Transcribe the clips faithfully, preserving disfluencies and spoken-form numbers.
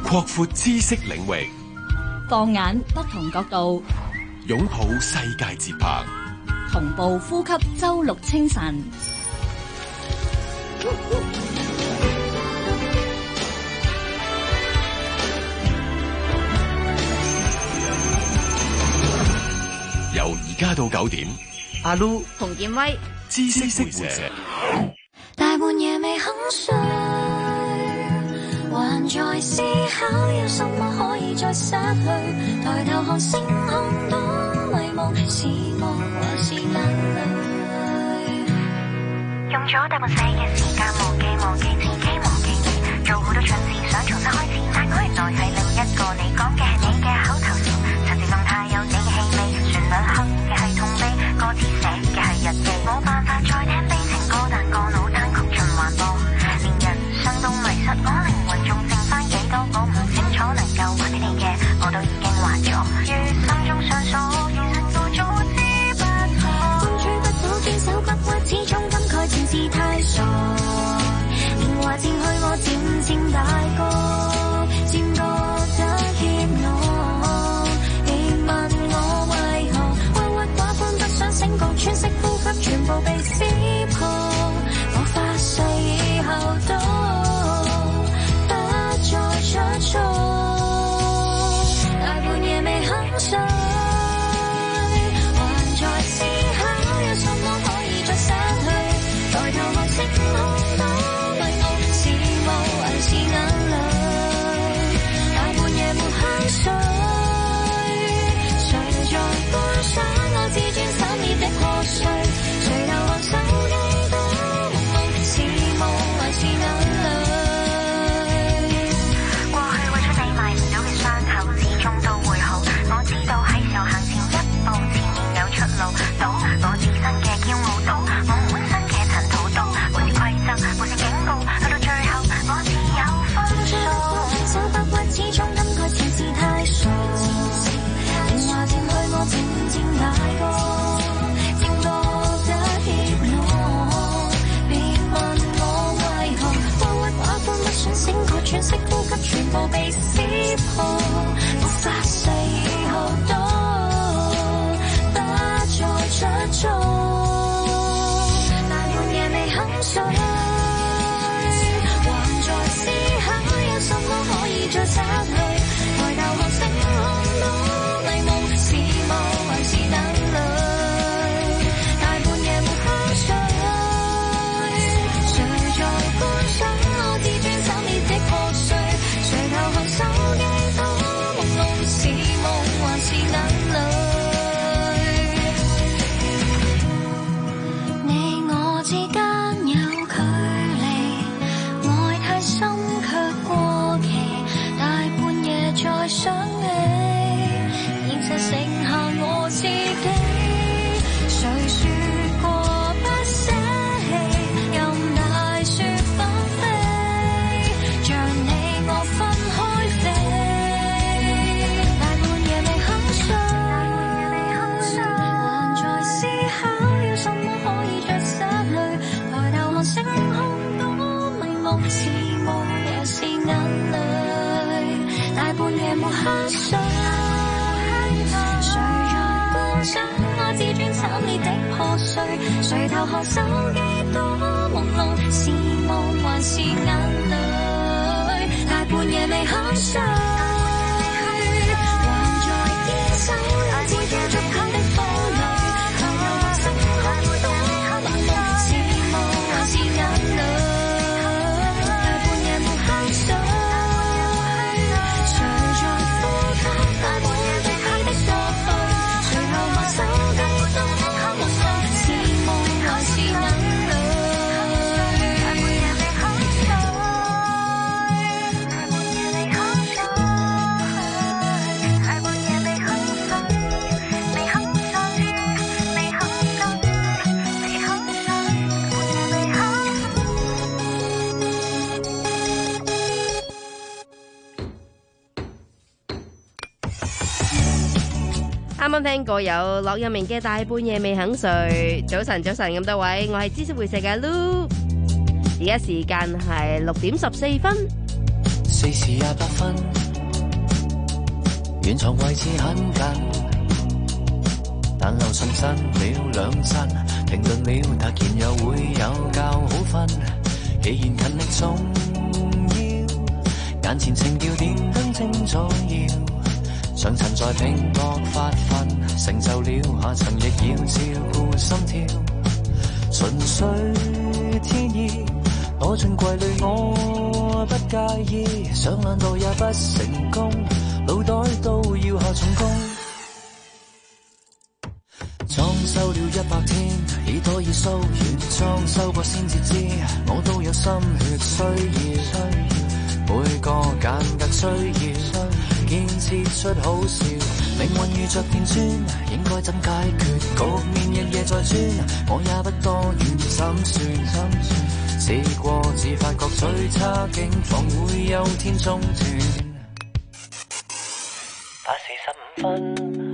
擴闊知識領域， 放眼不同角度， 擁抱世界節拍， 同步呼吸周六清晨。 由而家到九點， 阿 Lu、 洪建威、 知識會社。 大半夜未肯睡，還在思考有什麼可以再失去。抬頭看星空多迷茫，是夢還是眼淚？ 用咗大半世嘅時間忘記忘記自己忘記你，做好多蠢事想重新開始，但我原來係另一個你，講嘅係你嘅口頭禪，實際動態有你嘅氣味，旋律哼嘅係痛悲，歌詞寫嘅係日記，冇辦法再聽悲情歌，但個腦單曲循環播，連人生都迷失，我靈魂仲剩翻幾多，我唔清楚，能夠還俾你嘅我都已經還咗，如心中上鎖，其實我早知不可， 風吹不倒，堅守不屈，始終感慨前事太傻，年華漸去我漸漸大個，漸覺得怯懦，你問我為何鬱鬱寡歡不想醒覺，喘息呼吸全部被撕破，我發誓以後都不再出錯，大半夜未肯睡，還在思考有什麼可以再失去，抬頭看星空多迷茫，是夢還是眼淚，大半夜沒香水，誰在觀賞我自尊散裂的破碎，垂頭看手機多朦朧，是夢還是眼淚， 過去為咗你埋唔到嘅傷口，始終都會好，我知道係時候行前一步，前面有出路，到我自身嘅驕傲，到我滿身嘅塵土，到無視規則，無視警告，去到最後我只有分數， 手不屈，始終感慨前事太傻，年華漸去我漸漸大個，漸覺得怯懦，別問我為何鬱鬱寡歡不想醒覺，喘息呼吸全部被撕破，我發誓以後都不再出錯，大半夜未肯睡，還在思考有什麼可以再失去，抬頭看星空多迷茫，是夢還是眼淚，大半夜沒香水，誰在觀賞我自尊散裂的破碎，垂頭看手機多朦朧，是夢還是眼淚，你我之間有距離，愛太深卻過期，大半夜再想你，現實剩下我自己，誰說過不捨棄，任大雪紛飛，像你我分開飛，大半夜未肯睡，還在思考有什麼可以再失去，抬頭看星空多迷茫，是夢還是眼淚，大半夜沒香水，誰在觀賞我自尊慘烈的破碎，垂頭看手機多朦朧，是夢還是眼淚，大半夜未肯睡，還在堅守自尊足口的堡壘，抬頭看星空多迷茫，是夢還是眼淚，大半夜沒香水，誰在呼吸大半夜最黑的鎖去，隨後看手機多朦朧，是夢還是眼淚，大半夜未肯睡，大半夜未肯睡，大半夜未肯睡，未肯睡，未肯睡，未肯睡，半夜未肯啱啱聽過有樂佑明嘅大半夜未肯睡。早晨早晨咁多位，我係知識會社嘅 Lu， 而家時間係六點十四分。 四時廿八分，原床位置很近，但留神震了兩震，停頓了突然又會有覺好瞓，既然勤力重要，眼前情調電燈清楚要，上層在拼搏發奮，成就了下層亦要照顧心跳，純粹天意，躲進櫃裡我不介意，想懶惰也不成功，腦袋都要下重工。裝修了一百天，耳朵已酥軟，裝修過先至知，我都有心血需要，每個間隔需要，建設出好笑，命運遇着電鑽，應該怎解決？局面日夜在轉，我也不多願怎算？試過只發覺最差境況會有天中斷。八時十五分，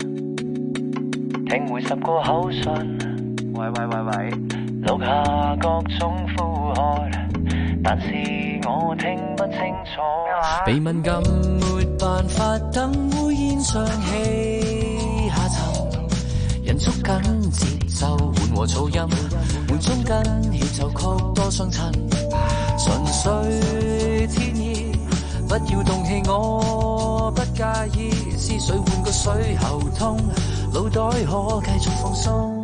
聽回十個口信，喂喂喂喂，錄下各種呼喝，但是我聽不清楚。鼻敏感沒辦法等烏煙瘴氣下沉，人捉緊節奏緩和噪音，門中跟協奏曲多相襯，純粹天意，不要動氣我不介意，思緒換個水喉通，腦袋可繼續放鬆。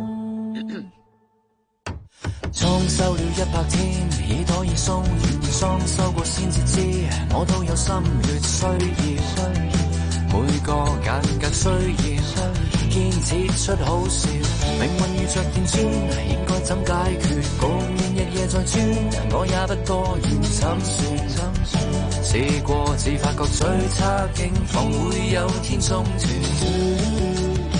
裝修了一百天，耳朵已鬆軟，裝修過先至知，我都有心血需要，每個間隔需要，建設出好笑，命運遇着電鑽，應該怎解決？局面日夜在轉，我也不多言怎算？試過只發覺最差境況會有天中斷。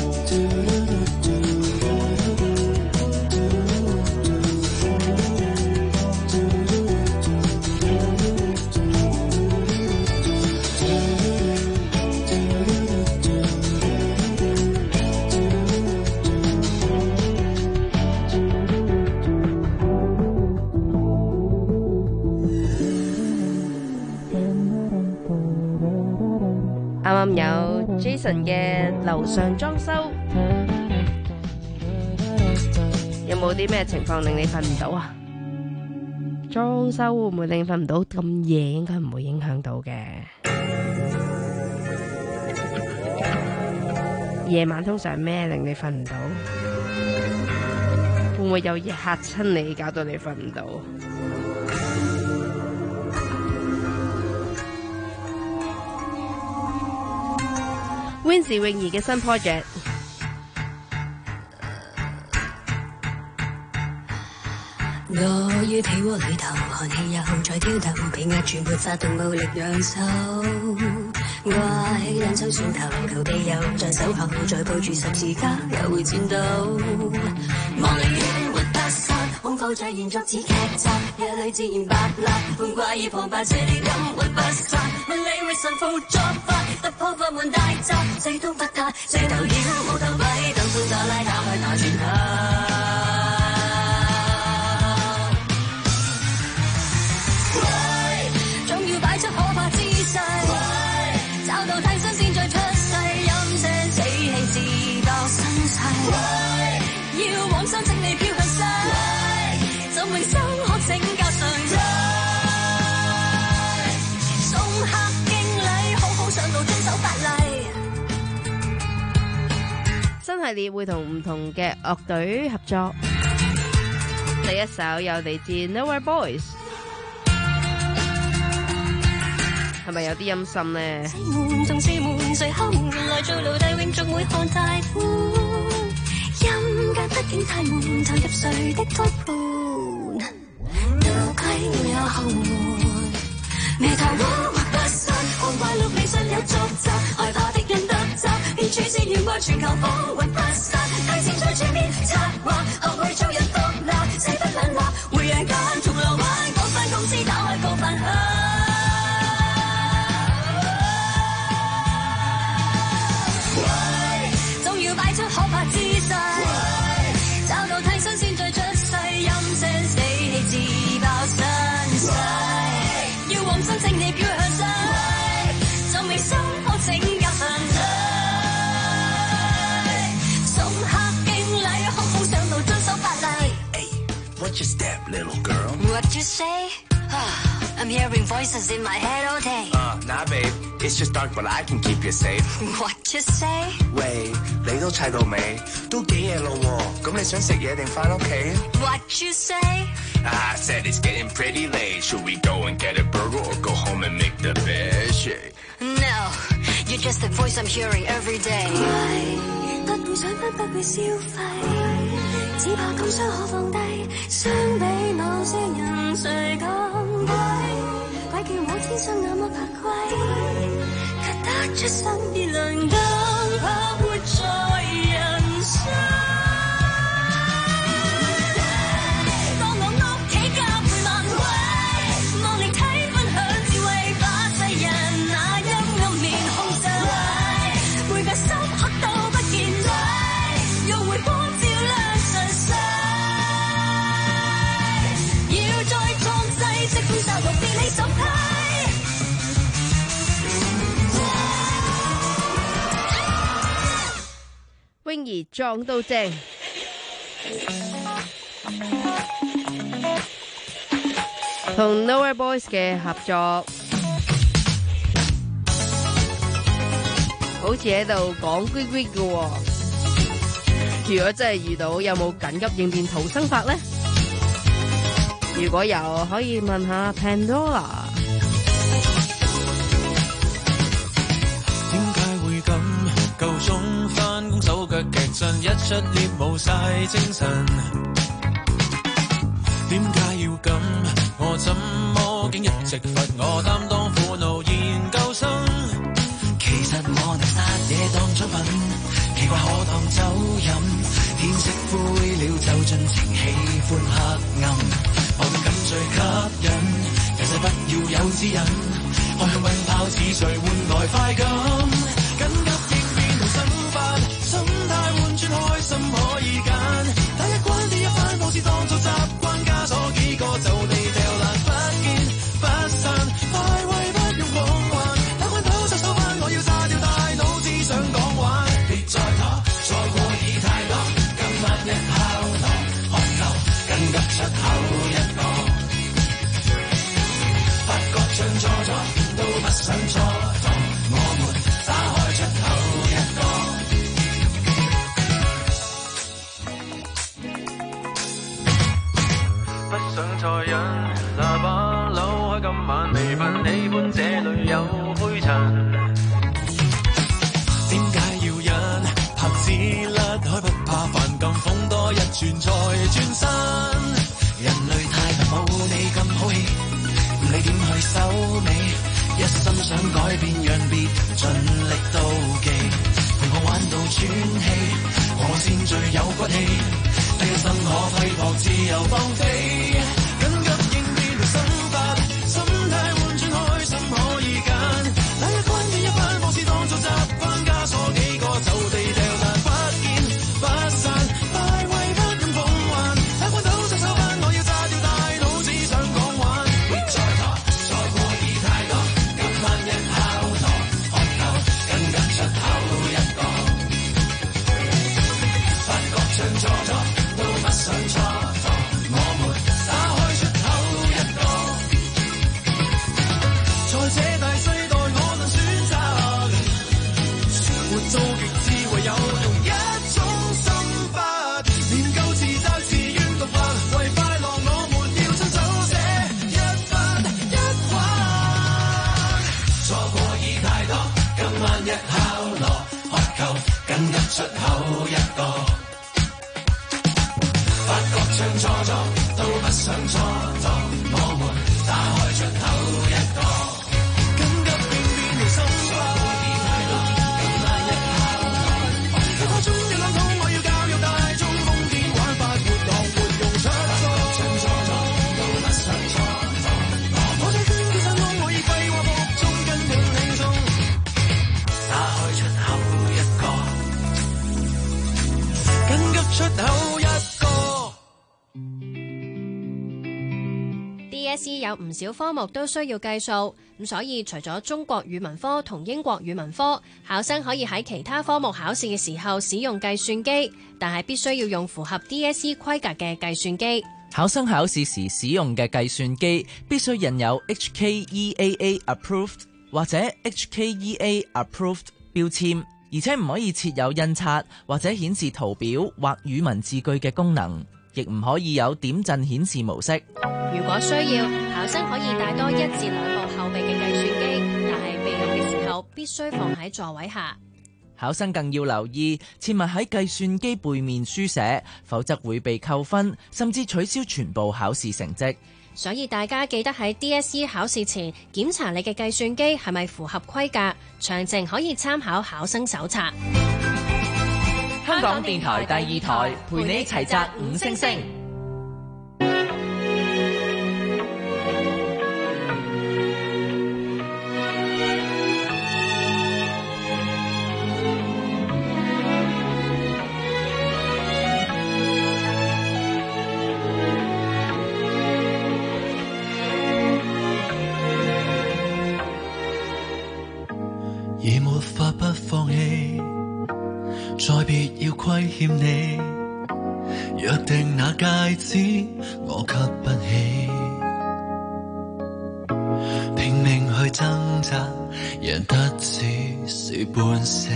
啱啱有 Jason 嘅樓上裝修，有冇啲咩情況令你瞓唔到啊？裝修會唔會令你瞓唔到？咁夜應該唔會影響到嘅。夜晚通常咩令你瞓唔到？會唔會有嘢嚇親你，搞到你瞓唔到？Wincy 泳兒嘅新 project， 我於被窩裏頭，寒氣也控在挑逗，被壓住沒法動，無力揚手。怪兩手船頭，求地友在手後，再抱住十字架，又會戰鬥。望寧願活得失，恐怖再現作似劇集，夜裏自然白蠟，半怪異旁白，這啲陰魂不散，問你會神父作法，突破法門大閘，這都不他，這頭妖無頭鬼，等風打拉打開打轉下。要往生請你飄向西，怎永生可請教誰？送客敬禮，好好上路遵守法例。 新系列會同唔同嘅樂隊合作，第一首有嚟自 Nowhere Boys， 係咪有啲陰森呢？ 縱是門誰堪原來做奴隸永續會看大夫。陰間畢竟太悶，投入誰的胎盤？道規沒有後門，眉頭彎或不散，看怪陸離信有續集，害怕的人突襲，別處是願掛全球風雲不散，提前在全面策劃，學會做人獨立，死不兩立，回陽間銅鑼灣，講翻公司打開個飯盒。擺出可怕姿勢，找到替身先再出世，陰聲死氣自爆身世，要往生請你飄向西。 step, little girl. What you say? I'm hearing voices in my head all day. Uh, nah, babe, it's just dark, but I can keep you safe. What you say? 喂，你都砌到未？都幾夜咯喎，咁你想食嘢定返屋企 What you say? I said it's getting pretty late. Should we go and get a burger or go home and make the bed shake? No, you're just the voice I'm hearing every day. 不會想分不會消費，只怕感傷可放低，相比某些人誰更貴？鬼叫我天生那麼怕貴，卻得出新熱量更怕活在人生。當我屋企夾萬位，望你睇分享智慧，把世人那陰暗面控制，每個深刻都不見底，用回光照亮晨曦。要再創世，即管殺戮變你審批。 泳兒撞到正，同 Nowhere Boys 嘅合作，好似喺度講 great great 嘅喎。如果真係遇到，有冇緊急應變逃生法呢？如果有，可以問下 Pandora。 點解會咁？夠鐘返工手腳劇震，一出獵冇晒精神。點解要咁？我怎麼竟一直罰我擔當苦惱研究生？其實我能殺嘢當獎品，奇怪可當酒飲，天色灰了就盡情喜歡黑暗，我感最吸引，人世不要有指引，愛向奔跑似誰換來快感，緊急應變同生發，心態換轉開心可以揀，第一關第一番往事當作習慣，枷鎖幾個就地掉爛，不見不散，快慰不用講話，打關頭就收返，我要炸掉大腦，只想講玩，別再拖，錯過已太多，今晚一敲鑼，渴求緊急出口一個，發覺唱錯咗都不想蹉跎，我們打開出口一個。不想再忍，喇叭扭開今晚未瞓，喜歡這裏有灰塵。點解要忍？拍子甩開不怕煩，咁風多一轉再轉身。人類太貧冇你咁好氣，唔理點去收尾，一心想改變，讓別人盡力妒忌，陪我玩到喘氣，我先最有骨氣，一生可揮霍自由放飛，緊急應變同生發，心態換轉開心可以揀，第一關第一番往事當作習慣，枷鎖幾個就地掉爛，不見不散，快慰不用奉還，打關頭就收返，我要炸掉大腦，只想講玩，別再拖，錯過已太多，今晚一敲鑼，渴求緊急出口一個，發覺唱錯咗都不想蹉跎，我們打開出口一個，在這大世代我能選擇，活到極致唯有用一種心法，練夠自責自願獨白，為快樂我們要親手寫一筆一畫，錯過已太多，今晚一敲鑼，渴求緊急出口一個，發覺唱錯咗都不想蹉跎，我們打開出口一個，緊急應變同生發，今晚一敲鑼，一個鐘一兩通，我要教育大眾瘋癲玩法，活浪活用出錯，唱錯咗都不想蹉跎，我這圈嘅山窿，我已廢話服眾，根本輕鬆，打開出口一個，緊急出口一個。 D S E 有唔少科目都需要計數，咁所以除咗中國語文科同英國語文科，考生可以喺其他科目考試嘅時候使用計算機，但係必須要用符合 D S E 規格嘅計算機。 考生考試時使用嘅計算機必須印有 H K E A A Approved 或者 H K E A Approved 標籤，而且唔可以設有印刷或者顯示圖表或語文字句嘅功能，亦唔可以有點陣顯示模式。 如果需要，考生可以帶多一至兩部後備嘅計算機，但係備用嘅時候必須放喺座位下。 考生更要留意，切勿喺計算機背面書寫，否則會被扣分，甚至取消全部考試成績。 所以大家記得喺 D S E 考試前檢查你嘅計算機係咪符合規格，詳情可以參考考生手冊。 香港電台第二台陪你齊摘五星星。 已沒法不放棄，再別要虧欠你，約定那戒指我給不起，拼命去掙扎，贏得只是半死，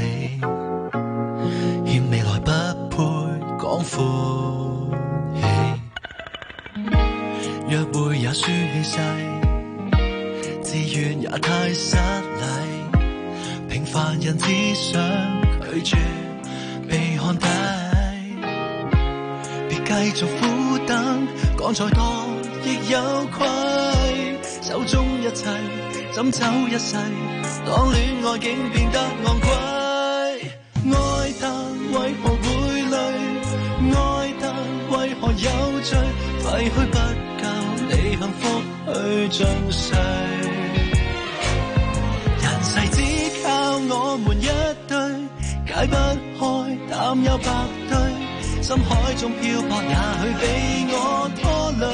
欠未來不配講歡喜，約會也輸氣勢，自願也太失禮。平凡人只想拒絕被看低，別繼續苦等，講再多亦有愧。手中一切怎走一世，當戀愛竟變得昂貴。愛但為何會累？愛但為何有罪？廢墟不夠你幸福去盡瘁。人世只我們一對，解不開，擔憂百堆，深海中漂泊也許被我拖累。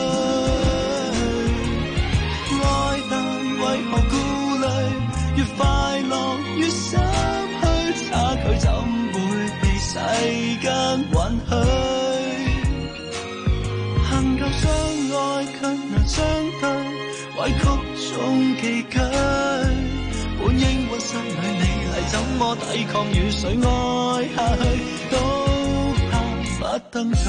愛但為何顧慮？越快樂越失去，差距怎會被世間允許？幸夠相愛卻難相對，委曲中寄居。本應溫室裏你嚟，怎麼抵抗與誰愛下去，都怕不登對。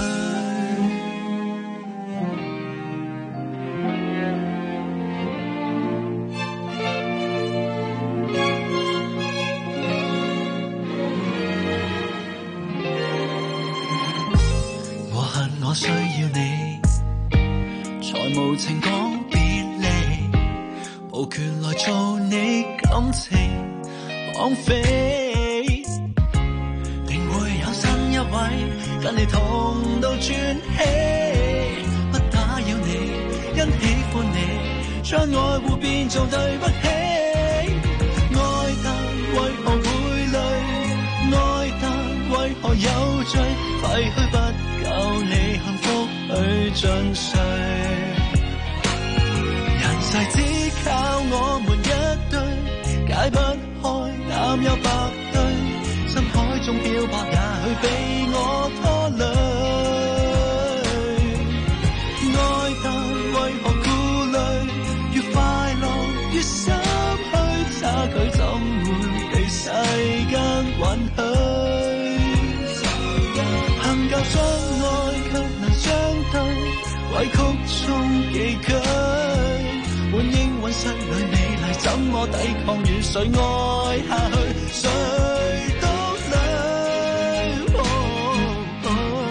我恨我需要你，才無情講別離，無權來做你感情枉費，定會有新一位跟你同到轉起，不打擾你，因喜歡你，將愛護變做對不起。愛但為何會累？愛但為何有罪？廢墟不夠你幸福去盡瘁。人世只靠我們一對，解不開擔憂百堆，深海中漂泊也許被我拖累。愛但為何顧慮？越快樂越失去，差距怎會被世間允許？幸夠相愛卻難相對，委曲中寄居。本應溫室裏你嚟，怎麼抵抗與誰愛下去？誰都累。哦哦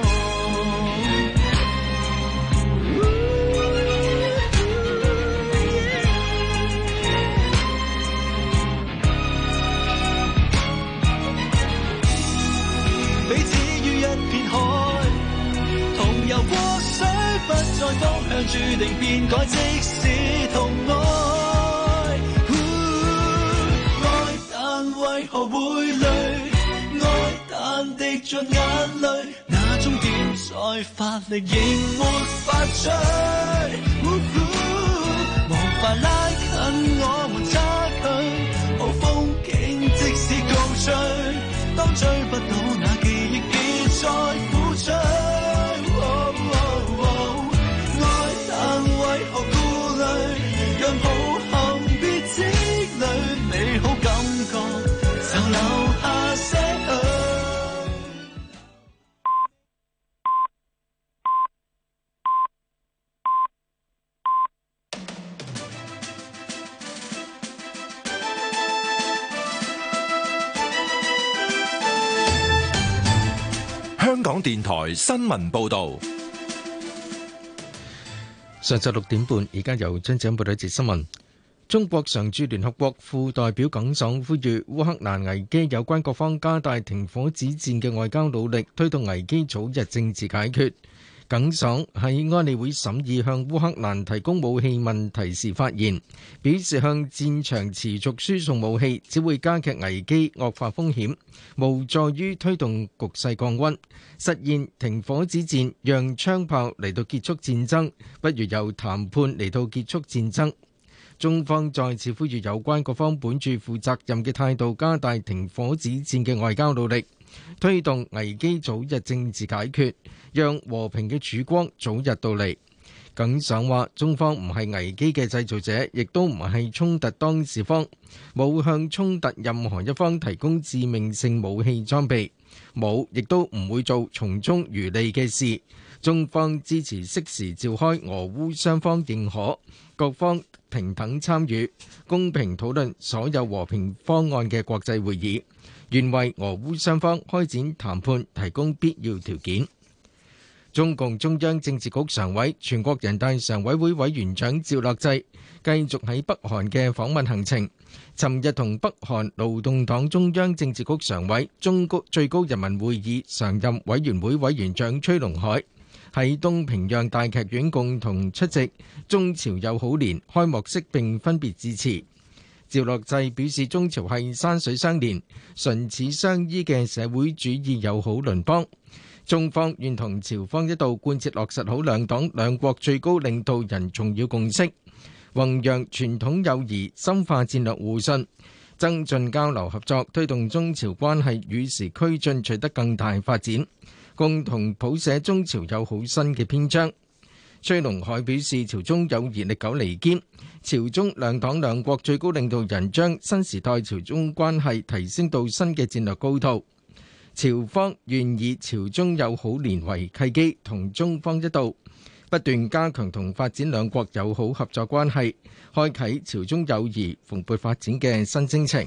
彼此於一片海，同遊過水，不再方向注定變改，即使同愛。愛但為何會累？愛但滴着眼淚，那終點再發力仍沒法追。無法拉近我們差距，好風景即使高追，當追不到那記憶別再苦追。哦哦哦電台新聞報道。 上晝六點半，而家由張長報道一節新聞。中國常駐聯合國副代表耿爽呼籲烏克蘭危機有關各方加大停火止戰嘅外交努力，推動危機早日政治解決。耿爽喺安理會審議向烏克蘭提供武器問題時發言，表示向戰場持續輸送武器只會加劇危機惡化風險，無助於推動局勢降溫，實現停火止戰。讓槍炮嚟到結束戰爭，不如由談判嚟到結束戰爭。中方再次呼籲有關各方本住負責任嘅態度，加大停火止戰嘅外交努力，推動危機早日政治解決，讓和平嘅曙光早日到嚟。耿爽話：中方唔係危機嘅製造者，亦都唔係衝突當事方，冇向衝突任何一方提供致命性武器裝備，冇亦都唔會做從中漁利嘅事。中方支持適時召開俄烏雙方認可、各方平等參與、公平討論所有和平方案嘅國際會議，願為俄烏雙方開展談判提供必要條件。中共中央政治局常委、全國人大常委會委員長趙樂際繼續喺北韓嘅訪問行程。尋日同北韓勞動黨中央政治局常委、中國最高人民會議常任委員會委員長崔龍海喺東平壤大劇院共同出席中朝友好年開幕式並分別致辭。趙樂際表示，中朝係山水相連、唇齒相依嘅社會主義友好鄰邦。中方願同朝方一道貫徹落實好兩黨兩國最高領導人重要共識，弘揚傳統友誼，深化戰略互信，增進交流合作，推動中朝關係與時俱進，取得更大發展，共同譜寫中朝友好新嘅篇章。崔龍海表示，朝中友誼歷久彌堅，朝中兩黨兩國最高領導人將新時代朝中關係提升到新嘅戰略高度。朝方願以朝中友好年為契機，同中方一道不斷加強同發展兩國友好合作關係，開啟朝中友誼蓬勃發展嘅新征程。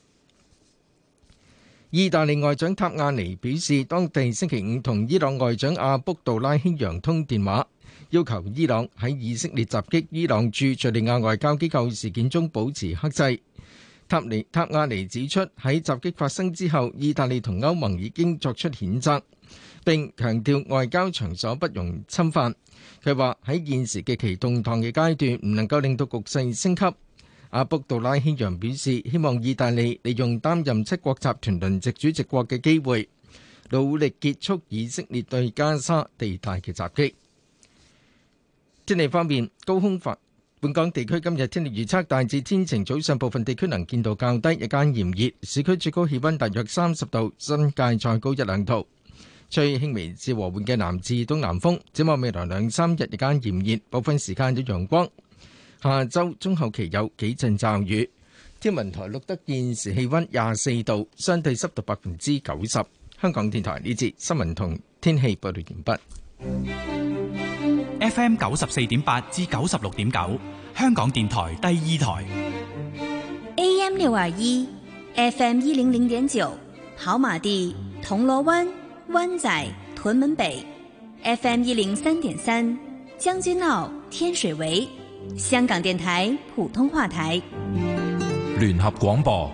意大利外長塔亞尼表示，當地星期五同伊朗外長阿卜杜拉希揚通電話，要求伊朗喺以色列襲擊伊朗駐敘利亞外交機構事件中保持克制。塔尼塔亞尼指出，喺襲擊發生之後，意大利同歐盟已經作出譴責，並強調外交場所不容侵犯。佢話喺現時極其動盪嘅階段，唔能夠令到局勢升級。阿卜杜拉希揚表示，希望意大利利用擔任七國集團輪值主席國嘅機會，努力結束以色列對加沙地帶嘅襲擊。天氣方面，高空反本港地區今日天氣預測大致天晴，早上部分地區能見度較低，日間炎熱，市區最高氣溫大約三十度，新界再高一兩度，吹輕微至和緩嘅南至東南風。展望未來兩三日，日間炎熱，部分時間有陽光。下週中後期有幾陣驟雨。天文台錄得現時氣溫廿四度，相對濕度百分之九十。香港電台呢節新聞同天氣報道完畢。 F M 九十四點八至九十六點九，香港電台第二台。 A M 六二一 ，F M 一零零點九，跑馬地、銅鑼灣、灣仔、屯門北 ，F M 一零三點三，將軍澳、天水圍，香港電台普通話台。 聯合廣播。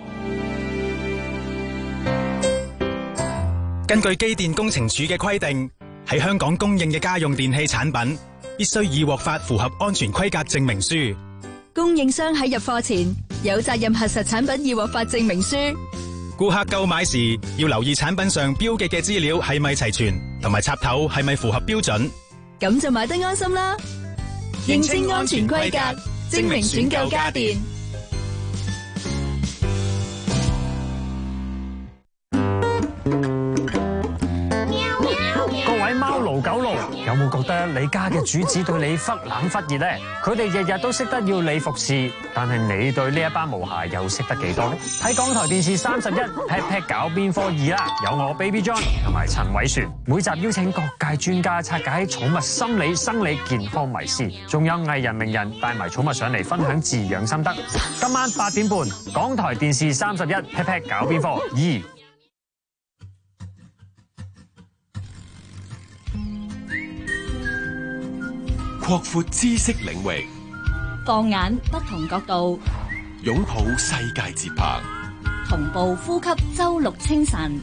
根據機電工程署嘅規定，喺香港供應嘅家用電器產品，必須已獲發符合安全規格證明書。 供應商喺入貨前有責任核實產品已獲發證明書。 顧客購買時要留意產品上標記嘅資料係咪齊全，同埋插頭係咪符合標準。 咁就買得安心啦。認清安全規格，證明選購家電。 貓奴狗奴，有冇覺得你家嘅主子對你忽冷忽熱呢？佢哋日日都識得要你服侍，但係你對呢一班毛孩又識得幾多呢？睇港台電視三十一 Pet Pet 搞邊科二啦，有我 Baby John 同埋陳偉璇，每集邀請各界專家拆解寵物心理、生理、健康迷思，仲有藝人名人帶埋寵物上嚟分享飼養心得。今晚八點半，港台電視三十一 Pet Pet 搞邊科二。 擴闊知識領域， 放眼不同角度， 擁抱世界節拍， 同步呼吸周六清晨。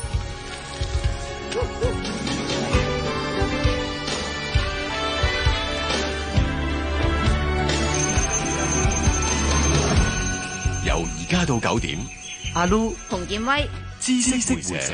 由而家到九點， 阿 Lu、洪建威， 知識會社。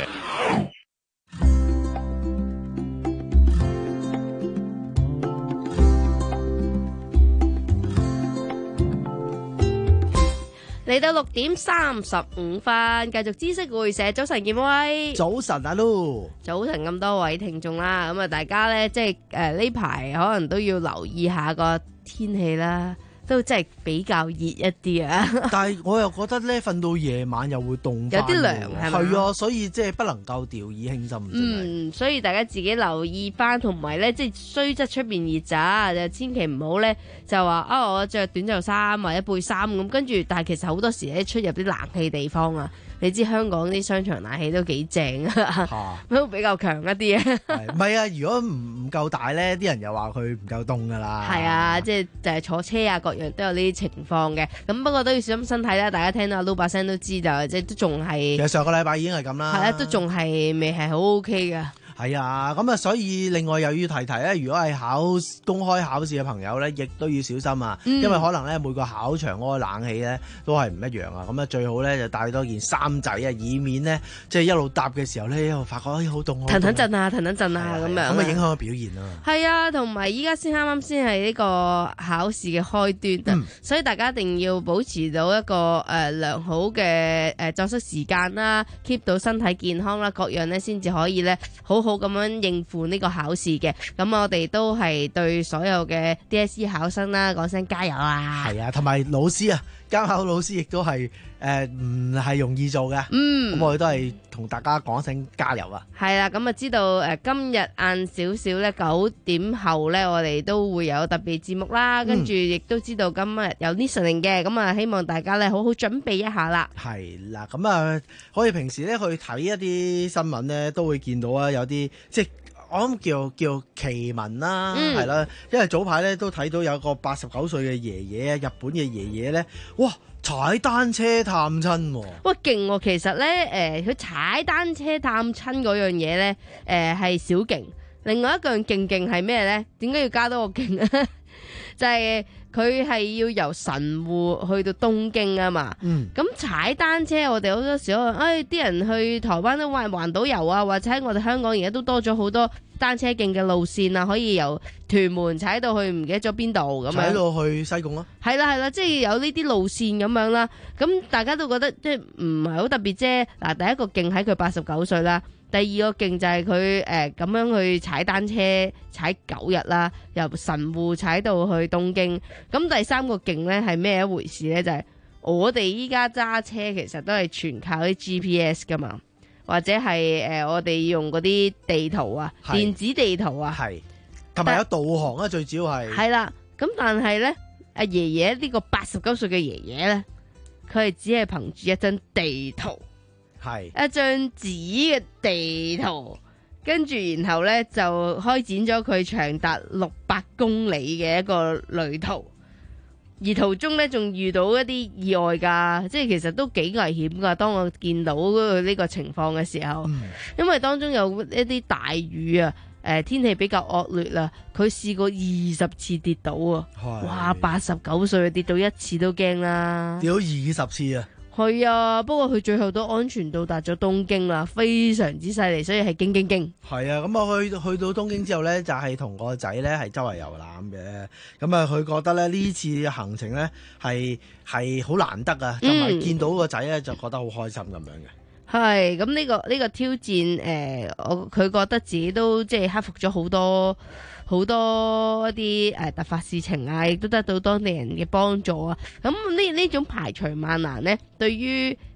嚟到六點三十五分，繼續知識會社。早晨，建威。 早晨，阿 Lu。 早晨，咁多位聽眾啦，咁啊，大家咧，即係誒呢排可能都要留意下個天氣啦。都真係比較熱一啲啊！ 但係我又覺得咧，瞓到夜晚又會凍翻， 有啲涼係咪？ 係啊，所以即係不能夠掉以輕心。 嗯，所以大家自己留意翻，同埋咧，即係雖則出邊熱咋，就千祈唔好咧就話啊，我着短袖衫或者背心咁，跟住，但係其實好多時咧出入啲冷氣地方啊。你知香港啲商場冷氣都幾正啊，都比較強一啲啊。 唔係啊，如果唔唔夠大咧，啲人又話佢唔夠凍噶啦。 係啊，即係就係坐車啊，各樣都有呢啲情況嘅。咁不過都要小心身體啦。大家聽到阿 Lu 把聲都知道，即係都仲係。 其實上個禮拜已經係咁啦。係啊，都仲係未係好 OK 噶。 係啊，咁啊，所以另外又要提提咧，如果係考公開考試嘅朋友咧，亦都要小心啊，嗯、因為可能咧每個考場嗰個冷氣咧都係唔一樣啊，咁啊最好咧就帶多件衫仔啊，以免咧即係一路搭嘅時候咧，一路發覺哎好凍， 騰騰震啊，騰騰震啊咁樣， 咁啊影響個表現啊。係啊，同埋依家先啱啱先係呢個考試嘅開端啊，嗯、所以大家一定要保持到一個誒、呃、良好嘅誒作息時間啦 ，keep 到身體健康啦，各樣咧先至可以咧好好咁樣應付呢個考試嘅。咁我哋都係對所有嘅 D S E 考生啦講聲加油啊！ 係啊，同埋老師啊，監考老師亦都係誒唔係容易做嘅。嗯，咁我哋都係同大家講聲加油啊！ 係啦，咁啊知道誒今日晏少少咧九點後咧，我哋都會有特別節目啦，跟住亦都知道今日有 listening 嘅，咁啊希望大家咧好好準備一下啦。 係啦，咁啊可以平時咧去睇一啲新聞咧，都會見到啊有啲即係我諗叫叫奇聞啦，係啦、嗯，因為早排咧都睇到有個八十九歲嘅爺爺啊，日本嘅爺爺咧，哇踩單車探親喎， 哇勁喎！其實咧誒，佢、呃、踩單車探親嗰樣嘢咧誒係小勁，另外一樣勁勁係咩咧？點解要加多個勁啊？就係、是。佢係要由神戶去到東京啊嘛，咁、嗯、踩單車我哋好多時候，誒啲人去台灣都話環島遊啊，或者喺我哋香港而家都多咗好多單車徑嘅路線啊，可以由屯門踩到去唔記得咗邊度咁樣， 踩到去西貢咯。係啦係啦，即係有呢啲路線咁樣啦，咁大家都覺得即係唔係好特別啫。嗱，第一個徑喺佢八十九歲啦。第二個徑就係佢誒咁樣去踩單車踩九日啦，由神戶踩到去東京。咁第三個徑咧係咩一回事咧？就係、是、我哋依家揸車其實都係全靠啲 G P S 噶嘛，或者係誒、呃、我哋用嗰啲地圖啊，是電子地圖啊， 係同埋有導航啊，最主要係係啦。咁但係咧，阿爺爺呢個八十九歲嘅爺爺咧，佢係只係憑住一張地圖。係一張紙嘅地圖，跟住然後咧就開展咗佢長達六百公里嘅一個旅途，而途中咧仲遇到一啲意外噶，即係其實都幾危險噶。當我見到呢個情況嘅時候，嗯、因為當中有一啲大雨啊，誒、呃、天氣比較惡劣啦，佢試過二十次跌倒啊，是哇八十九歲跌到一次都驚啦， 跌到二十次啊！ 係啊，不過佢最後都安全到達咗東京啦，非常之犀利，所以係驚驚驚。 係啊，咁啊去去到東京之後咧，就係同個仔咧係周圍遊覽嘅。咁啊，佢覺得咧呢次行程咧係係好難得啊，同埋、嗯、見到個仔咧就覺得好開心咁樣嘅。 係，咁呢個呢個挑戰誒，我佢覺得自己都即係克服咗好多。好多一啲誒、呃、突發事情啊，亦都得到當地人嘅幫助啊。咁呢呢種排除萬難呢，對於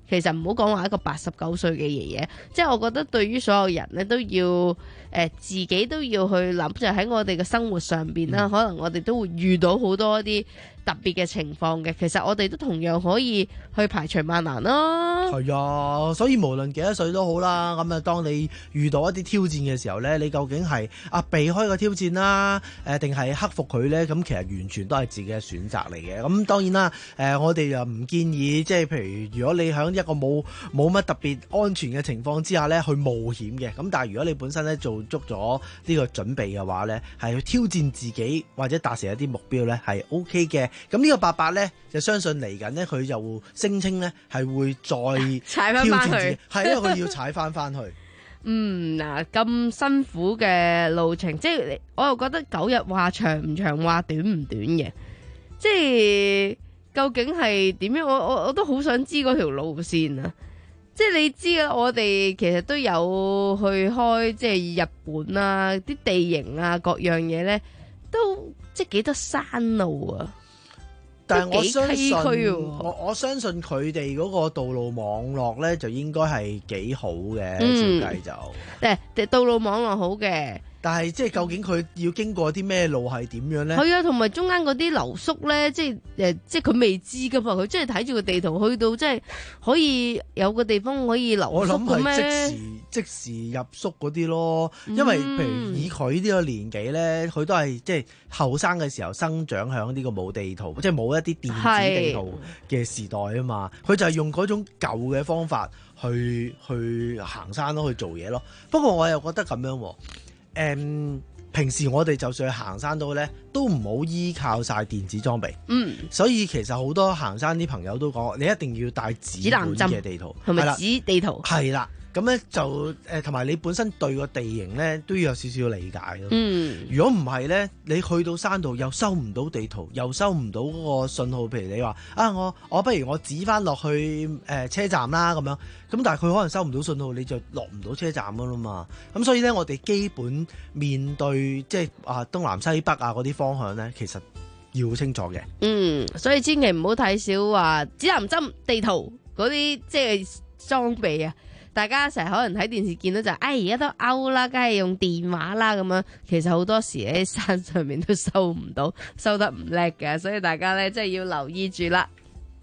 其實唔好講話一個八十九歲嘅爺爺，即係我覺得對於所有人咧都要誒、呃、自己都要去諗，就喺我哋嘅生活上邊啦，嗯、可能我哋都會遇到好多一啲特別嘅情況嘅，其實我哋都同樣可以去排除萬難啦。 係啊，所以無論幾多歲都好啦，咁啊，當你遇到一啲挑戰嘅時候呢，你究竟係啊避開個挑戰啦，誒定係克服佢呢？咁其實完全都係自己嘅選擇嚟嘅。咁當然啦，誒、呃、我哋又唔建議，即係譬如如果你喺一個冇冇乜特別安全嘅情況之下呢，去冒險嘅。咁但係如果你本身呢做足咗呢個準備嘅話呢，係去挑戰自己或者達成一啲目標呢，係 O K 嘅。咁呢個伯伯呢，就相信嚟緊呢，佢就聲稱呢係會再踩翻翻去， 係因為佢要踩翻翻去。 嗯，嗱咁辛苦嘅路程，即係我又覺得九日話長唔長，話短唔短嘅，即係究竟係點樣？我我我都好想知嗰條路線啊！即係你知啦，我哋其實都有去開即係日本啊，啲地形啊，各樣嘢咧都即係幾多山路啊！ 但係我相信，我我相信佢哋嗰個道路網絡咧，就應該係幾好嘅，照計就。 誒、嗯，道路網絡好嘅， 但係即係究竟佢要經過啲咩路係點樣咧？ 係啊，同埋中間嗰啲留宿咧，即係誒，即係佢未知噶嘛，佢即係睇住個地圖去到，即係可以有個地方可以留宿嘅咩？ 我諗係即時即時入宿嗰啲咯，因為譬如以佢呢個年紀咧，佢都係即係後生嘅時候生長響呢個冇地圖，即係冇一啲電子地圖嘅時代啊嘛，佢就係用嗰種舊嘅方法去去行山咯，去做嘢咯。不過我又覺得咁樣，誒、嗯，平時我哋就算去行山都咧，都唔好依靠晒電子裝備。嗯，所以其實好多行山啲朋友都講，你一定要帶紙本嘅地圖， 係咪紙地圖？ 係啦。咁咧就誒同埋你本身對個地形咧都要有少少理解咯。嗯，如果唔係咧，你去到山度又收唔到地圖，又收唔到嗰個信號。譬如你話啊，我我不如我指翻落去誒、呃、車站啦咁樣。咁但係佢可能收唔到信號，你就落唔到車站噶啦嘛。咁所以咧，我哋基本面對即係啊東南西北啊嗰啲方向咧，其實要清楚嘅。 嗯，所以千祈唔好睇少話指南針、地圖嗰啲即係裝備啊。大家成日可能睇電視見到就係，哎而家都 out 啦，梗係用電話啦咁樣。其實好多時喺山上面都收唔到，收得唔叻嘅，所以大家咧真係要留意住啦。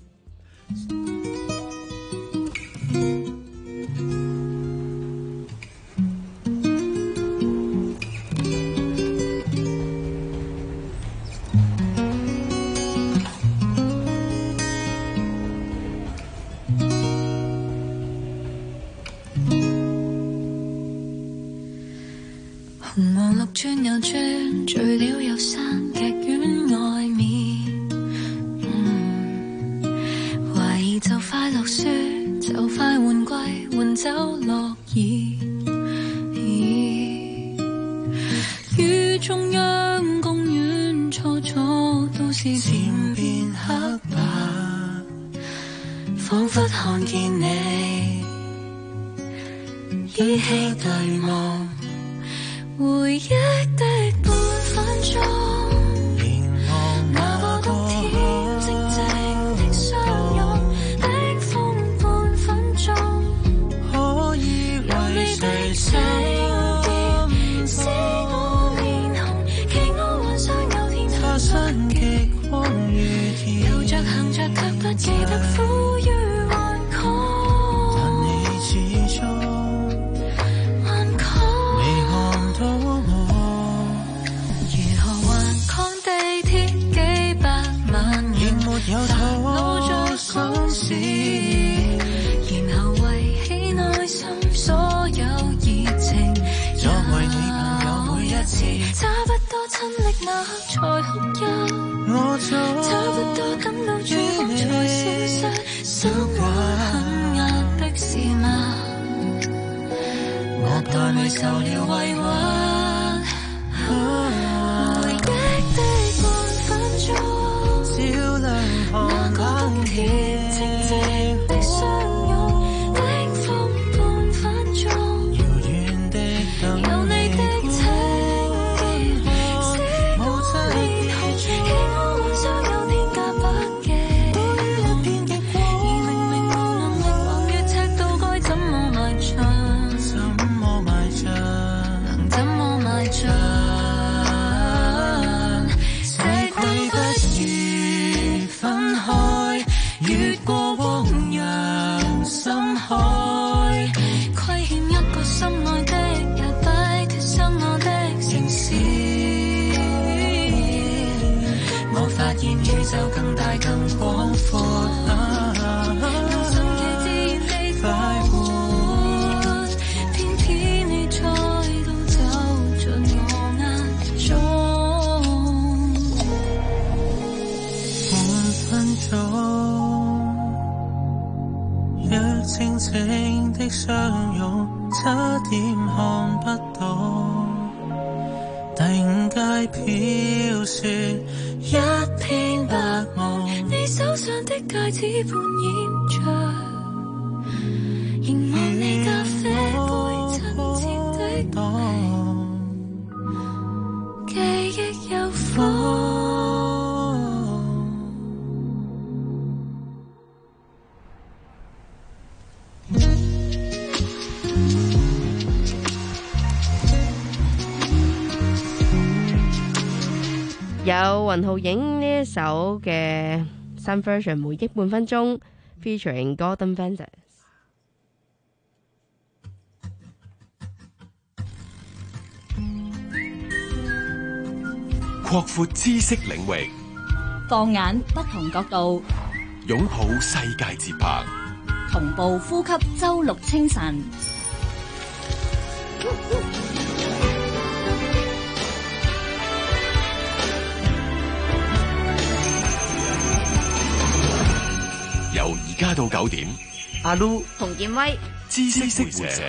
紅黃綠轉又轉，聚了又散，劇院外面，嗯，懷疑就快落雪，就快換季，換走落葉。於中央公園，初初都是漸變黑白，彷彿看見你依稀對望。回憶的半分鐘，那個冬天靜靜的相擁的風半分鐘，可以為誰成變，使我面紅，期我幻想有天他身極光如甜，遊着行着卻不記得苦於頑抗，但你始終有老咗心事，然後為起內心所有熱情，作為你朋友每一次，差不多親歷那刻才哭泣，我差不多感到絕望才消失，心還很壓的是嗎？我代你受了委屈，回憶的半分鐘。照亮寒冷天，靜靜的相擁的風半分鐘，遙遠的等有你的情結，使我面紅，希我幻想有天假不記，多於一片極光，而明明無能力還宇宙更大更廣闊。啊用順其自然地快活，偏偏你再度走進我眼中。 半分鐘，若靜靜的相擁，差點看不到。定界飄雪，一片白霧。 你手上的戒指半掩着，凝望你咖啡杯親切的美，記憶有火。 有雲浩影呢一首嘅新 version《回憶半分鐘》featuring Gordon Vanderson。 擴闊知識領域， 放眼不同角度， 擁抱世界節拍， 同步呼吸周六清晨。 由而家到九點， 阿 Lu 洪建威， 知識回射。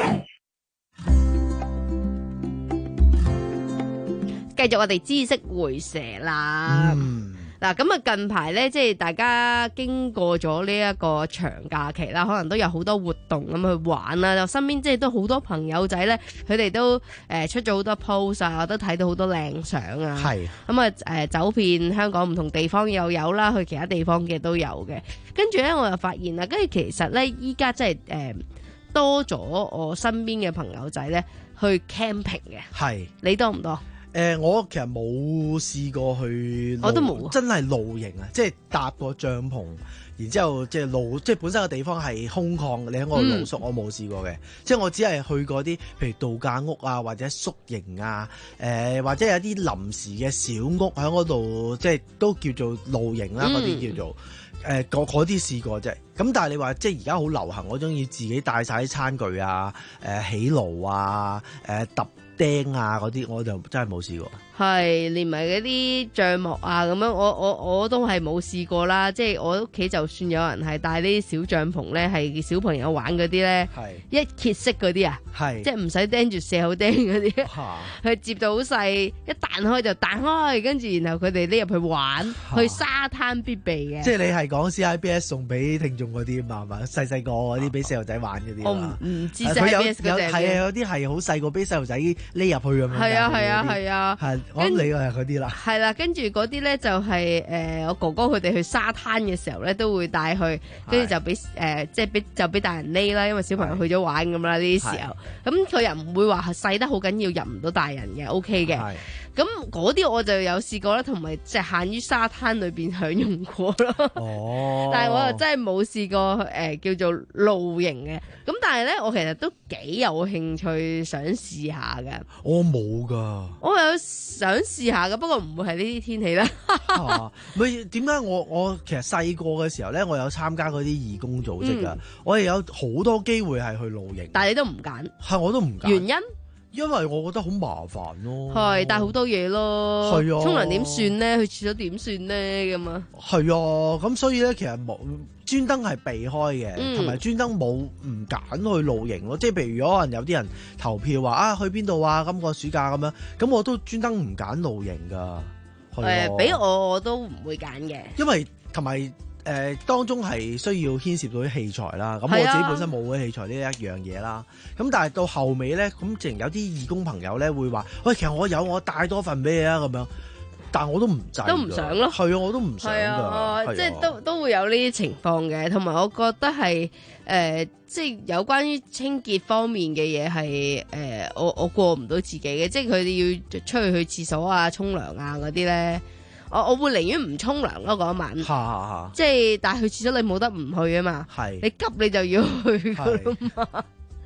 繼續我哋知識回射啦。嗱、嗯，咁啊近排咧，即係大家經過咗呢一個長假期啦，可能都有好多活動咁去玩啦。就身邊即係都好多朋友仔咧，佢哋都誒、呃、出咗好多 post 啊，都睇到好多靚相啊。係咁啊誒，走遍香港唔同地方又有啦，去其他地方嘅都有嘅。跟住咧，我又發現啦，跟住其實咧，依家真係誒多咗我身邊嘅朋友仔咧去 camping 嘅。係你多唔多？ 誒、呃，我其實冇試過去， 我都冇，真係露營啊！即係搭個帳篷，然之後即係露，即係本身個地方係空曠，你喺嗰度露宿，嗯、我冇試過嘅。即係我只係去過啲，譬如度假屋啊，或者宿營啊，誒、呃，或者有啲臨時嘅小屋喺嗰度，即係都叫做露營啦，嗰啲、嗯、叫做誒，嗰嗰啲試過啫。咁但係你話即係而家好流行嗰種要自己帶晒啲餐具啊，誒、呃，起爐啊，誒、呃，揼釘啊嗰啲，我就真係冇試過。 係連埋嗰啲帳幕啊咁樣，我我我都係冇試過啦。即係我屋企就算有人係帶啲小帳篷咧，係小朋友玩嗰啲咧，一揭式嗰啲啊，即係唔使釘住射好釘嗰啲，佢接到好細，一彈開就彈開，跟住然後佢哋匿入去玩，去沙灘必備嘅。 即係你係講 C I B S 送俾聽眾嗰啲嘛？係嘛？細細個嗰啲俾細路仔玩嗰啲。我唔唔知 C I B S 嗰隻。係啊，有啲係好細個俾細路仔匿入去咁樣。係啊係啊係啊。係。我諗你係嗰啲啦， 係啦，跟住嗰啲咧就係、是、誒、呃、我哥哥佢哋去沙灘嘅時候咧都會帶去，跟住就俾誒、呃、即係俾就俾大人匿啦，因為小朋友去咗玩咁啦呢啲時候，咁佢又唔會話細得好緊要入唔到大人嘅 ，OK 嘅。咁嗰啲我就有試過啦，同埋即係限於沙灘裏邊享用過咯。哦，但係我又真係冇試過誒、呃、叫做露營嘅。咁但係咧，我其實都幾有興趣想試下㗎。 我冇㗎。 我有想試下㗎，不過唔會係呢啲天氣啦。 咪點解我我其實細個嘅時候咧，我有參加嗰啲義工組織㗎，嗯、我哋有好多機會係去露營。 但係你都唔揀？係我都唔揀。原因？ 因為我覺得好麻煩咯， 係帶好多嘢咯，係啊，沖涼點算咧？去廁所點算咧？咁啊， 係啊，咁所以咧，其實冇專登係避開嘅，同埋專登冇唔揀去露營咯。即係譬如如果可能有啲人投票話啊去邊度啊，今個暑假咁樣，咁我都專登唔揀露營噶。 誒，俾、呃、我我都唔會揀嘅， 因為同埋。誒、呃、當中係需要牽涉到啲器材啦，咁我自己本身冇嘅器材呢一樣嘢啦。咁但係到後尾咧，咁淨有啲義工朋友咧會話：喂，其實我有，我帶多份俾你啊咁樣。但係我都唔制， 都唔想咯。 係啊，我都唔想㗎。 啊，即係都都會有呢啲情況嘅。同埋我覺得係誒、呃，即係有關於清潔方面嘅嘢係誒，我我過唔到自己嘅。即係佢哋要出去去廁所啊、沖涼啊嗰啲咧。我我會寧願唔沖涼咯嗰晚，即係但係去廁所你冇得唔去啊嘛，你急你就要去噶啦嘛。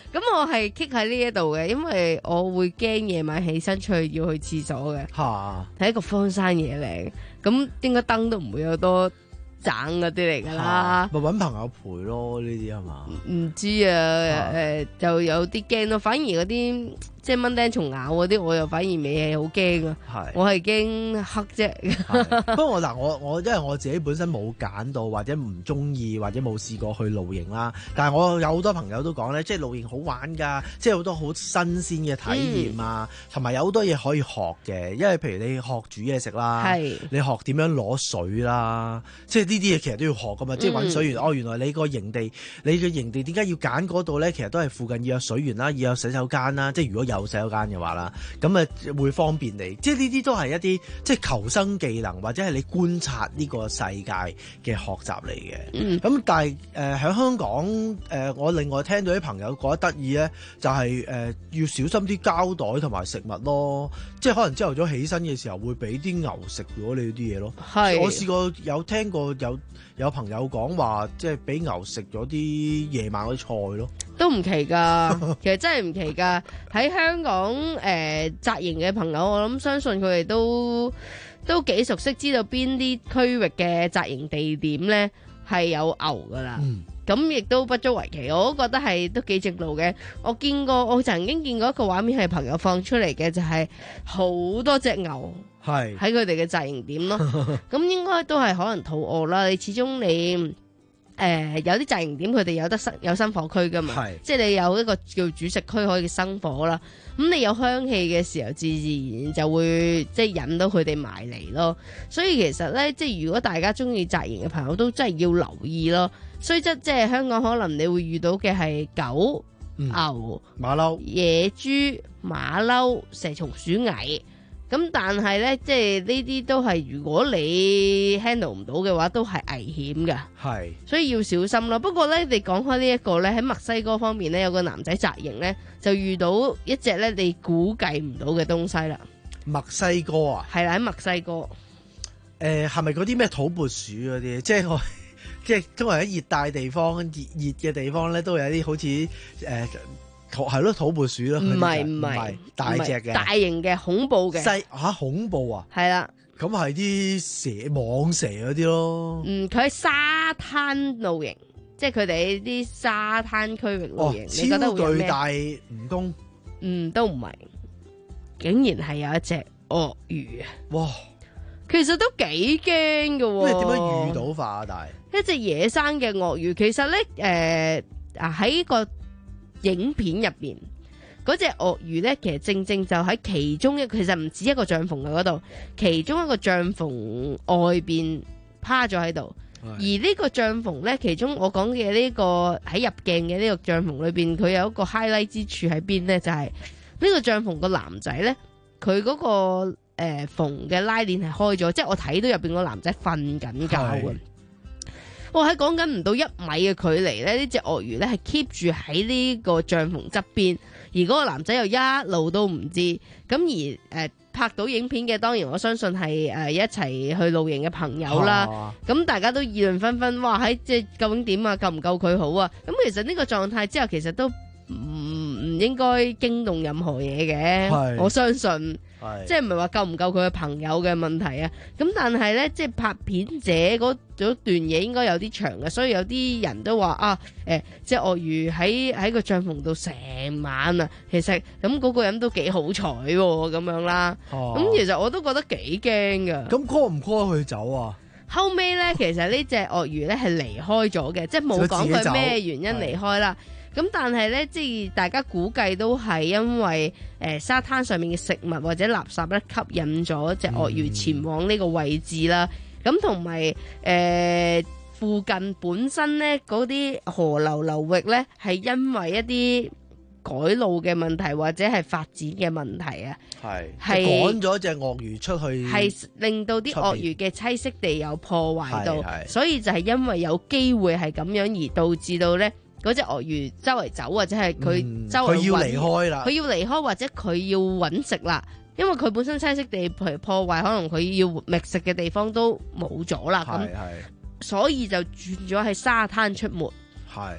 咁我係棘喺呢一度嘅，因為我會驚夜晚起身出去要去廁所嘅。 嚇， 係一個荒山野嶺，咁應該燈都唔會有多盞嗰啲嚟㗎啦。 咪揾朋友陪咯，呢啲係嘛？ 唔知啊，誒就有啲驚咯。反而嗰啲即係蚊叮蟲咬嗰啲，我又反而未係好驚啊。 係， 我係驚黑啫。 不過我嗱，我我因為我自己本身冇揀到，或者唔中意，或者冇試過去露營啦。但係我有好多朋友都講咧，即係露營好玩㗎，即係好多好新鮮嘅體驗啊，同埋、嗯、有好多嘢可以學嘅。因為譬如你學煮嘢食啦，你學點樣攞水啦，即係呢啲嘢其實都要學㗎嘛。嗯、即係揾水源，哦，原來你個營地，你嘅營地點解要揀嗰度咧？其實都係附近要有水源啦，要有洗手間啦。即係如果有洗手間嘅話啦，咁啊會方便你。即係呢啲都係一啲即係求生技能，或者係你觀察呢個世界嘅學習嚟嘅。嗯，咁但係誒喺香港誒、呃，我另外聽到啲朋友覺得得意咧，就係、是、誒、呃、要小心啲膠袋同埋食物咯。即係可能朝頭早起身嘅時候會俾啲牛食咗你啲嘢咯。係，我試過有聽過有有朋友講話，即係俾牛食咗啲夜晚嗰啲菜咯。 都唔奇㗎，其實真係唔奇㗎。喺香港誒紮營嘅朋友，我諗相信佢哋都都幾熟悉，知道邊啲區域嘅紮營地點咧係有牛㗎啦。咁亦、嗯、都不足為奇，我都覺得係都幾正路嘅。我見過，我曾經見過一個畫面係朋友放出嚟嘅，就係好多隻牛喺佢哋嘅紮營點咯。咁應該都係可能肚餓啦。你始終你。誒、呃、有啲紮營點佢哋有得生有生火區噶嘛，即係你有一個叫煮食區可以生火啦。咁你有香氣嘅時候，自自然就會即係引到佢哋埋嚟咯。所以其實咧，即係如果大家中意紮營嘅朋友，都真係要留意咯。雖則即係香港可能你會遇到嘅係狗、嗯、牛、 馬騮、 野豬、馬騮、蛇蟲鼠蟻。咁但係咧，即係呢啲都係如果你 handle 唔到嘅話，都係危險㗎。係，所以要小心咯。不過咧，你講開呢一個咧，喺墨西哥方面咧，有個男仔紮營咧，就遇到一隻咧你估計唔到嘅東西啦。 墨西哥啊？係啦，喺墨西哥。誒係咪嗰啲咩土撥鼠嗰啲？即係我即係都係喺熱帶地方、熱熱嘅地方咧，都有啲好似誒。呃係咯，土撥鼠咯， 唔係唔係大隻嘅， 大型嘅恐怖嘅， 細吓恐怖啊！係啦， 咁係啲蛇、蟒蛇嗰啲咯。 嗯，佢喺沙灘露營，即係佢哋喺啲沙灘區域露營。哦、你覺得會有咩？ 超巨大蜈蚣？嗯， 都唔係，竟然係有一隻鱷魚啊！哇，其實都幾驚㗎喎。 你點樣遇到法啊？但係一隻野生嘅鱷魚，其實咧，誒、呃、啊喺個。影片入邊嗰隻鱷魚咧，其實正正就喺其中一，其實唔止一個帳篷嘅嗰度，其中一個帳篷外邊趴咗喺度。而呢個帳篷咧，其中我講嘅呢個喺入鏡嘅呢個帳篷裏邊，佢有一個 highlight 之處喺邊咧，就係、是、呢個帳篷個男仔咧，佢嗰、那個誒縫嘅拉鏈係開咗，即係我睇到入邊個男仔瞓緊覺嘅。我喺講緊唔到一米嘅距離咧，呢隻鱷魚咧係 keep 住喺呢個帳篷側邊，而嗰個男仔又一路都唔知。咁而誒、呃、拍到影片嘅，當然我相信係誒、呃、一齊去露營嘅朋友啦。咁、啊、大家都議論紛紛，哇！喺即係究竟點啊？救唔救佢好啊？咁其實呢個狀態之後，其實都唔唔應該驚動任何嘢嘅。我相信。即係唔係話救唔救佢嘅朋友嘅問題啊？咁但係咧，即係拍片者嗰段嘢應該有啲長嘅，所以有啲人都話啊，誒、欸，即係鱷魚喺喺個帳篷度成晚啊，其實咁嗰個人都幾好彩咁樣啦。咁、啊、其實我都覺得幾驚噶。咁 call 唔 call 佢走啊？後尾咧，其實呢隻鱷魚咧係離開咗嘅，即係冇講佢咩原因離開啦。咁但係咧，即係大家估計都係因為誒、呃、沙灘上面嘅食物或者垃圾咧吸引咗隻鱷魚前往呢個位置啦。咁同埋誒附近本身咧嗰啲河流流域咧係因為一啲改路嘅問題或者係發展嘅問題啊，係係趕咗隻鱷魚出去，係令到啲鱷魚嘅棲息地有破壞到，所以就係因為有機會係咁樣而導致到咧。嗰隻鱷魚周圍走或者係佢周圍，佢、嗯、要離開啦，佢要離開或者佢要揾食啦，因為佢本身棲息地譬如破壞，可能佢要覓食嘅地方都冇咗啦，咁所以就轉咗喺沙灘出沒。係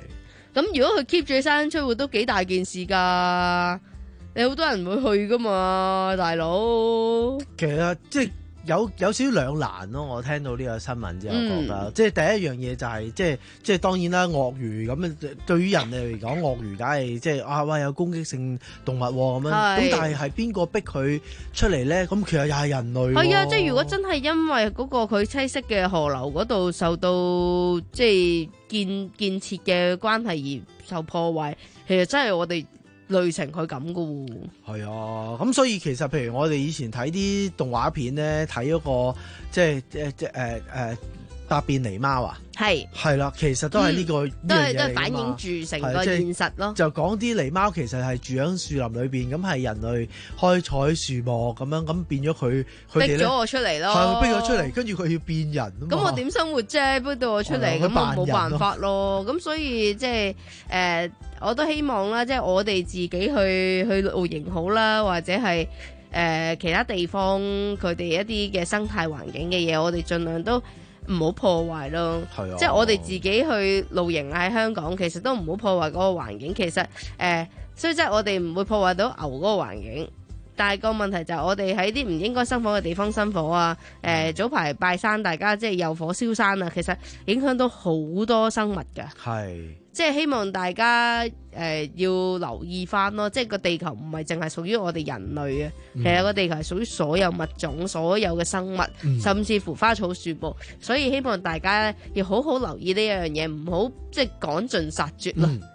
咁如果佢 keep 住山出沒都幾大件事㗎，你好多人會去㗎嘛，大佬。 其實即係有有少少兩難咯，我聽到呢個新聞之後覺得， 嗯、 即係第一樣嘢就係、是、即係即係當然啦，鱷魚咁樣對於人哋嚟講，鱷魚梗係即係啊哇有攻擊性動物咁樣，咁但係係邊個逼佢出嚟咧？咁其實又係人類。係啊，即係如果真係因為嗰個佢棲息嘅河流嗰度受到即係建建設嘅關係而受破壞，其實真係我哋累成佢咁噶喎。 係啊，咁所以其實譬如我哋以前睇啲動畫片咧，睇嗰個即係誒誒誒百變狸貓啊，係係啦，其實都係呢、這個、嗯、 都係都係反映住成個現實咯。 就講啲狸貓其實係住喺樹林裏邊，咁係人類開採樹木咁樣，咁變咗佢佢哋咧逼咗我出嚟咯， 係逼咗出嚟，跟住佢要變人。咁我點生活啫？逼到我出嚟，咁我冇辦法咯。咁所以即係誒，我都希望啦，即係我哋自己去去露營好啦，或者係誒、呃、其他地方佢哋一啲嘅生態環境嘅嘢，我哋盡量都唔好破壞咯。係啊，即係我哋自己去露營喺香港，其實都唔好破壞嗰個環境。其實誒、呃，所以即係我哋唔會破壞到牛嗰個環境。但係個問題就係我哋喺啲唔應該生火嘅地方生火啊！誒、呃，早排拜山，大家即係有火燒山啊，其實影響到好多生物㗎。係，即係希望大家誒、呃、要留意翻咯，即係個地球唔係淨係屬於我哋人類嘅，嗯、其實個地球係屬於所有物種、所有嘅生物，嗯、甚至乎花草樹木。所以希望大家咧要好好留意呢一樣嘢，唔好即係趕盡殺絕咯。嗯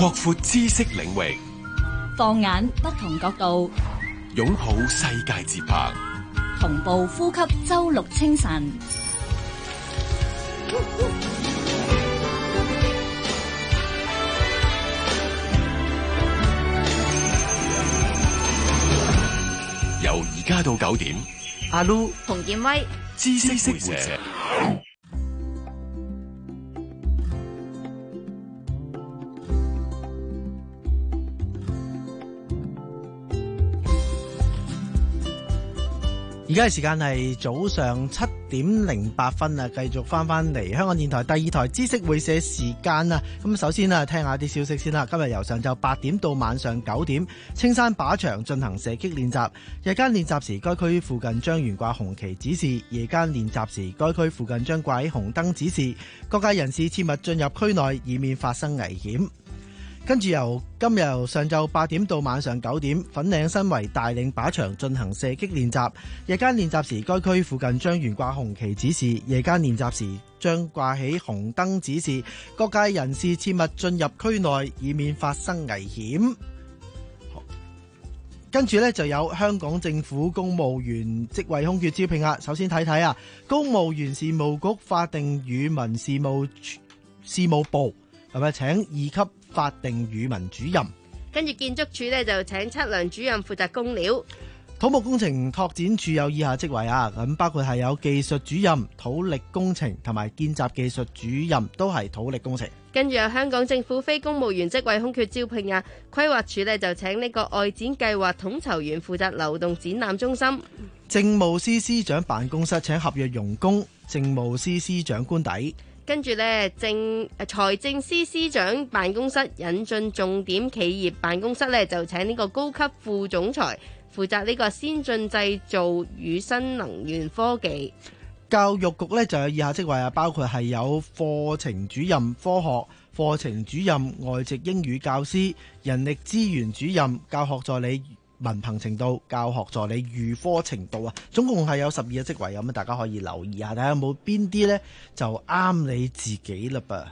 擴闊知識領域， 放眼不同角度， 擁抱世界節拍， 同步呼吸周六清晨。 由而家到九點， 阿 Lu 洪建威， 知識會社。 而家嘅時間係早上七點零八分啊，繼續翻翻嚟香港電台第二台知識會社時間啊。咁首先啊，聽下啲消息先啦。今日由上晝八點到晚上九點，青山靶場進行射擊練習。日間練習時，該區附近將懸掛紅旗指示；夜間練習時，該區附近將掛起紅燈指示。各界人士切勿進入區內，以免發生危險。跟住由今日由上晝八點到晚上九點，粉嶺新圍大嶺靶場進行射擊練習。日間練習時，該區附近將懸掛紅旗指示；夜間練習時將掛起紅燈指示。各界人士切勿進入區內，以免發生危險。跟住呢，就有香港政府公務員職位空缺招聘啊！首先睇睇啊，公務員事務局法定語文事務事務部係咪請二級法定語文主任？ 跟住建築署呢，就請測量主任負責工料。 土木工程拓展處有以下職位啊，咁包括係有技術主任、土力工程同埋見習技術主任，都係土力工程。 跟住有香港政府非公務員職位空缺招聘啊，規劃署呢，就請呢個外展計劃統籌員負責流動展覽中心。 政務司司長辦公室請合約傭工，政務司司長官邸。 跟住呢，政財政司司長辦公室引進重點企業辦公室呢，就請呢個高級副總裁負責呢個先進製造與新能源科技。 教育局呢，就有以下職位啊，包括係有課程主任、科學課程主任、外籍英語教師、人力資源主任、教學助理文憑程度、教學助理預科程度啊，總共係有十二個職位，咁大家可以留意下，睇下有冇邊啲呢就啱你自己啦噃。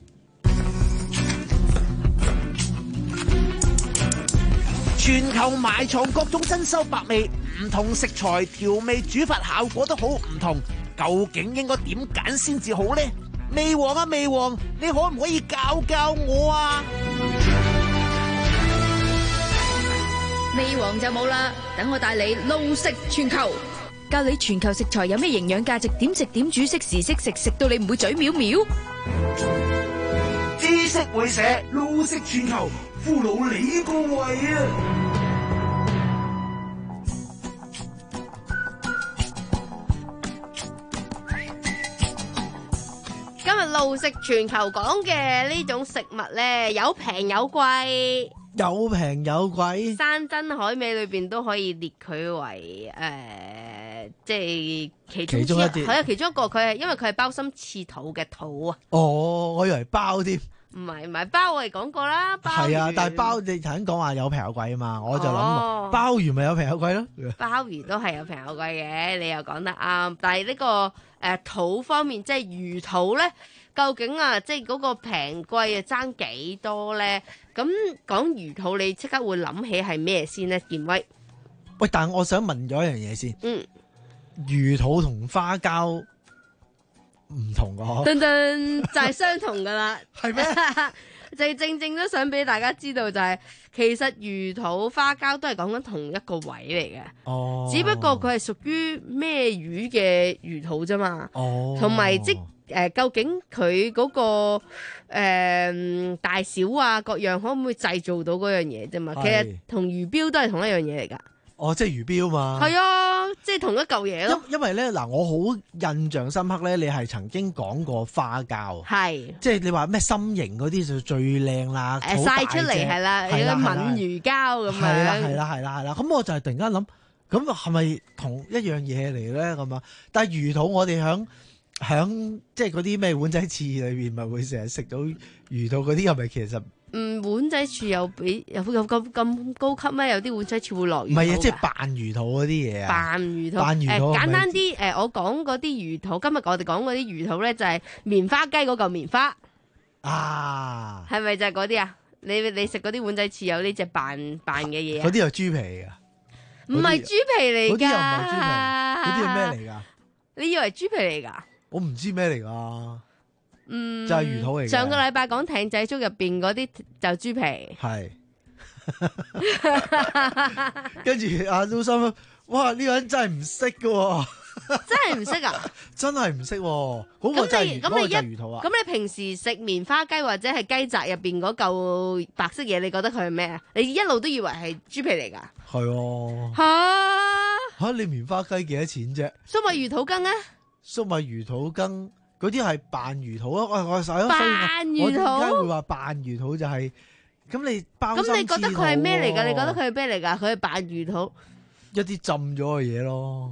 全球埋藏各種珍饈百味，唔同食材調味煮法效果都好唔同，究竟應該點揀先至好呢？味王啊味王，你可唔可以教教我啊？ 味王就冇啦，等我帶你路食全球，教你全球食材有咩營養價值，點食點煮，適時適食，食到你唔會嘴藐藐。 知識會社路食全球，俘虜你個胃啊！ 今日路食全球講嘅呢種食物呢，有平有貴。 有平有貴， 山珍海味裏邊都可以列佢為誒、呃，即係其中，其中一啲，係啊，其中一個佢係因為佢係鮑參翅肚嘅肚啊。 哦，我以為鮑添。唔係唔係鮑，我哋講過啦。 係啊，但係鮑你頭先講話有平有貴啊嘛，我就諗、哦、鮑魚咪有平有貴咯。 鮑魚都係有平有貴嘅，你又講得啱。但係呢、這個誒、呃、肚方面，即係魚肚咧。究竟啊，即係嗰個平貴啊，爭幾多咧？咁講魚肚，你即刻會諗起係咩先咧？建威， 喂，但係我想問咗一樣嘢先。 嗯， 魚肚同花膠唔同噶， 噔噔就係、是、相同噶啦， 係咩？ 就正正都想俾大家知道、就是，就係其實魚肚、花膠都係講緊同一個位嚟嘅。哦，只不過佢係屬於咩魚嘅魚肚啫嘛。哦，同埋即。誒、呃，究竟佢嗰、那個誒、呃、大小啊，各樣可唔可以製造到嗰樣嘢啫嘛？其實同魚標都係同一樣嘢嚟噶。 哦，即係魚標嘛。係啊，即係同一嚿嘢咯。 因因為咧嗱，我好印象深刻咧，你係曾經講過花膠，係即係你話咩心形嗰啲就最靚啦，誒晒出嚟係啦，有個閩魚膠咁樣。 係啦係啦係啦係啦，咁我就係突然間諗，咁係咪同一樣嘢嚟咧咁啊？但係魚肚我哋響。響即係嗰啲咩碗仔翅裏邊，咪會成日食到魚肚嗰啲，係咪其實？ 嗯，碗仔翅有比有有咁咁高級咩？有啲碗仔翅會落魚肚。唔係啊， 即係扮魚肚嗰啲嘢啊。 扮魚肚。 扮魚肚。 誒、呃，簡單啲，誒、呃，我講嗰啲魚肚，今日我哋講嗰啲魚肚咧，就係棉花雞嗰嚿棉花。啊。係咪就係嗰啲啊？ 你你食嗰啲碗仔翅有呢隻扮扮嘅嘢啊？ 嗰啲係豬皮嚟㗎。 唔係豬皮嚟㗎， 嗰啲又唔係豬皮，嗰啲係咩嚟㗎？ 你以為豬皮嚟㗎？我唔知咩嚟㗎。 嗯， 就係魚肚嚟嘅。 上個禮拜講艇仔粥入邊嗰啲就豬皮。 係。跟住阿蘇心，哇！呢、呢個人真係唔識㗎喎。 真係唔識啊！ 真係唔識喎。嗰、嗰個就係嗰個就係魚肚啊。 咁你平時食棉花雞或者係雞雜入邊嗰嚿白色嘢，你覺得佢係咩啊？你一路都以為係豬皮嚟㗎？ 係喎。 嚇嚇！你棉花雞幾多錢啫？ 粟米魚肚羹啊？ 粟米魚肚羹嗰啲係扮魚肚啊！我我使咗扮魚肚， 我點解會話扮魚肚就係、是、咁？你包心咁你覺得佢係咩嚟㗎？ 喎你覺得佢係咩嚟㗎？佢係扮魚肚。 一啲浸咗嘅嘢咯，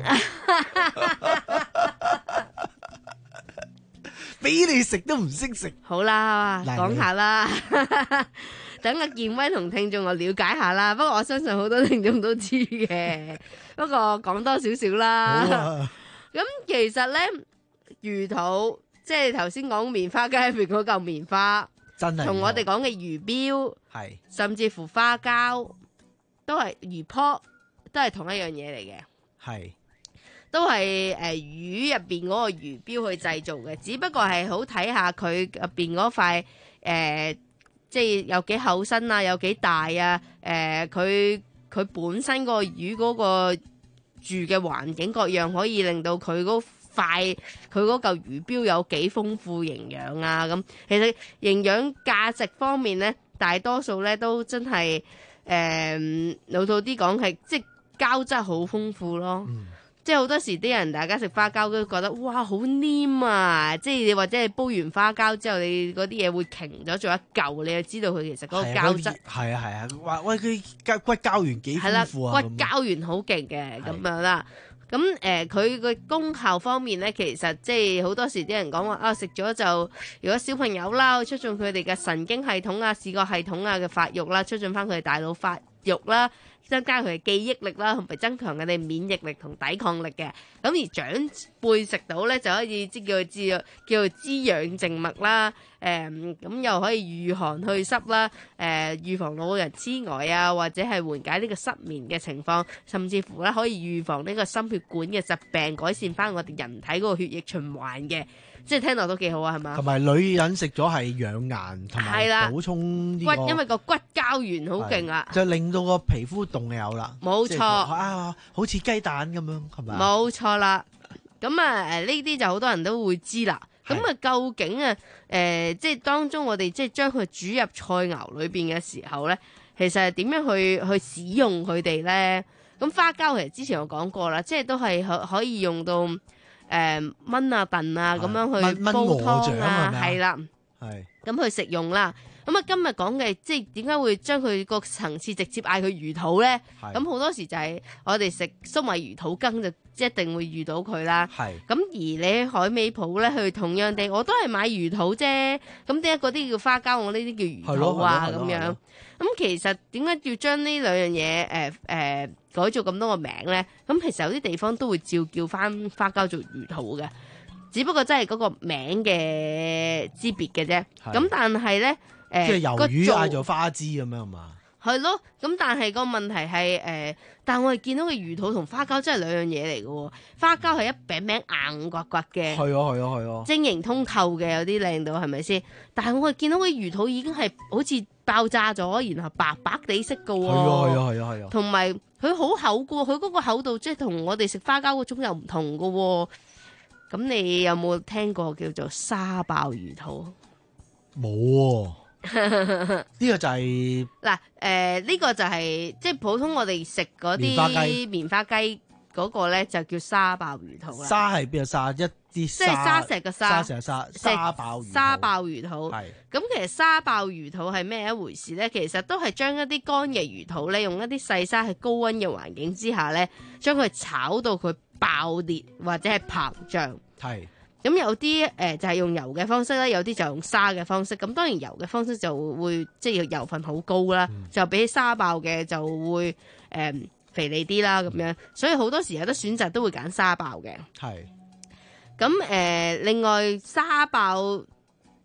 俾你食都唔識食。 好啦，講下啦，等阿健威同聽眾我了解下啦。不過我相信好多聽眾都知嘅，不過講多少少啦。咁、啊、其實咧，魚肚即係頭先講棉花雞入邊嗰嚿棉花， 真係同我哋講嘅魚標， 係甚至乎花膠，都係魚泡。都係同一樣嘢嚟嘅， 係都係誒、呃、魚入邊嗰個魚標去製造嘅，只不過係好睇下佢入邊嗰塊誒，即係有幾厚身啊，有幾大啊，誒、呃，佢佢本身個魚嗰個住嘅環境各樣，可以令到佢嗰塊佢嗰嚿魚標有幾豐富營養啊。咁其實營養價值方面咧，大多數咧都真係誒老土啲講係即係。膠質好豐富咯，嗯、即係好多時啲人大家食花膠都覺得哇好黏啊！即係你或者係煲完花膠之後，你嗰啲嘢會凝咗做一嚿，你就知道佢其實嗰個膠質係啊係啊，話喂佢骨膠原幾豐富啊！ 骨膠原好勁嘅咁樣啦。咁誒佢嘅功效方面咧，其實即係好多時啲人講話啊，食咗就如果小朋友啦，促進佢哋嘅神經系統啊、視覺系統啊嘅發育啦，促進翻佢哋大腦發育啦。增加佢嘅記憶力啦，同埋增強佢哋免疫力同抵抗力嘅。咁而長輩食到咧，就可以即叫做滋叫做滋養靜脈啦。誒、嗯、咁又可以預寒祛濕啦。誒、呃、預防老人痴呆啊，或者係緩解呢個失眠嘅情況，甚至乎咧可以預防呢個心血管嘅疾病，改善翻我哋人體嗰個血液循環嘅。即係聽落都幾好啊，係嘛？ 同埋女人食咗係養顏同埋補充呢個骨，因為個骨膠原好勁啊， 就令到個皮膚動有啦。 冇錯啊，好似雞蛋咁樣，係咪？ 冇錯啦。咁啊誒呢啲就好多人都會知啦。咁啊究竟啊誒、呃、即係當中我哋即係將佢煮入菜餚裏邊嘅時候咧，其實係點樣去去使用佢哋咧？咁花膠其實之前我講過啦，即係都係可可以用到。誒、呃、炆啊燉啊咁樣去煲湯啊，係啦，係咁去食用啦。咁啊今日講嘅即係點解會將佢個層次直接嗌佢魚肚咧？咁好多時就係我哋食粟米魚肚羹就一定會遇到佢啦。係咁而你喺海味鋪咧，去同樣地我都係買魚肚啫。咁點解嗰啲叫花膠，我呢啲叫魚肚啊？咁樣咁其實點解要將呢兩樣嘢誒誒改做咁多個名咧？咁其實有啲地方都會照叫翻花膠做魚肚嘅，只不過真係嗰個名嘅之別嘅啫。咁但係咧誒， 即係魷魚嗌做花枝咁樣嘛？ 係咯。咁但係個問題係誒、呃，但係我哋見到嘅魚肚同花膠真係兩樣嘢嚟嘅喎。花膠係一餅餅硬刮刮嘅，係啊係啊係啊，晶瑩通透嘅，有啲靚到係咪先？但係我哋見到嘅魚肚已經係好似爆炸咗，然後白白地色嘅喎。係啊係啊係啊係啊，同埋佢好厚嘅喎，佢嗰個厚度即係同我哋食花膠嗰種又唔同嘅喎。咁你有冇聽過叫做沙爆魚肚？ 冇喎。呢個就係嗱誒，呢個就係即係普通我哋食嗰啲棉花雞嗰個咧，就叫沙爆魚肚啦。 沙係邊個沙？一啲即係沙石嘅沙， 沙石嘅沙，沙爆魚。 沙爆魚肚係咁，其實沙爆魚肚係咩一回事咧？其實都係將一啲乾嘅魚肚咧，用一啲細沙喺高溫嘅環境之下咧，將佢炒到佢爆裂或者係膨脹。係。咁有啲誒、呃、就係、是、用油嘅方式啦，有啲就用沙嘅方式。咁當然油嘅方式就會即係油分好高啦，嗯、就比起沙爆嘅就會誒、呃、肥膩啲啦咁樣。所以好多時有得選擇都會揀沙爆嘅。係。咁誒、呃，另外沙爆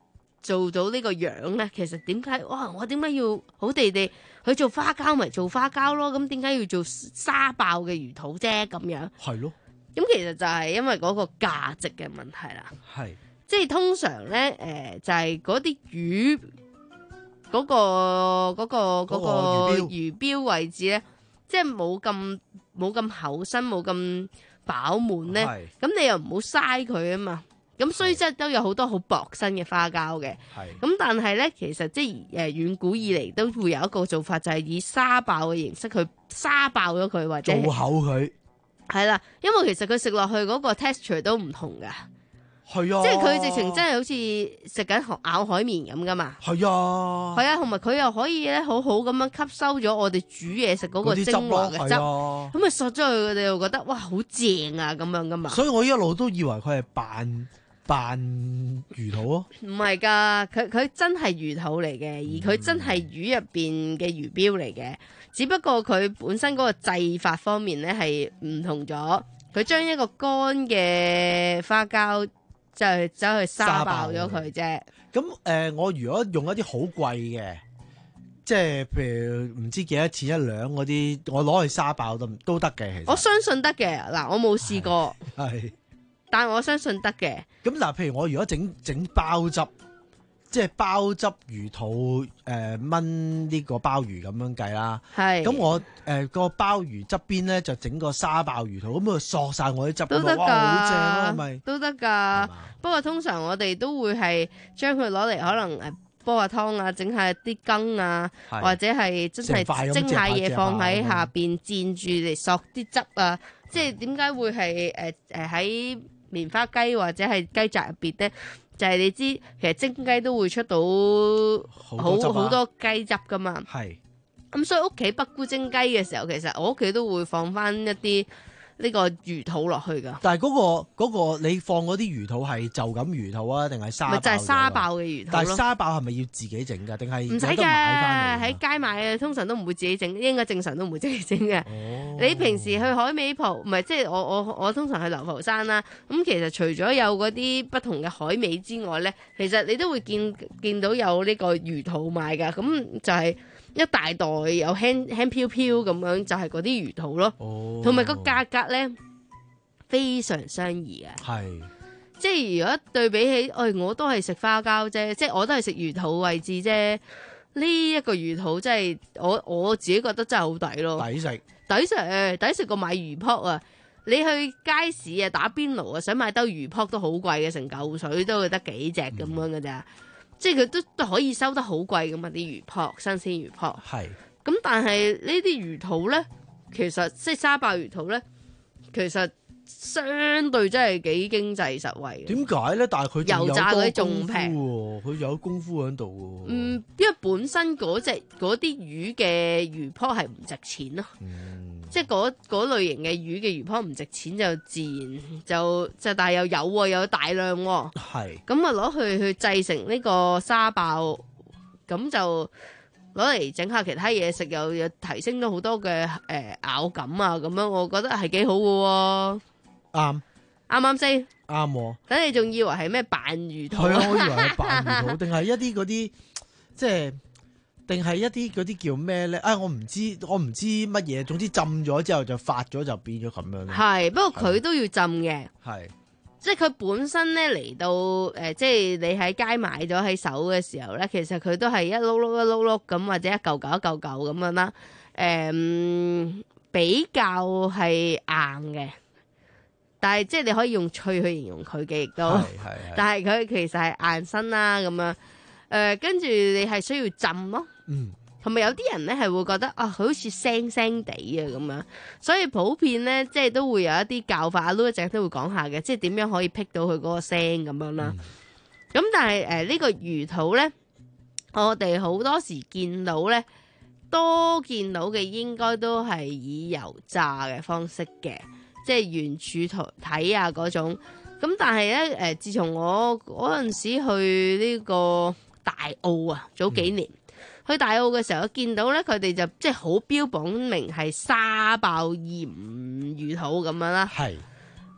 做到呢個樣咧？其實點解哇？我點解要好地地去做花膠咪做花膠咯？咁點解要做沙爆嘅魚肚啫？咁樣係咯。 咁其實就係因為嗰個價值嘅問題啦。 係。 即係通常咧，誒、呃、就係嗰啲魚嗰、嗰個嗰、嗰個嗰、嗰個魚標位置咧，即係冇咁冇咁厚身，冇咁飽滿咧。咁你又唔好嘥佢啊嘛。咁雖則都有好多好薄身嘅花膠嘅。咁但係咧，其實即係誒遠古以嚟都會有一個做法，就係以沙爆嘅形式去沙爆咗佢，或者做厚佢。係啦，因為其實佢食落去嗰個 texture 都唔同㗎。 係啊， 即係佢直情真係好似食緊咬海綿咁噶嘛。 係啊， 係啊，同埋佢又可以咧好好咁樣吸收咗我哋煮嘢食嗰個精華嘅汁，咁咪索咗去，佢哋又覺得哇好正啊咁樣噶嘛。 所以我一路都以為佢係扮扮魚肚咯。 唔係噶，佢佢真係魚肚嚟嘅，而佢真係魚入邊嘅魚標嚟嘅，只不過佢本身嗰個製法方面咧係唔同咗，佢將一個乾嘅花膠。就係走去沙爆咗佢啫。 咁誒、呃，我如果用一啲好貴嘅，即係譬如唔知幾多錢一兩嗰啲，我攞去沙爆都都得嘅。其實我相信得嘅。嗱，我冇試過， 係， 但我相信得嘅。 咁嗱，譬如我如果整整鮑汁，即係鮑汁魚肚誒炆呢個鮑魚咁樣計啦。係。咁我誒、呃那個鮑魚側邊咧就整個沙爆魚肚，咁佢索晒我啲汁， 都得㗎， 好正咯，咪都得㗎。不過通常我哋都會係將佢攞嚟可能誒煲下湯啊，整下啲羹啊，或者係真係蒸下嘢放喺下邊煎住嚟索啲汁啊。即係點解會係誒誒喺棉花雞或者係雞雜入邊咧？就係、是、你知，其實蒸雞都會出到好好多雞汁噶嘛。係。咁所以屋企北菇蒸雞嘅時候，其實我屋企都會放翻一啲呢個魚肚落去噶。 但係嗰、嗰個、嗰個你放嗰啲魚肚係就咁魚肚啊，定係沙爆？咪就係沙爆嘅魚肚咯。 但係沙爆係咪要自己整噶？定係唔使㗎？喺街買嘅，通常都唔會自己整，應該正常都唔會自己整嘅。哦、你平時去海味鋪，唔係即係我我我通常去流浮山啦。咁其實除咗有嗰啲不同嘅海味之外咧，其實你都會見見到有呢個魚肚賣㗎。咁就係一大袋有輕輕飄飄咁樣，就係嗰啲魚肚咯。同埋個價格咧非常相宜啊！係，即係如果對比起，誒、哎、我都係食花膠啫，即係我都係食魚肚位置啫。呢一個魚肚真係我我自己覺得真係好抵咯， 抵食， 抵食，抵食過買魚撲啊！你去街市啊打邊爐啊，想買兜魚撲都好貴嘅，成嚿水都得幾隻咁樣嘅咋。嗯，即係佢都都可以收得好貴噶嘛啲魚撲，新鮮魚撲。係。咁但係呢啲魚肚咧，其實即係沙爆魚肚咧，其實相對真係幾經濟實惠嘅。點解咧？但係佢油炸嗰啲仲平喎，佢有功夫喺度喎。嗯，因為本身嗰隻嗰啲魚嘅魚撲係唔值錢咯。嗯，即係嗰嗰類型嘅魚嘅魚撲唔值錢，就自然就就但係又有喎，又有大量喎。係。咁啊攞去去製成呢個沙爆，咁就攞嚟整下其他嘢食，又又提升到好多嘅誒、呃、咬感啊！咁樣我覺得係幾好嘅喎。啱啱啱先啱。等你仲以為係咩扮魚肚？係啊，我以為係扮魚肚，定係一啲嗰啲即係定係一啲嗰啲叫咩咧？啊，我唔知，我唔知乜嘢。總之浸咗之後就發咗，就變咗咁樣。係，不過佢都要浸嘅。係。即係佢本身咧嚟到誒、呃，即係你喺街買咗喺手嘅時候咧，其實佢都係一碌碌一碌碌咁，或者一嚿嚿一嚿嚿咁樣啦。誒、嗯，比較係硬嘅，但係即係你可以用脆去形容佢嘅，亦都。係係係。但係佢其實係硬身啦，咁樣誒，跟住你係需要浸咯。嗯。同埋有啲人咧係會覺得啊，佢好似腥腥地啊咁樣，所以普遍咧即係都會有一啲教法，阿 Loo 一陣都會講下嘅，即係點樣可以辟到佢嗰個腥咁樣啦。咁、嗯、但係誒呢個魚肚咧，我哋好多時見到咧，多見到嘅應該都係以油炸嘅方式嘅，即係圓柱圖體啊嗰種。咁但係咧誒，自從我嗰陣時去呢個大澳啊，早幾年。嗯去大澳嘅時候，見到咧佢哋就即係好標榜明係沙爆鹽魚肚咁樣啦。係。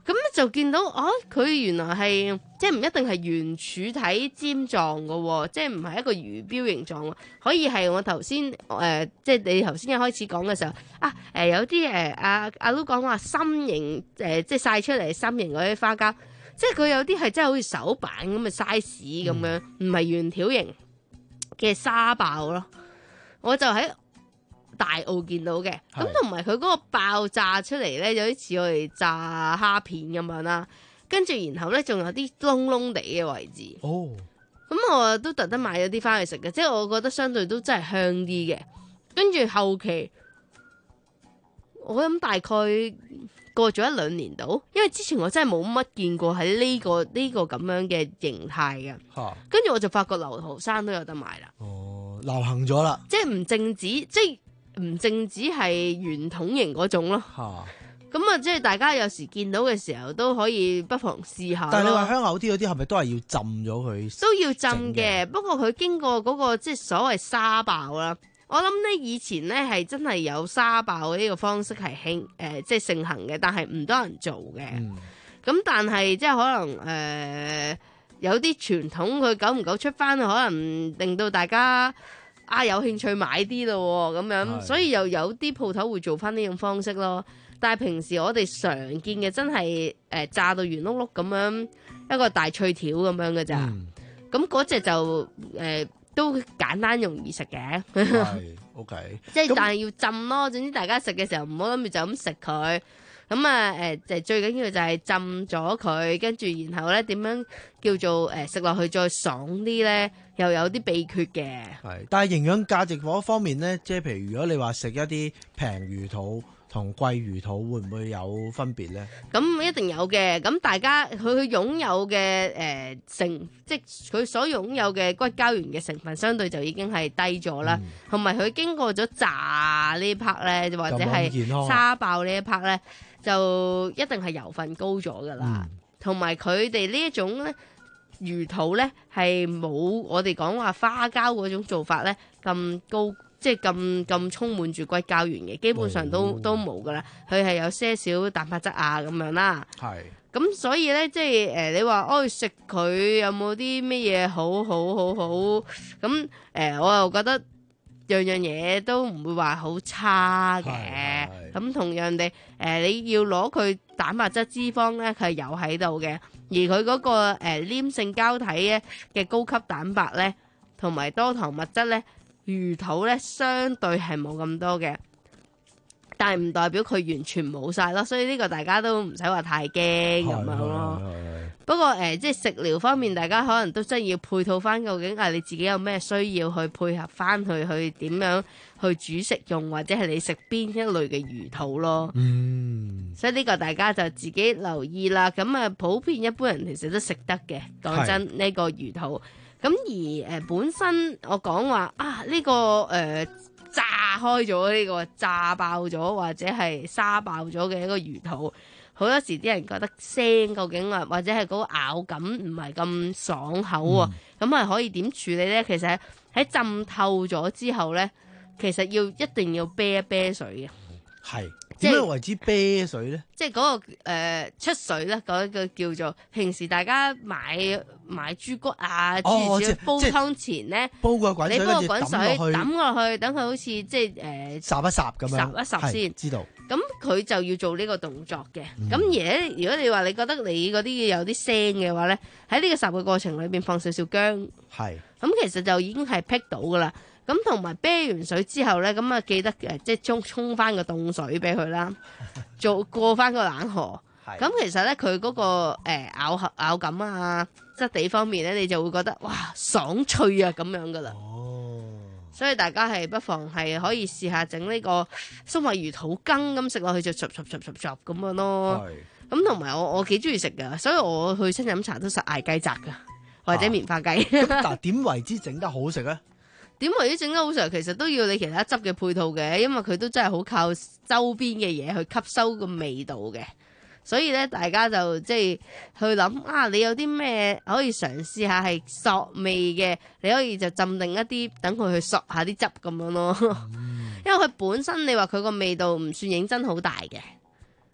咁就見到哦，佢原來係即係唔一定係圓柱體尖狀嘅，即係唔係一個魚標形狀，可以係我頭先誒，即係你頭先一開始講嘅時候啊，誒、呃、有啲誒阿阿 Lu 講話心形誒、呃，即係曬出嚟心形嗰啲花膠，即係佢有啲係真係好似手板咁嘅 size 咁樣，唔係圓條形嘅沙爆咯，我就喺大澳見到嘅，咁同埋佢嗰個爆炸出嚟咧，有啲似我哋炸蝦片咁樣啦，跟住然後咧仲有啲窿窿地嘅位置。哦，咁我都特登買咗啲翻去食嘅，即係我覺得相對都真係香啲嘅。跟住後期，我諗大概過咗一兩年度，因為之前我真係冇乜見過喺呢、這個呢、這個咁樣嘅形態嘅。嚇！跟住我就發覺流頭山都有得賣啦。 哦，流行咗啦， 即係唔淨止即係。唔淨止係圓筒形嗰種咯，咁啊，即係大家有時見到嘅時候都可以不妨試下。 但係你話香口啲嗰啲係咪都係要浸咗佢？ 都要浸嘅，不過佢經過嗰、嗰個即係所謂沙爆啦。我諗咧以前咧係真係有沙爆呢個方式係興誒，即係盛行嘅，但係唔多人做嘅。咁、嗯、但係即係可能誒、呃、有啲傳統，佢久唔久出翻，可能令到大家。啊，有興趣買啲咯咁樣，所以又有啲鋪頭會做翻呢種方式咯。但係平時我哋常見嘅真係誒、呃、炸到圓碌碌咁樣一個大脆條咁樣嘅咋。咁嗰隻就誒、呃、都簡單容易食嘅。 係 OK， 即係但係要浸咯。總之大家食嘅時候唔好諗住就咁食佢。咁啊誒，就最緊要就係浸咗佢，跟住然後咧點樣叫做誒食落去再爽啲咧，又有啲秘訣嘅。 係，但係營養價值嗰方面咧，即係譬如如果你話食一啲平魚肚同貴魚肚，會唔會有分別咧？ 咁一定有嘅。咁大家佢佢擁有嘅誒、呃、成，即係佢所擁有嘅骨膠原嘅成分，相對就已經係低咗啦。同埋佢經過咗炸呢 part 咧，或者係沙爆呢一 part 咧。就一定係油分高咗噶啦，同埋佢哋呢一種咧魚肚咧係冇我哋講話花膠嗰種做法咧咁高，即係咁咁充滿住骨膠原嘅，基本上都、哦、都冇噶啦。佢係有些少蛋白質啊咁樣啦。係。咁所以咧，即係誒、呃，你話哦食佢有冇啲咩嘢好好好好咁誒、呃？我又覺得。樣樣嘢都唔會話好差嘅，咁同樣地，誒、呃、你要攞佢蛋白質脂肪咧，佢係有喺度嘅，而佢嗰、那個誒、呃、黏性膠體咧嘅高級蛋白咧，同埋多糖物質咧，魚肚咧相對係冇咁多嘅，但係唔代表佢完全冇晒咯，所以呢個大家都唔使話太驚咁樣咯。不過誒、呃，即係食療方面，大家可能都真係要配套翻，究竟啊你自己有咩需要去配合翻去，去點樣去煮食用，或者係你食邊一類嘅魚肚咯。嗯，所以呢個大家就自己留意啦。咁啊，普遍一般人其實都食得嘅。講真，呢、這個魚肚。咁而誒、呃、本身我講話啊，呢、這個誒、呃、炸開咗呢、這個炸爆咗或者係沙爆咗嘅一個魚肚。好多時啲人覺得腥，究竟啊，或者係嗰個咬感唔係咁爽口喎，咁啊、嗯、可以點處理咧？其實喺浸透咗之後咧，其實要一定要啤一啤水嘅。係點樣為之啤水咧？即係嗰、嗰個、呃、出水咧，嗰、嗰個叫做平時大家買買豬骨啊，哦、煮煲湯前咧，煲個滾水，你煲個滾水抌落去，等佢好似即係誒烚一烚咁樣，烚一烚先知道。咁佢就要做呢個動作嘅。咁、嗯、而如果你話你覺得你嗰啲有啲腥嘅話咧，喺呢個烚嘅過程裏邊放少少薑，係咁其實就已經係辟到噶啦。咁同埋啤完水之後咧，咁啊記得誒即係沖沖翻個凍水俾佢啦，做過翻個冷河。咁其實咧佢嗰個誒咬合咬感啊質地方面咧，你就會覺得哇爽脆啊咁樣噶啦。所以大家係不妨係可以試下整呢個粟米魚肚羹咁食落去就唰唰唰唰唰咁樣咯。咁同埋我我幾中意食噶，所以我去親飲茶都實嗌雞雜噶，或者棉花雞。咁但係點為之整得好食咧？點為之整得好食？其實都要你其他汁嘅配套嘅，因為佢都真係好靠周邊嘅嘢去吸收個味道嘅。所以咧，大家就即係去諗啊，你有啲咩可以嘗試下係索味嘅，你可以就浸定一啲，等佢去索下啲汁咁樣咯。嗯、因為佢本身你話佢個味道唔算認真好大嘅，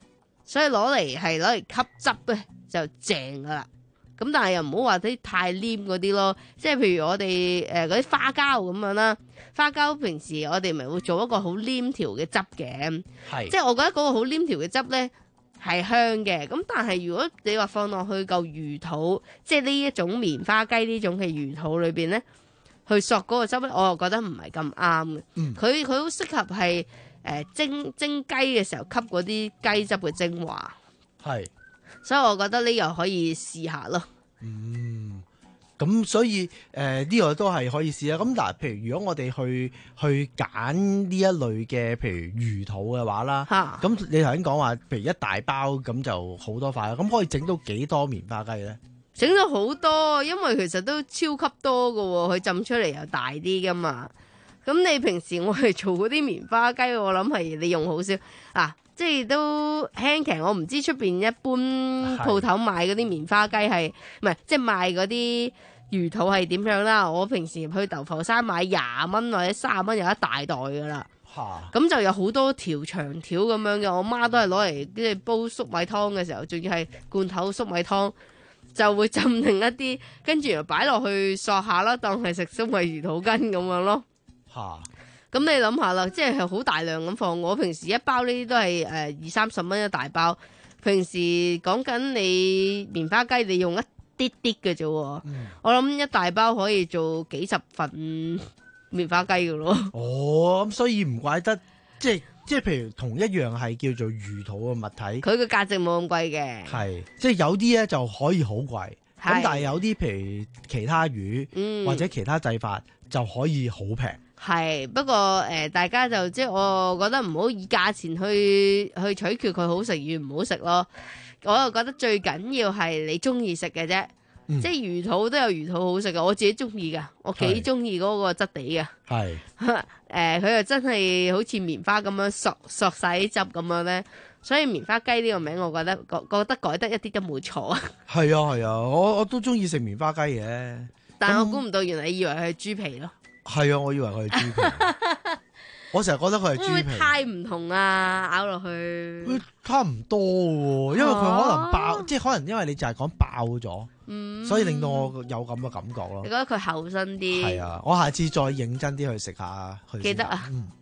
所以攞嚟係攞嚟吸汁咧就正噶啦。咁但係又唔好話啲太黏嗰啲咯，即係譬如我哋誒嗰啲花膠咁樣啦，花膠平時我哋咪會做一個好黏條嘅汁嘅，即係我覺得嗰個好黏條嘅汁咧係香嘅。咁但係如果你話放落去嚿魚肚，即係呢一種棉花雞呢種嘅魚肚裏邊咧，去索嗰個汁咧，我又覺得唔係咁啱嘅。佢佢好適合係誒、呃、蒸蒸雞嘅時候吸嗰啲雞汁嘅精華。係。所以我覺得呢個可以試下咯。 嗯，咁所以誒呢、呃這個都係可以試啦。咁嗱，譬如如果我哋去去揀呢一類嘅，譬如魚肚嘅話啦，咁你頭先講話，譬如一大包咁就好多塊啦。咁可以整到幾多棉花雞咧？ 整咗好多，因為其實都超級多㗎喎，佢浸出嚟又大啲噶嘛。咁你平時我係做嗰啲棉花雞，我諗係你用好少啊。即係都輕騎，我唔知出邊一般鋪頭賣嗰啲棉花雞係唔係，即係賣嗰啲魚肚係點樣啦？我平時去豆腐山買廿蚊或者三十蚊有一大袋噶啦，咁就有好多條長條咁樣嘅。我媽都係攞嚟即係煲粟米湯嘅時候，仲要係罐頭粟米湯，就會浸定一啲，跟住又擺落去索下啦，當係食粟米魚肚羹咁樣咯。咁你諗下啦，即係好大量咁放。我平時一包呢啲都係誒二三十蚊一大包。平時講緊你棉花雞，你用一啲啲嘅啫。我諗一大包可以做幾十份棉花雞㗎咯。 哦，咁所以唔怪得，即係即係譬如同一樣係叫做魚肚嘅物體， 佢嘅價值冇咁貴嘅。 係，即係有啲咧就可以好貴，咁但係有啲譬如其他魚、嗯、或者其他製法就可以好平。 係，不過誒、呃，大家就即係我覺得唔好以價錢去去取決佢好食與唔好食咯。我又覺得最緊要係你中意食嘅啫，即係魚肚都有魚肚好食嘅，我自己中意噶，我幾中意嗰個質地嘅。係，誒、呃，佢又真係好似棉花咁樣索索晒啲汁咁樣咧，所以棉花雞呢個名，我覺得覺覺得改得一啲都冇錯啊。係啊係啊，我我都中意食棉花雞嘅，但係我估唔到原來你以為佢係豬皮咯。係啊，我以為佢係豬皮，我成日覺得佢係豬皮。會唔會太唔同啊？咬落去差唔多喎，因為佢可能爆，啊、即係可能因為你就係講爆咗，嗯、所以令到我有咁嘅感覺咯。 你覺得佢厚身啲？ 係啊，我下次再認真啲去食下。去記得啊。嗯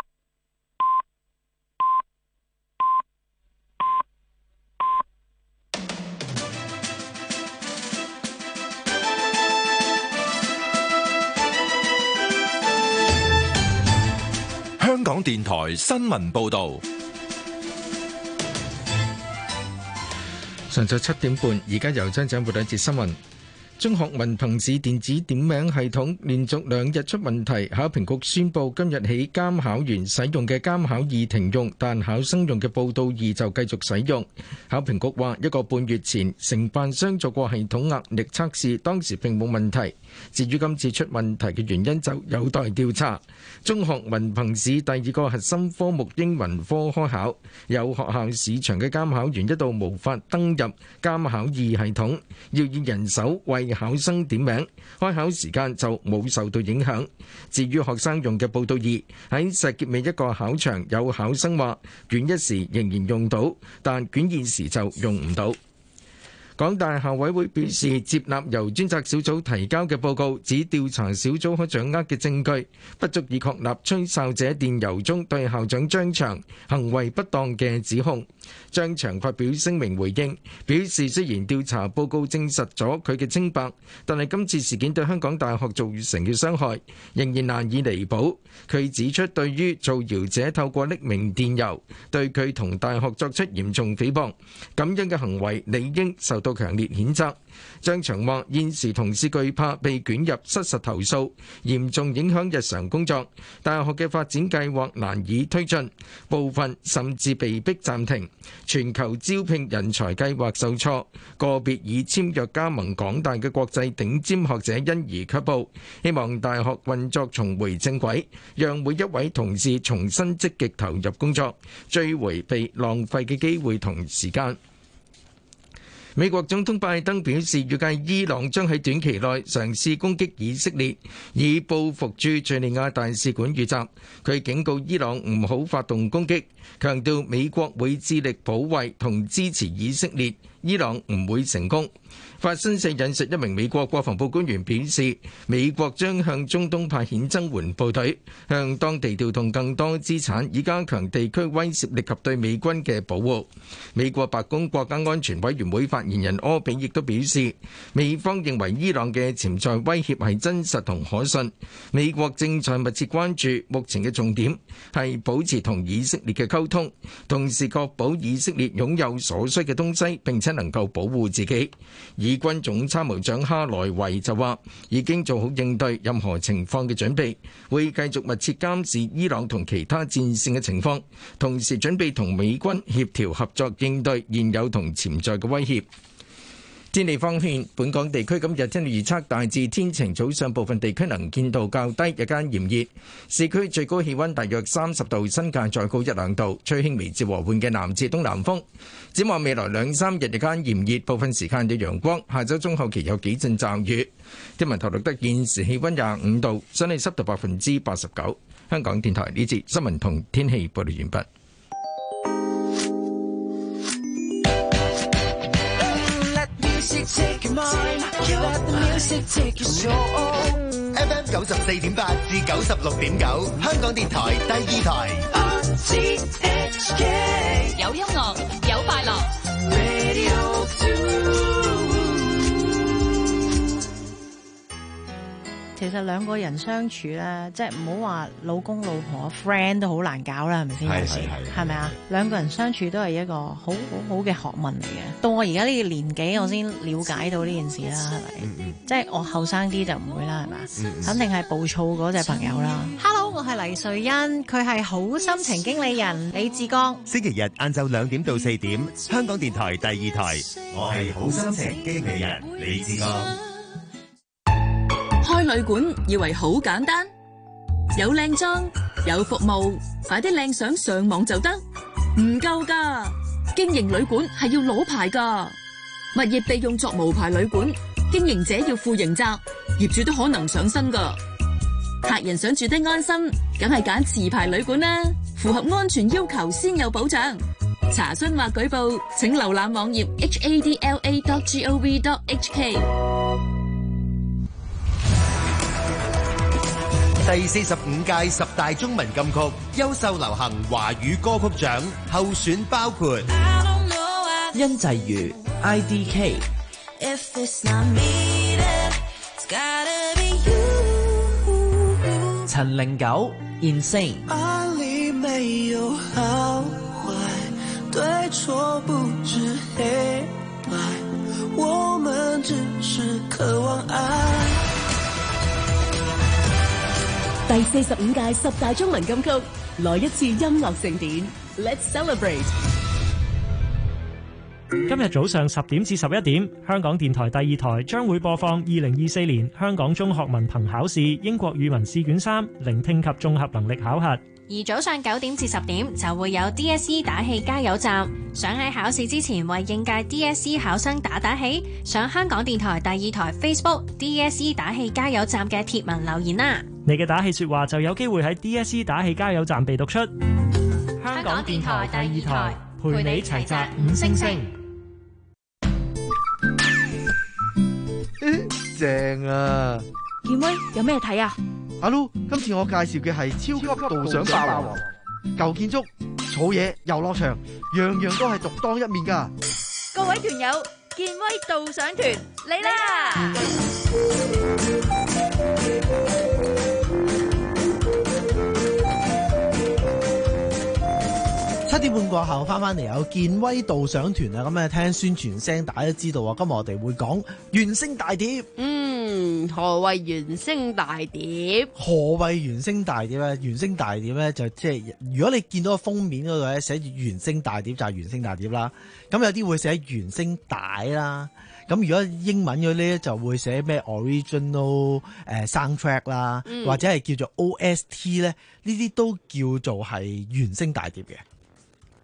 香港電台新聞報道， 上晝七點半，而家由張長報道一節新聞。中學文憑試電子點名系統連續兩日出問題，考評局宣布今日起監考員使用嘅監考二停用，但考生用嘅報到二就繼續使用。考評局話，一個半月前承辦商做過系統壓力測試，當時並冇問題。至於今次出問題嘅原因就有待調查。中學文憑試第二個核心科目英文科開考，有學校試場嘅監考員一度無法登入監考二系統，要以人手為考生點名，開考時間就冇受到影響。至於學生用嘅報到二，喺石硤尾一個考場，有考生話卷一時仍然用到，但卷二時就用唔到。港大校委會表示接納由專責小組提交嘅報告，指調查小組可掌握嘅證據不足以確立吹哨者電郵中對校長張翔行為不當嘅指控。張翔發表聲明回應，表示雖然調查報告證實咗佢嘅清白，但係今次事件對香港大學造成嘅傷害仍然難以彌補。佢指出，對於造謠者透過匿名電郵對佢同大學作出嚴重誹謗，咁樣嘅行為理應受到強烈譴責。張翔話：現時同事懼怕被捲入失實投訴，嚴重影響日常工作，大學嘅發展計劃難以推進，部分甚至被迫暫停，全球招聘人才計劃受挫，個別已簽約加盟港大嘅國際頂尖學者因而卻步。希望大學運作重回正軌，讓每一位同事重新積極投入工作，追回被浪費嘅機會同時間。 美國總統拜登表示，預計伊朗將喺短期內嘗試攻擊以色列，以報復駐敘利亞大使館遇襲。佢警告伊朗唔好發動攻擊，強調美國會致力保衛同支持以色列，伊朗唔會成功。法新社引述一名美國國防部官員表示，美國將向中東派遣增援部隊，向當地調動更多資產，以加強地區威懾力及對美軍嘅保護。美國白宮國家安全委員會發言人柯比亦都表示，美方認為伊朗嘅潛在威脅係真實同可信，美國正在密切關注，目前嘅重點係保持同以色列嘅溝通，同時確保以色列擁有所需嘅東西，並且能夠保護自己。以軍總參謀長哈萊維就話，已經做好應對任何情況嘅準備，會繼續密切監視伊朗同其他戰線嘅情況，同時準備同美軍協調合作應對現有同潛在嘅威脅。天氣方面，本港地區今日天氣預測大致天晴，早上部分地區能見度較低，日間炎熱，市區最高氣溫大約三十度，新界再高一兩度，吹輕微至和緩嘅南至東南風。展望未來兩三日日間炎熱，部分時間有陽光，下週中後期有幾陣驟雨。天文台錄得現時氣溫廿五度，相對濕度百分之八十九。香港電台呢節新聞同天氣報道完畢。 Take your mind, let the music take your soul. F M 九十四點八至九十六點九，香港電台第二台。R T H K 有音樂，有快樂。 Radio two。 其實兩個人相處咧，即係唔好話老公老婆 friend 都好難搞啦，係咪先？ 係係係， 係咪啊？兩個人相處都係一個好好好嘅學問嚟嘅。到我而家呢個年紀，我先了解到呢件事啦，係咪？嗯嗯。即係我後生啲就唔會啦，係咪？嗯嗯。肯定係暴躁嗰隻朋友啦。 Hello， 我係黎瑞恩，佢係好心情經理人李志剛。 星期日晏晝兩點到四點，香港電台第二台，我係好心情經理人李志剛。 開旅館以為好簡單，有靚裝有服務，快啲靚相上網就得，唔夠㗎。經營旅館係要攞牌㗎，物業被用作無牌旅館，經營者要負刑責，業主都可能上身㗎。客人想住得安心，梗係揀持牌旅館啦，符合安全要求先有保障。查詢或舉報，請瀏覽網頁 h a d l a dot gov dot h k。 第四十五屆十大中文金曲優秀流行華語歌曲獎候選包括殷際瑜 I D K、 陳零九 Insane、 愛裡沒有好壞，對錯不知黑白，我們只是渴望愛。 第四十五屆十大中文金曲，來一次音樂盛典 ，Let's celebrate！ 今日早上十點至十一點，香港電台第二台將會播放二零二四年香港中學文憑考試英國語文試卷三聆聽及綜合能力考核。 而早上九點至十點就會有 D S E 打氣加油站，想喺考試之前為應屆 D S E 考生打打氣，上香港電台第二台 Facebook D S E 打氣加油站嘅貼文留言啦。 你嘅打氣說話就有機會喺 D S E 打氣加油站被讀出。香港電台第二台陪你齊集五星星。 正啊！ 健威有咩睇啊？ 阿 Lu， 今次我介紹嘅係超級導賞霸王，舊建築、草野、遊樂場，樣樣都係獨當一面噶。 各位團友，健威導賞團嚟啦！ 七點半過後翻翻嚟有健威導賞團啊！咁啊聽宣傳聲，大家都知道啊。今日我哋會講原聲大碟。 嗯，何謂原聲大碟？ 何謂原聲大碟咧？原聲大碟咧就即係如果你見到個封面嗰度咧寫住原聲大碟就係原聲大碟啦。咁有啲會寫原聲帶啦。咁如果英文嗰啲咧就會寫咩 original 誒 soundtrack 啦，嗯、或者係叫做 O S T 咧，呢啲都叫做係原聲大碟嘅。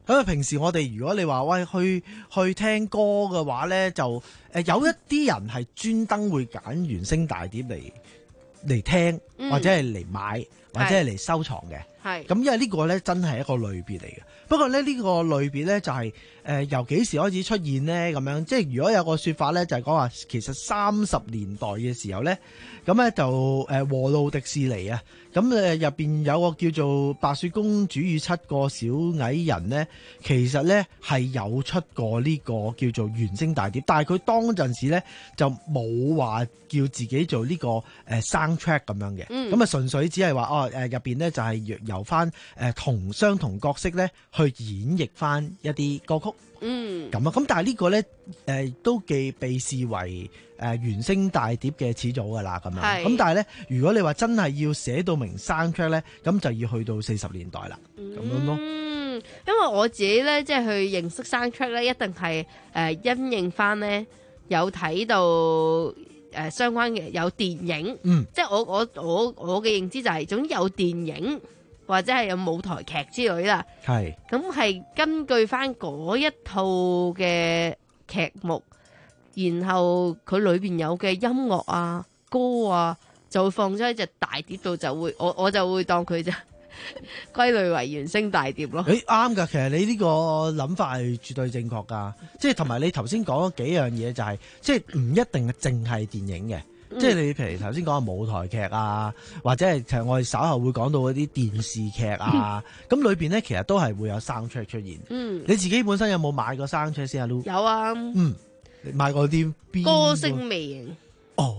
咁啊，平時我哋如果你話喂去去聽歌嘅話咧，就誒、呃、有一啲人係專登會揀原聲大碟嚟嚟聽， 嗯、 或者係嚟買，或者係嚟收藏嘅。 係咁，因為呢個咧真係一個類別嚟嘅。不過咧呢、呢個類別咧就係、是、誒、呃、由幾時開始出現呢？咁樣即係如果有個說法咧，就係講話其實三十年代嘅時候咧，咁咧就誒、呃、和路迪士尼啊。咁誒入邊有個叫做白雪公主與七個小矮人呢，其實呢係有出過呢個叫做原聲大碟，但係佢當陣時呢就冇話叫自己做呢個誒 soundtrack 咁樣嘅，咁啊純粹只係話哦誒入邊呢就係由翻誒同相同角色呢去演繹翻一啲歌曲。 嗯， 咁啊，咁但係呢個咧，誒、呃、都既被視為誒、呃、原聲大碟嘅始祖噶啦，咁樣。咁但係咧，如果你話真係要寫到明 soundtrack 咧，咁就要去到四十年代啦，咁、嗯、樣咯。 嗯，因為我自己咧，即係去認識 soundtrack 咧，一定係誒、呃、因應翻咧有睇到誒、呃、相關嘅有電影， 嗯， 即係我我我我嘅認知就係、是，總之有電影。或者係有舞台劇之類啦， 係咁係根據翻嗰一套嘅劇目，然後佢裏邊有嘅音樂啊、歌啊，就會放咗喺隻大碟度，就會我我就會當佢就歸類為原聲大碟咯。 誒啱㗎，其實你呢個諗法係絕對正確㗎，即係同埋你頭先講嗰幾樣嘢就係、是，即係唔一定係淨係電影嘅。即係你譬如頭先講嘅舞台劇啊，或者係其實我哋稍後會講到嗰啲電視劇啊，咁裏邊咧其實都係會有 soundtrack 出現。嗯，你自己本身有冇買過 soundtrack 先啊 Lu？ 有啊。嗯， 你買過啲邊？ 歌聲魅影。 哦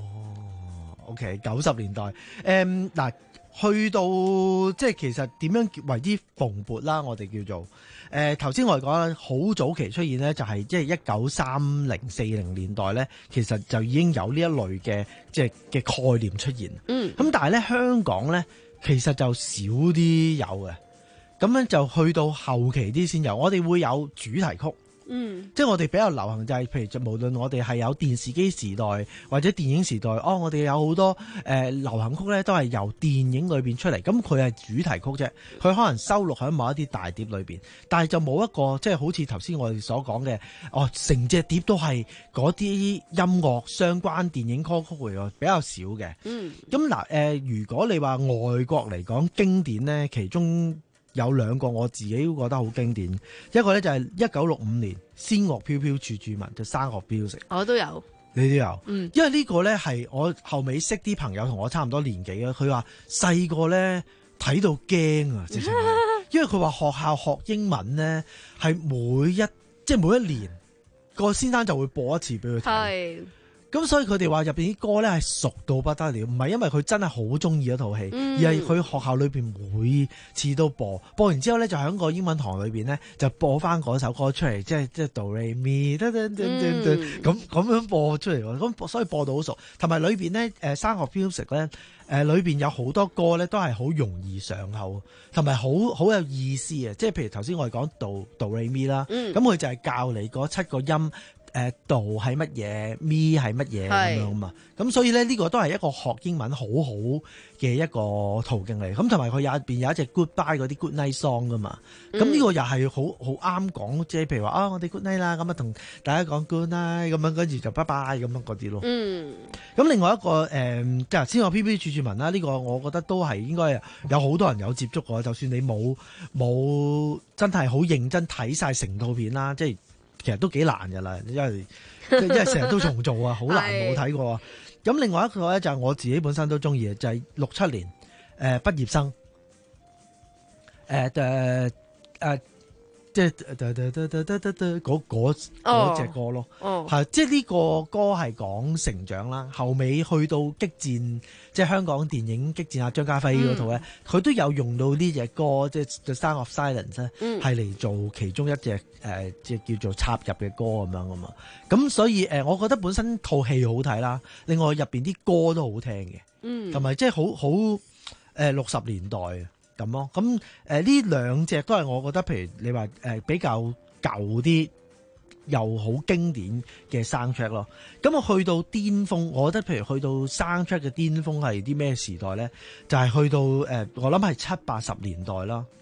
，OK， 九十年代。誒、嗯、嗱，去到即係其實點樣為之蓬勃啦？我哋叫做。誒頭先我哋講好早期出現呢，就係即係一九三零四零年代呢，其實就已經有呢一類嘅即係嘅概念出現。嗯，咁但係咧香港咧其實就少啲有嘅，咁樣就去到後期啲先有。我哋會有主題曲。嗯，即係我哋比較流行就係、是，譬如就無論我哋係有電視機時代或者電影時代，哦，我哋有好多誒、呃、流行曲咧，都係由電影裏邊出嚟。咁佢係主題曲啫，佢可能收錄喺某一啲大碟裏邊，但係就冇一個即係好似頭先我哋所講嘅，哦，成隻碟都係嗰啲音樂相關電影歌曲嚟嘅，比較少嘅。嗯，咁嗱誒，如果你話外國嚟講經典咧，其中有兩個我自己都覺得好經典，一個咧就係一九六五年《仙樂飄飄處處聞》就《Sound of Music》，我都有，你都有，嗯，因為呢個咧係我後尾識啲朋友同我差唔多年紀嘅，佢話細個咧睇到驚啊，直情係，因為佢話學校學英文咧係每一即係每一年個先生就會播一次俾佢睇。咁所以佢哋話入邊啲歌咧係熟到不得了，唔係因為佢真係好中意一套戲，嗯、而係佢學校裏邊每次都播，播完之後咧就喺個英文堂裏邊咧就播翻嗰首歌出嚟，即係即係 Do Re Mi 咁咁樣播出嚟，咁所以播到好熟。同埋裏邊咧誒 Sound of Music 咧誒裏邊有好多歌咧都係好容易上口，同埋好好有意思啊！即係譬如頭先我哋講 Do Do Re Mi 啦，咁佢就係教你嗰七個音。誒度係乜嘢，咪係乜嘢咁樣嘛？咁所以咧呢個都係一個學英文好好嘅一個途徑嚟。咁同埋佢有入邊有一隻 Goodbye 嗰啲 Good Night Song 噶嘛。咁呢、嗯、個又係好好啱講，即係譬如話啊，我哋 Good Night 啦，咁啊同大家講 Good Night 咁樣，跟住就拜拜咁樣嗰啲咯。嗯。咁另外一個誒，即係先我 P P 處處聞啦，呢、這個我覺得都係應該有好多人有接觸過，就算你冇冇真係好認真睇晒成套片啦，即係。其實都幾難㗎啦，因為因為成日都重做啊，好難冇睇過啊。咁另外一個咧就係我自己本身都中意嘅，就係六七年誒畢業生誒誒誒，即係嗰嗰嗰隻歌咯，係即係呢個歌係講成長啦。後尾去到激戰，即係香港電影激戰阿張家輝嗰套咧，佢都有用到呢隻歌，即係 The Sound of Silence 咧，係嚟做其中一隻誒，即係叫做插入嘅歌咁樣啊嘛。咁所以誒，我覺得本身套戲好睇啦，另外入邊啲歌都好聽嘅，同埋即係好好誒六十年代咁咯。咁誒呢兩隻都係我覺得，譬如你話誒、呃、比較舊啲又好經典嘅 soundtrack 咯。咁我去到巔峰，我覺得譬如去到 soundtrack 嘅巔峰係啲咩時代咧？就係、是、去到誒、呃，我諗係七八十年代啦。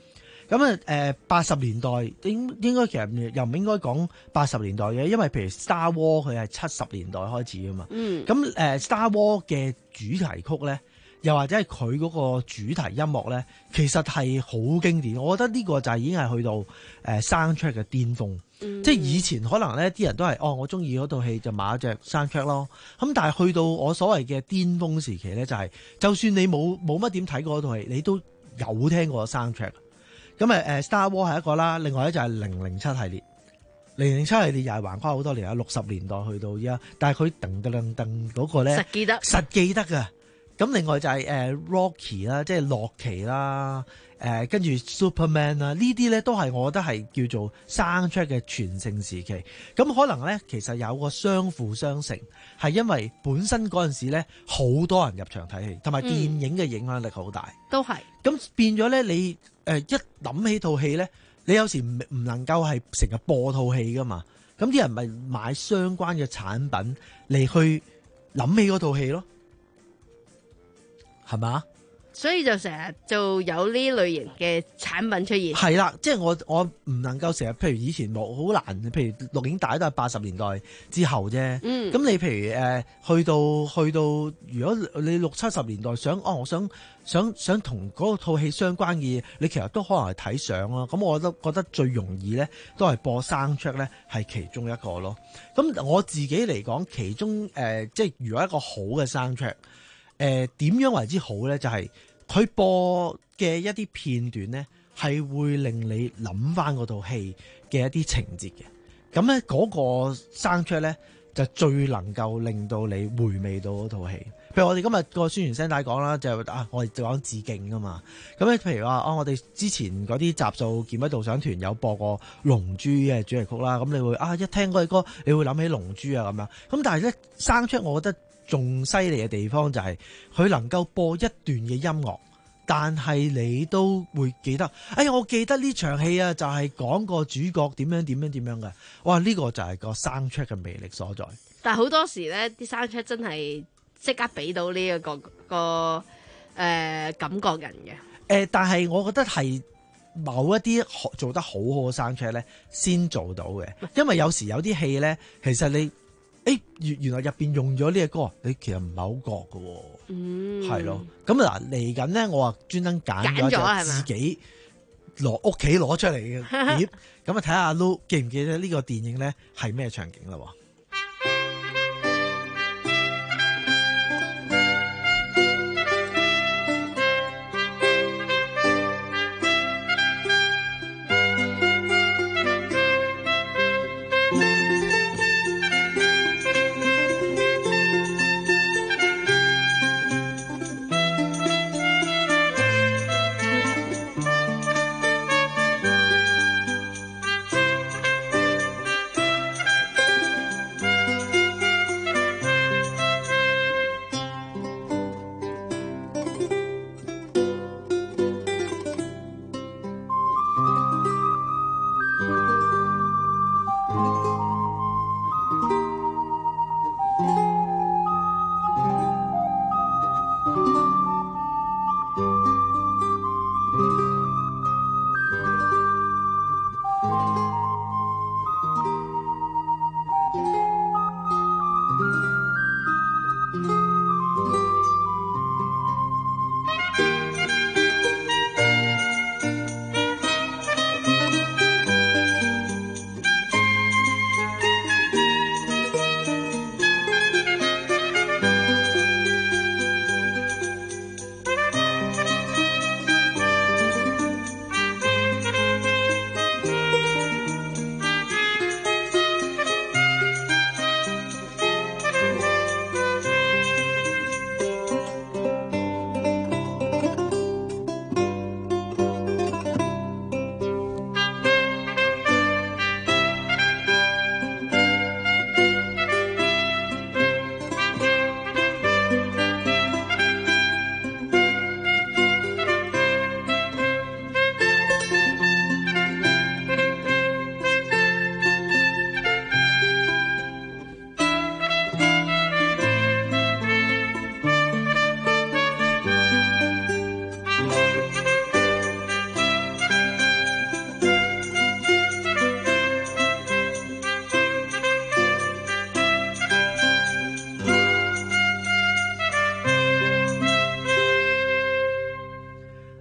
咁啊誒八十年代應應該其實又唔應該講八十年代嘅，因為譬如 Star War 佢係七十年代開始㗎嘛。 嗯。 咁誒、呃、Star War 嘅主題曲咧，又或者係佢嗰個主題音樂咧，其實係好經典。我覺得呢個就係已經係去到誒 soundtrack 嘅巔峰。嗯、即係以前可能咧啲人都係哦，我中意嗰套戲就買一隻 soundtrack 咯。咁但係去到我所謂嘅巔峰時期咧，就係、是、就算你冇冇乜點睇過嗰套戲，你都有聽過 soundtrack。咁誒誒 Star War 係一個啦，另外咧就係零零七系列。零零七系列又係橫跨好多年啊，六十年代去到而家，但係佢噔噔噔嗰個咧實記得實記得㗎。咁另外就係、是、誒、呃、Rocky 啦，即係洛奇啦，誒跟住 Superman 啦，呢啲咧都係我覺得係叫做 soundtrack 嘅全盛時期。咁可能咧其實有個相輔相成，係因為本身嗰陣時咧好多人入場睇戲，同埋電影嘅影響力好大， 嗯、都係。咁變咗咧，你誒、呃、一諗起套戲咧，你有時唔唔能夠係成日播套戲噶嘛。咁啲人咪買相關嘅產品嚟去諗起嗰套戲咯。係嘛？ 所以就成日就有呢類型嘅產品出現。係啦， 即係我我唔能夠成日，譬如以前冇好難，譬如錄影帶都係八十年代之後啫。嗯，咁你譬如誒、呃、去到去到，如果你六七十年代想哦，我想想想同嗰套戲相關嘅嘢，你其實都可能係睇相咯。咁我都覺得最容易咧，都係播 soundtrack 咧，係其中一個咯。咁我自己嚟講，其中誒、呃、即係如果一個好嘅 soundtrack。誒、呃、點樣為之好咧？就係、是、佢播嘅一啲片段咧，係會令你諗翻嗰套戲嘅一啲情節嘅。咁咧嗰個 soundtrack 咧，就最能夠令到你回味到嗰套戲。譬如我哋今日個宣傳聲帶講啦，就係、啊，我哋就講致敬㗎嘛。咁咧，譬如話啊，我哋之前嗰啲集數劍威導賞團有播過《龍珠》嘅主題曲啦。咁你會啊，一聽嗰隻歌，你會諗起《龍珠》啊咁樣。咁但係咧 soundtrack，我覺得仲犀利嘅地方就係佢能夠播一段嘅音樂，但係你都會記得。哎呀，我記得呢場戲啊，就係講個主角點樣點樣點樣嘅。哇！呢、這個就係個 soundtrack 嘅魅力所在。 但係好多時咧，啲 soundtrack 真係即刻俾到呢、這、一個個誒、呃、感覺人嘅。誒、 呃，但係我覺得係某一啲做得好好嘅 soundtrack 咧，先做到嘅。因為有時有啲戲咧，其實你。誒，原原來入邊用咗呢個歌，你其實唔係好覺嘅，嗯，係咯。咁嗱嚟緊咧，我話專登揀咗隻自己攞屋企攞出嚟嘅碟，咁啊睇下阿 Lu 記唔記得呢個電影咧係咩場景啦？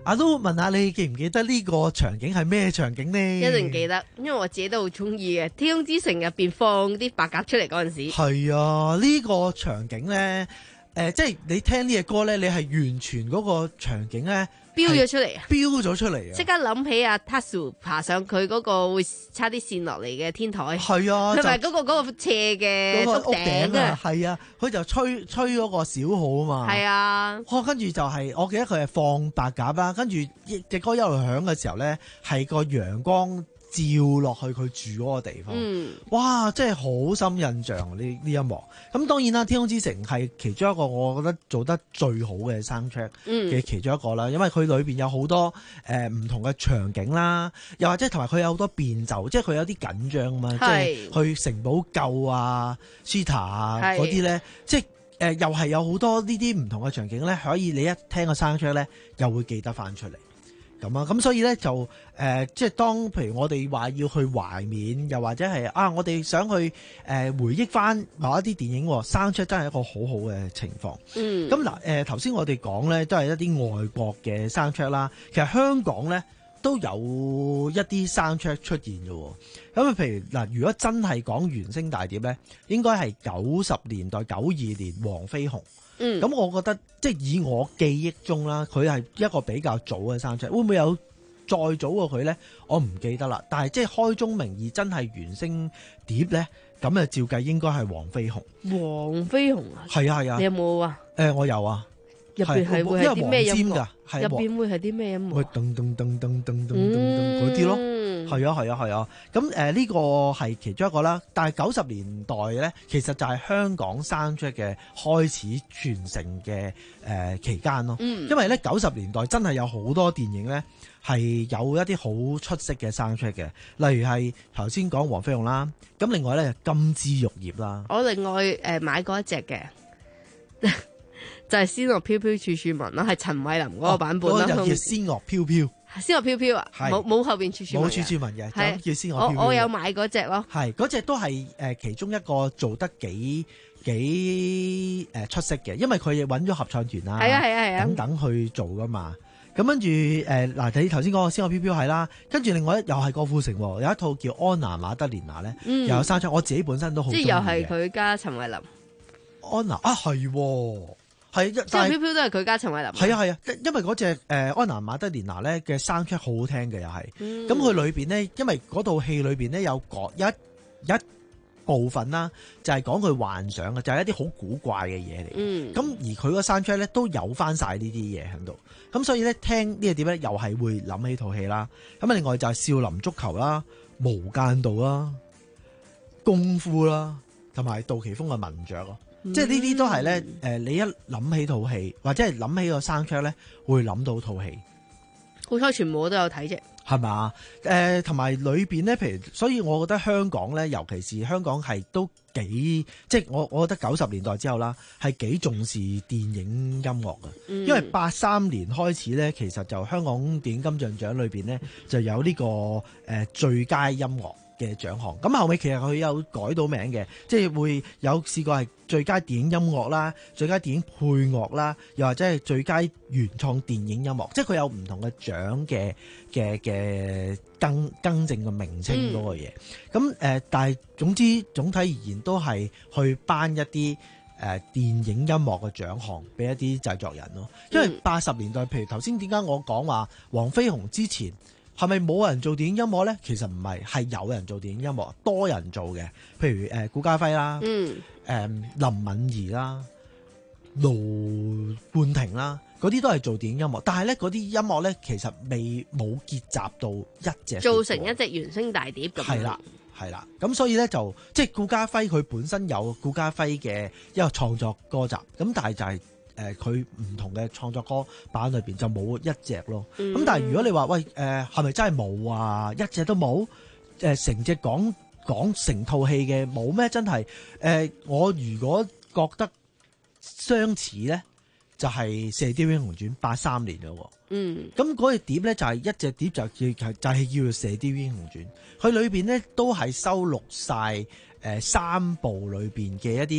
啊，都問下你記唔記得呢個場景係咩場景呢？ 一定記得，因為我自己都好中意嘅《天空之城》入邊放啲白鴿出嚟嗰陣時。 係啊，呢、這個場景咧，誒、呃，即係你聽呢隻歌咧，你係完全嗰個場景咧。 飆咗出嚟啊！ 飆咗出嚟啊！ 即刻諗起阿 Tatsu 爬上佢嗰個會差啲線落嚟嘅天台。 係啊， 同埋嗰個嗰、嗰個斜嘅屋頂啊！ 係啊，佢就吹吹嗰個小號啊嘛。 係啊， 哦，跟住就係、是、我記得佢係放白鴿啦，跟住隻歌一路響嘅時候咧，係個陽光照落去佢住嗰個地方，嗯、哇！真係好深印象呢呢一幕。咁當然啦，《天空之城》係其中一個我覺得做得最好嘅 soundtrack 嘅其中一個啦，嗯、因為佢裏邊有好多誒唔、呃、同嘅場景啦，又或者同埋佢有好多變奏，即係佢有啲緊張啊嘛，是即係去城堡救啊、Cheetah 啊嗰啲咧，即係誒、呃、又係有好多呢啲唔同嘅場景咧，可以你一聽個 soundtrack 咧，又會記得翻出嚟。咁啊，咁所以咧就誒、呃，即係當譬如我哋話要去懷緬，又或者係啊，我哋想去誒、呃、回憶翻某一啲電影，soundtrack真係一個好好嘅情況。嗯，咁嗱誒，頭先我哋講咧都係一啲外國嘅 soundtrack 啦，其實香港咧都有一啲 soundtrack 出現嘅。咁啊，譬如嗱，如果真係講原聲大碟咧，應該係九十年代九二年黃飛鴻。嗯，咁我覺得即係以我記憶中啦，佢係一個比較早嘅soundtrack，會唔會有再早過佢咧？我唔記得啦。但係即係開宗明義真係原聲碟咧，咁啊照計應該係黃飛鴻。黃飛鴻啊？係啊係啊。你有冇啊？誒、呃，我有啊。入邊係會係啲咩音樂？入邊會係啲咩音樂？會噔噔噔噔噔噔噔嗰啲咯。係啊係啊係啊，咁誒呢個係其中一個啦，但係九十年代咧，其實就係香港 soundtrack 嘅開始傳承嘅誒、呃、期間咯。嗯，因為咧九十年代真係有好多電影咧係有一啲好出色嘅 soundtrack 嘅，例如係頭先講黃飛鴻啦，咁另外咧金枝玉葉啦。我另外誒、呃、買過一隻嘅。就係仙樂飄飄處處聞啦，係陳慧琳嗰個版本啦。嗰個就叫仙樂飄飄，仙樂飄飄啊，冇冇後邊處處聞，冇處處聞嘅，係叫仙樂飄飄。我我有買嗰隻咯，係嗰隻都係誒其中一個做得幾幾誒出色嘅，因為佢亦揾咗合唱團啊，係啊係啊係啊等等去做噶嘛。咁跟住誒嗱，你頭先講個仙樂飄飄係啦，跟住另外又係郭富城有一套叫安娜瑪德蓮娜咧，又有三唱，我自己本身都好中意嘅。即係又係佢加陳慧琳。安娜啊係。係，但係飄飄都係佢加陳慧琳。係啊係啊，因為嗰隻誒安娜瑪德蓮娜咧嘅 soundtrack 好好聽嘅又係，咁佢、嗯、裏邊咧，因為嗰套戲裏邊咧有講一一部分啦，就係講佢幻想嘅，就係、是、一啲好古怪嘅嘢嚟。嗯，咁而佢個 soundtrack 咧都有翻晒呢啲嘢喺度，咁所以咧聽呢個碟咧又係會諗起套戲啦。咁啊，另外就係少林足球啦、無間道啦、功夫啦，同埋杜琪峰嘅文雀咯。即係呢啲都係咧，誒、呃，你一諗起套戲，或者係諗起個 soundtrack咧，會諗到套戲。好彩全部我都有睇啫，係嘛？誒、呃，同埋裏邊咧，譬如，所以我覺得香港咧，尤其是香港係都幾，即係我我覺得九十年代之後啦，係幾重視電影音樂嘅。嗯、因為八三年開始咧，其實就香港電影金像獎裏邊咧就有呢、這個誒、呃、最佳音樂嘅獎項，咁後尾其實佢有改到名嘅，即係會有試過係最佳電影音樂啦、最佳電影配樂啦，又或者係最佳原創電影音樂，即係佢有唔同嘅獎嘅嘅嘅更更正嘅名稱嗰個嘢。咁誒、嗯呃，但係總之總體而言都係去頒一啲誒、呃、電影音樂嘅獎項俾一啲製作人咯。因為八十年代，譬如頭先點解我講話黃飛鴻之前，係咪冇人做電影音樂咧？其實唔係，係有人做電影音樂，多人做嘅。譬如誒顧嘉輝啦，嗯，誒、呃、林敏怡啦、盧冠廷啦，嗰啲都係做電影音樂。但係咧，嗰啲音樂咧，其實未冇結集到一隻，做成一隻原聲大碟咁。係啦，係啦。咁所以咧就即係顧嘉輝佢本身有顧嘉輝嘅一個創作歌集，咁但係就係、是。誒佢唔同嘅創作歌版裏邊就冇一隻咯，咁、嗯、但係如果你話喂誒係咪真係冇啊？一隻都冇，誒、呃、成隻講講成套戲嘅冇咩？真係誒、呃、我如果覺得相似咧，就係、是《射雕英雄傳》八三年嘅喎，嗯，咁嗰隻碟咧就係、是、一隻碟就叫就係、是、叫做《射雕英雄傳》，佢裏邊咧都係收錄晒誒三部裏邊嘅一啲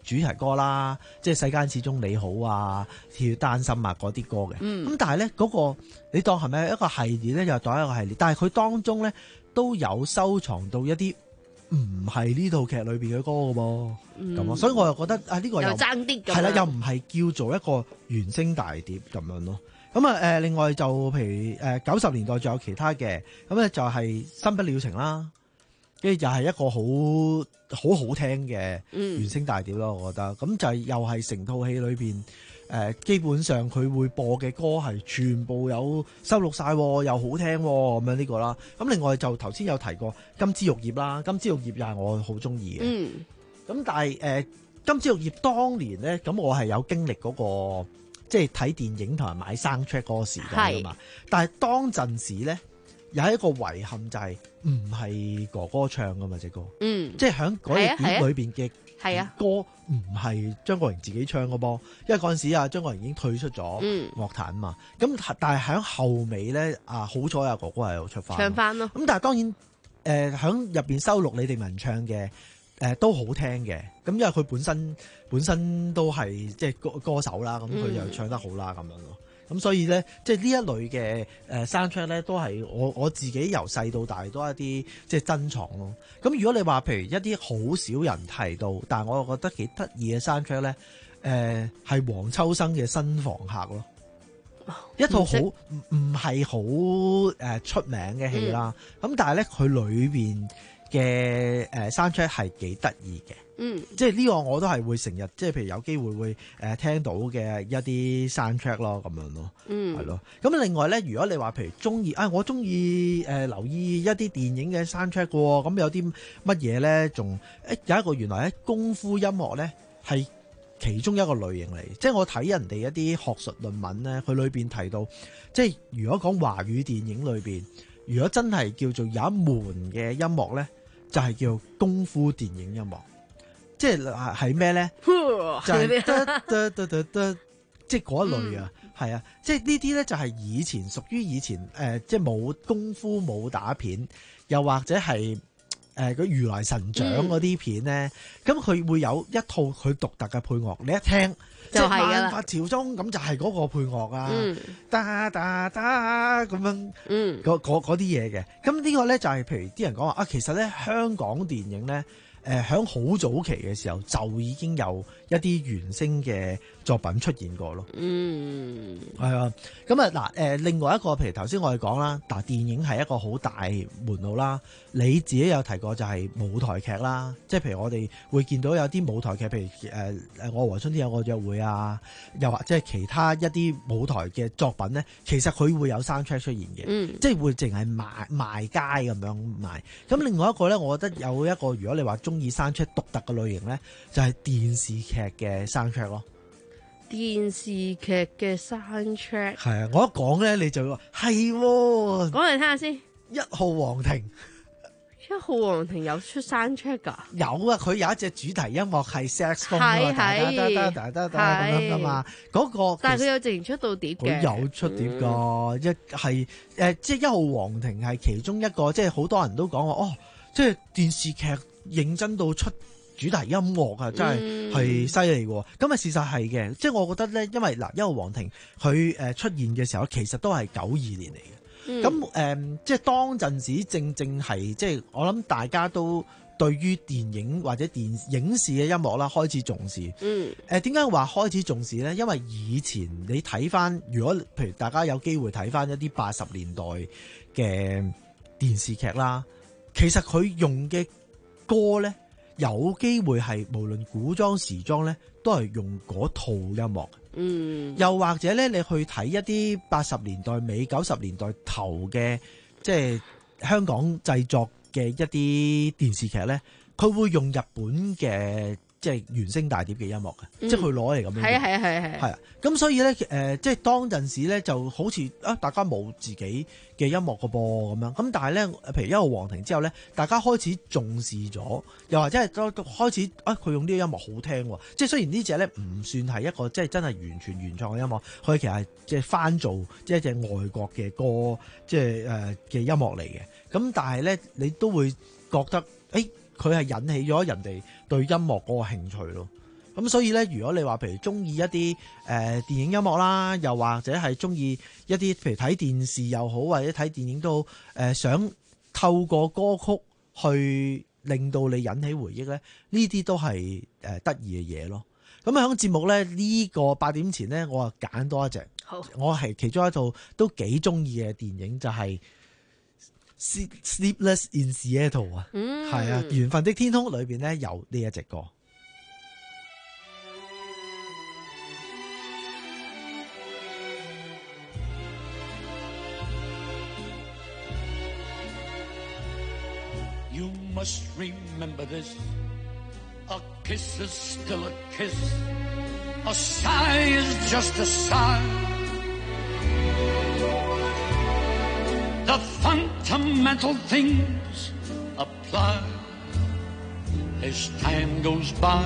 主題歌啦，即係世間始終你好啊，跳單心啊嗰啲歌嘅。咁、嗯、但係咧嗰個你當係咪一個系列咧？又當一個系列，但係佢當中咧都有收藏到一啲唔係呢套劇裏邊嘅歌嘅噃。咁、嗯、啊，所以我又覺得啊呢、呢個又爭啲咁， 係啦，又唔係叫做一個原聲大碟咁樣咯。咁啊誒，另外就譬如誒九十年代仲有其他嘅，咁咧就係新不了情啦。跟住又係一個好好好聽嘅原聲大碟咯，我覺得。咁就係又係成套戲裏邊，誒、呃、基本上佢會播嘅歌係全部有收錄晒，又好聽咁樣呢個啦。咁另外就頭先有提過金枝玉葉啦，金枝玉葉又係我好中意嘅。咁、嗯、但係誒、呃、金枝玉葉當年咧，咁我係有經歷嗰、嗰個即係睇電影同埋買 soundtrack 嗰個時間噶嘛。但係當陣時咧。有一個遺憾就係唔係哥哥唱噶嘛隻歌，嗯，即係喺嗰隻碟裏邊嘅歌唔係張國榮自己唱噶噃，因為嗰陣時啊張國榮已經退出咗樂壇啊嘛，咁、嗯、但係喺後尾咧啊好彩啊哥哥係有出翻唱翻咯，咁但係當然誒喺入邊收錄李定文唱嘅誒、呃、都好聽嘅，咁因為佢本身本身都係即係歌歌手啦，咁佢又唱得好啦咁樣咯。咁所以咧，即係呢一類嘅誒 soundtrack 咧，都係我我自己由細到大都一啲即係珍藏咯。咁如果你話譬如一啲好少人提到，但係我又覺得幾得意嘅 soundtrack 咧，誒、呃、係黃秋生嘅新房客咯，一套好唔唔係好誒出名嘅戲啦。咁、嗯、但係咧佢裏邊嘅誒 soundtrack 係幾得意嘅。嗯，即係呢個我都係會成日，即係譬如有機會會誒聽到嘅一啲 soundtrack 咯，咁樣咯，嗯，係咯。咁另外咧，如果你話譬如中意啊，我中意誒留意一啲電影嘅 soundtrack 喎，咁有啲乜嘢咧？仲誒有一個原來咧功夫音樂咧係其中一個類型嚟，即係我睇人哋一啲學術論文咧，佢裏邊提到，即係如果講華語電影裏邊，如果真係叫做有一門嘅音樂咧，就係叫功夫電影音樂。即係係咩咧？就係得得得得得，即係嗰一類啊，係、嗯、啊，即係呢啲咧就係以前屬於以前誒、呃，即係冇功夫武打片，又或者係誒嗰如來神掌嗰啲片咧，咁、嗯、佢會有一套佢獨特嘅配樂，你一聽就係萬法朝宗，咁就係嗰個配樂啊，噠噠噠咁樣，嗰嗰啲嘢嘅。咁呢個咧就係譬如啲人講話啊，其實咧香港電影咧。誒喺好早期嘅時候就已經有一啲原聲嘅作品出現過咯。嗯，係啊。咁啊嗱，誒另外一個，譬如頭先我哋講啦，嗱電影係一個好大門路啦。你自己有提過就係舞台劇啦，即係譬如我哋會見到有啲舞台劇，譬如誒誒《我和春天有個約會》啊，又或者係其他一啲舞台嘅作品咧，其實佢會有 soundtrack 出現嘅，嗯，即係會淨係賣賣街咁樣賣。咁另外一個咧，我覺得有一個，如果你話中意 soundtrack 獨特嘅類型咧，就係電視劇嘅 soundtrack 咯。 電視劇嘅 soundtrack 係啊，我一講咧你就話係，講嚟聽下先。 一號皇庭， 一號皇庭有出 soundtrack 噶？ 有啊，佢有一隻主題音樂係 saxophone 啊，噠噠噠噠噠噠咁樣噶嘛。嗰個但係佢有直情出到碟嘅， 佢有出碟噶，嗯、一係誒，即係一號皇庭係其中一個，即係好多人都講話哦，即係電視劇認真到出主題音樂啊，真係係犀利喎！咁啊，事實係嘅，即係我覺得咧，因為嗱，一號皇庭佢誒出現嘅時候，其實都係九二年嚟嘅。咁誒、嗯呃，即係當陣時正正係即係我諗大家都對於電影或者電影視嘅音樂啦開始重視。嗯。誒點解話開始重視咧？因為以前你睇翻，如果譬如大家有機會睇翻一啲八十年代嘅電視劇啦，其實佢用嘅歌咧，有機會係無論古裝時裝咧，都係用嗰套音樂。嗯，又或者咧，你去睇一啲八十年代尾、九十年代頭嘅，即係香港製作嘅一啲電視劇咧，佢會用日本嘅即係原聲大碟嘅音樂嘅，嗯、即係佢攞嚟咁樣。係啊係啊係啊係。係啊，咁所以咧誒、呃，即係當陣時咧，就好似啊，大家冇自己嘅音樂個噃咁樣。咁但係咧，譬如一號皇庭之後咧，大家開始重視咗，又或者係都開始啊，佢用呢個音樂好聽喎。即係雖然呢隻咧唔算係一個即係真係完全原創嘅音樂，佢其實係即係翻做即係一隻外國嘅歌，即係誒嘅音樂嚟嘅。咁但係咧，你都會覺得誒，佢、欸、係引起咗人哋對音樂嗰個興趣咯。 咁所以咧，如果你話譬如中意一啲誒、呃、電影音樂啦，又或者係中意一啲譬如睇電視又好，或者睇電影都好，誒、呃、想透過歌曲去令到你引起回憶咧，呢啲都係誒得意嘅嘢咯。咁喺節目咧呢、呢個八點前咧，我啊揀多一隻，我係其中一套都幾中意嘅電影就係、是、Sleepless in Seattle 啊，係、嗯、啊，緣分的天空裏邊咧有呢一隻歌。 You must remember this. A kiss is still a kiss. A sigh is just a sigh. The fundamental things apply as time goes by.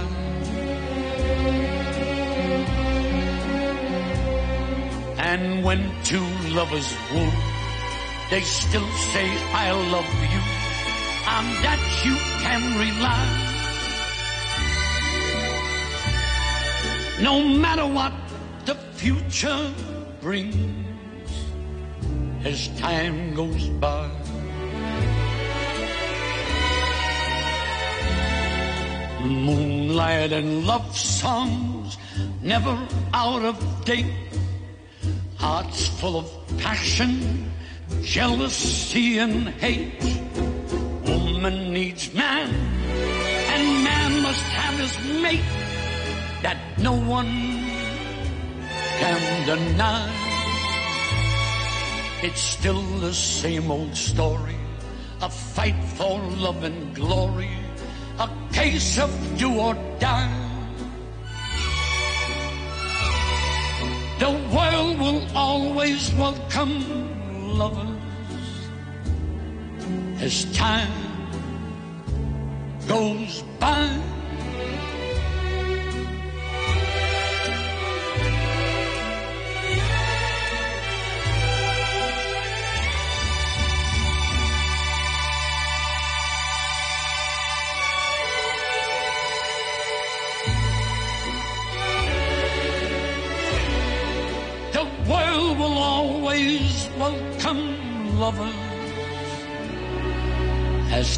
And when two lovers woo, they still say I love you.On that you can rely. No matter what the future brings as time goes by. Moonlight and love songs never out of date. Hearts full of passion, jealousy and hate.Woman needs man, and man must have his mate that no one can deny. It's still the same old story, a fight for love and glory, a case of do or die. The world will always welcome lovers as time.Goes by. The world will always welcome lovers as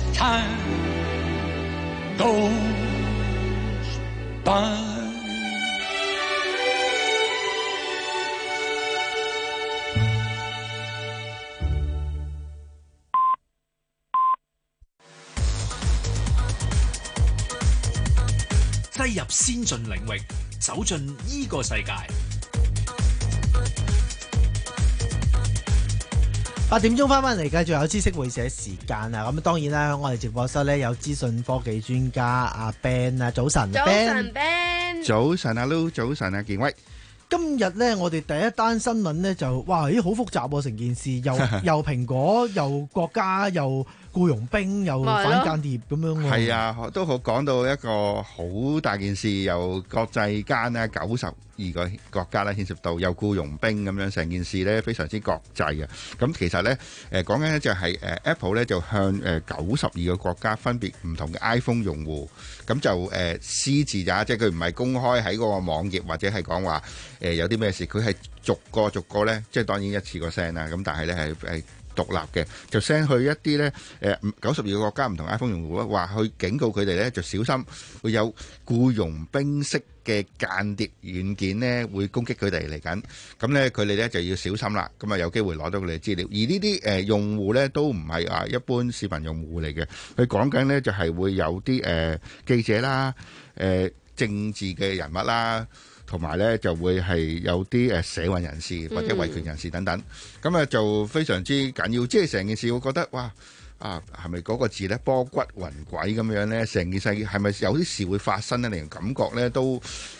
time.Goes by. 擠入先進領域，走進依個世界。 八點鐘翻返嚟，繼續有知識會社時間啊！咁當然啦，我哋直播室咧有資訊科技專家阿 Ben 啊，早晨， 早晨 Ben， 早晨阿 Lou，早晨阿健威。 今日咧，我哋第一單新聞咧就哇，咦好複雜喎、啊！成件事又又蘋果，又國家，又僱傭兵，又反間諜咁樣喎。 係啊，都好講到一個好大件事，由國際間咧九十二個國家咧牽涉到，有僱傭兵咁樣，成件事咧非常之國際嘅。咁其實咧誒講緊咧就係誒 Apple 咧就向誒九十二個國家分別唔同嘅 iPhone 用戶，咁就誒私自咋，即係佢唔係公開喺嗰個網頁或者係講話誒有啲咩事，佢係逐個逐個咧，即係當然一次過 send 啦，咁但係咧係係獨立嘅，就 send 去一啲咧誒九十二個國家唔同 iPhone 用戶，話去警告佢哋咧就小心會有僱傭兵式嘅間諜軟件咧會攻擊佢哋嚟緊，咁咧佢哋咧就要小心啦，咁啊有機會攞到佢哋資料。而呢啲誒用戶咧都唔係啊一般市民用戶嚟嘅，佢講緊咧就係會有啲誒記者啦、誒政治嘅人物啦。同埋咧就會係有啲誒社運人士或者維權人士等等，咁啊、嗯、就非常之緊要，即係成件事我覺得哇啊係咪嗰個字咧波骨雲鬼咁樣咧？成件事係咪有啲事會發生咧？令人感覺咧都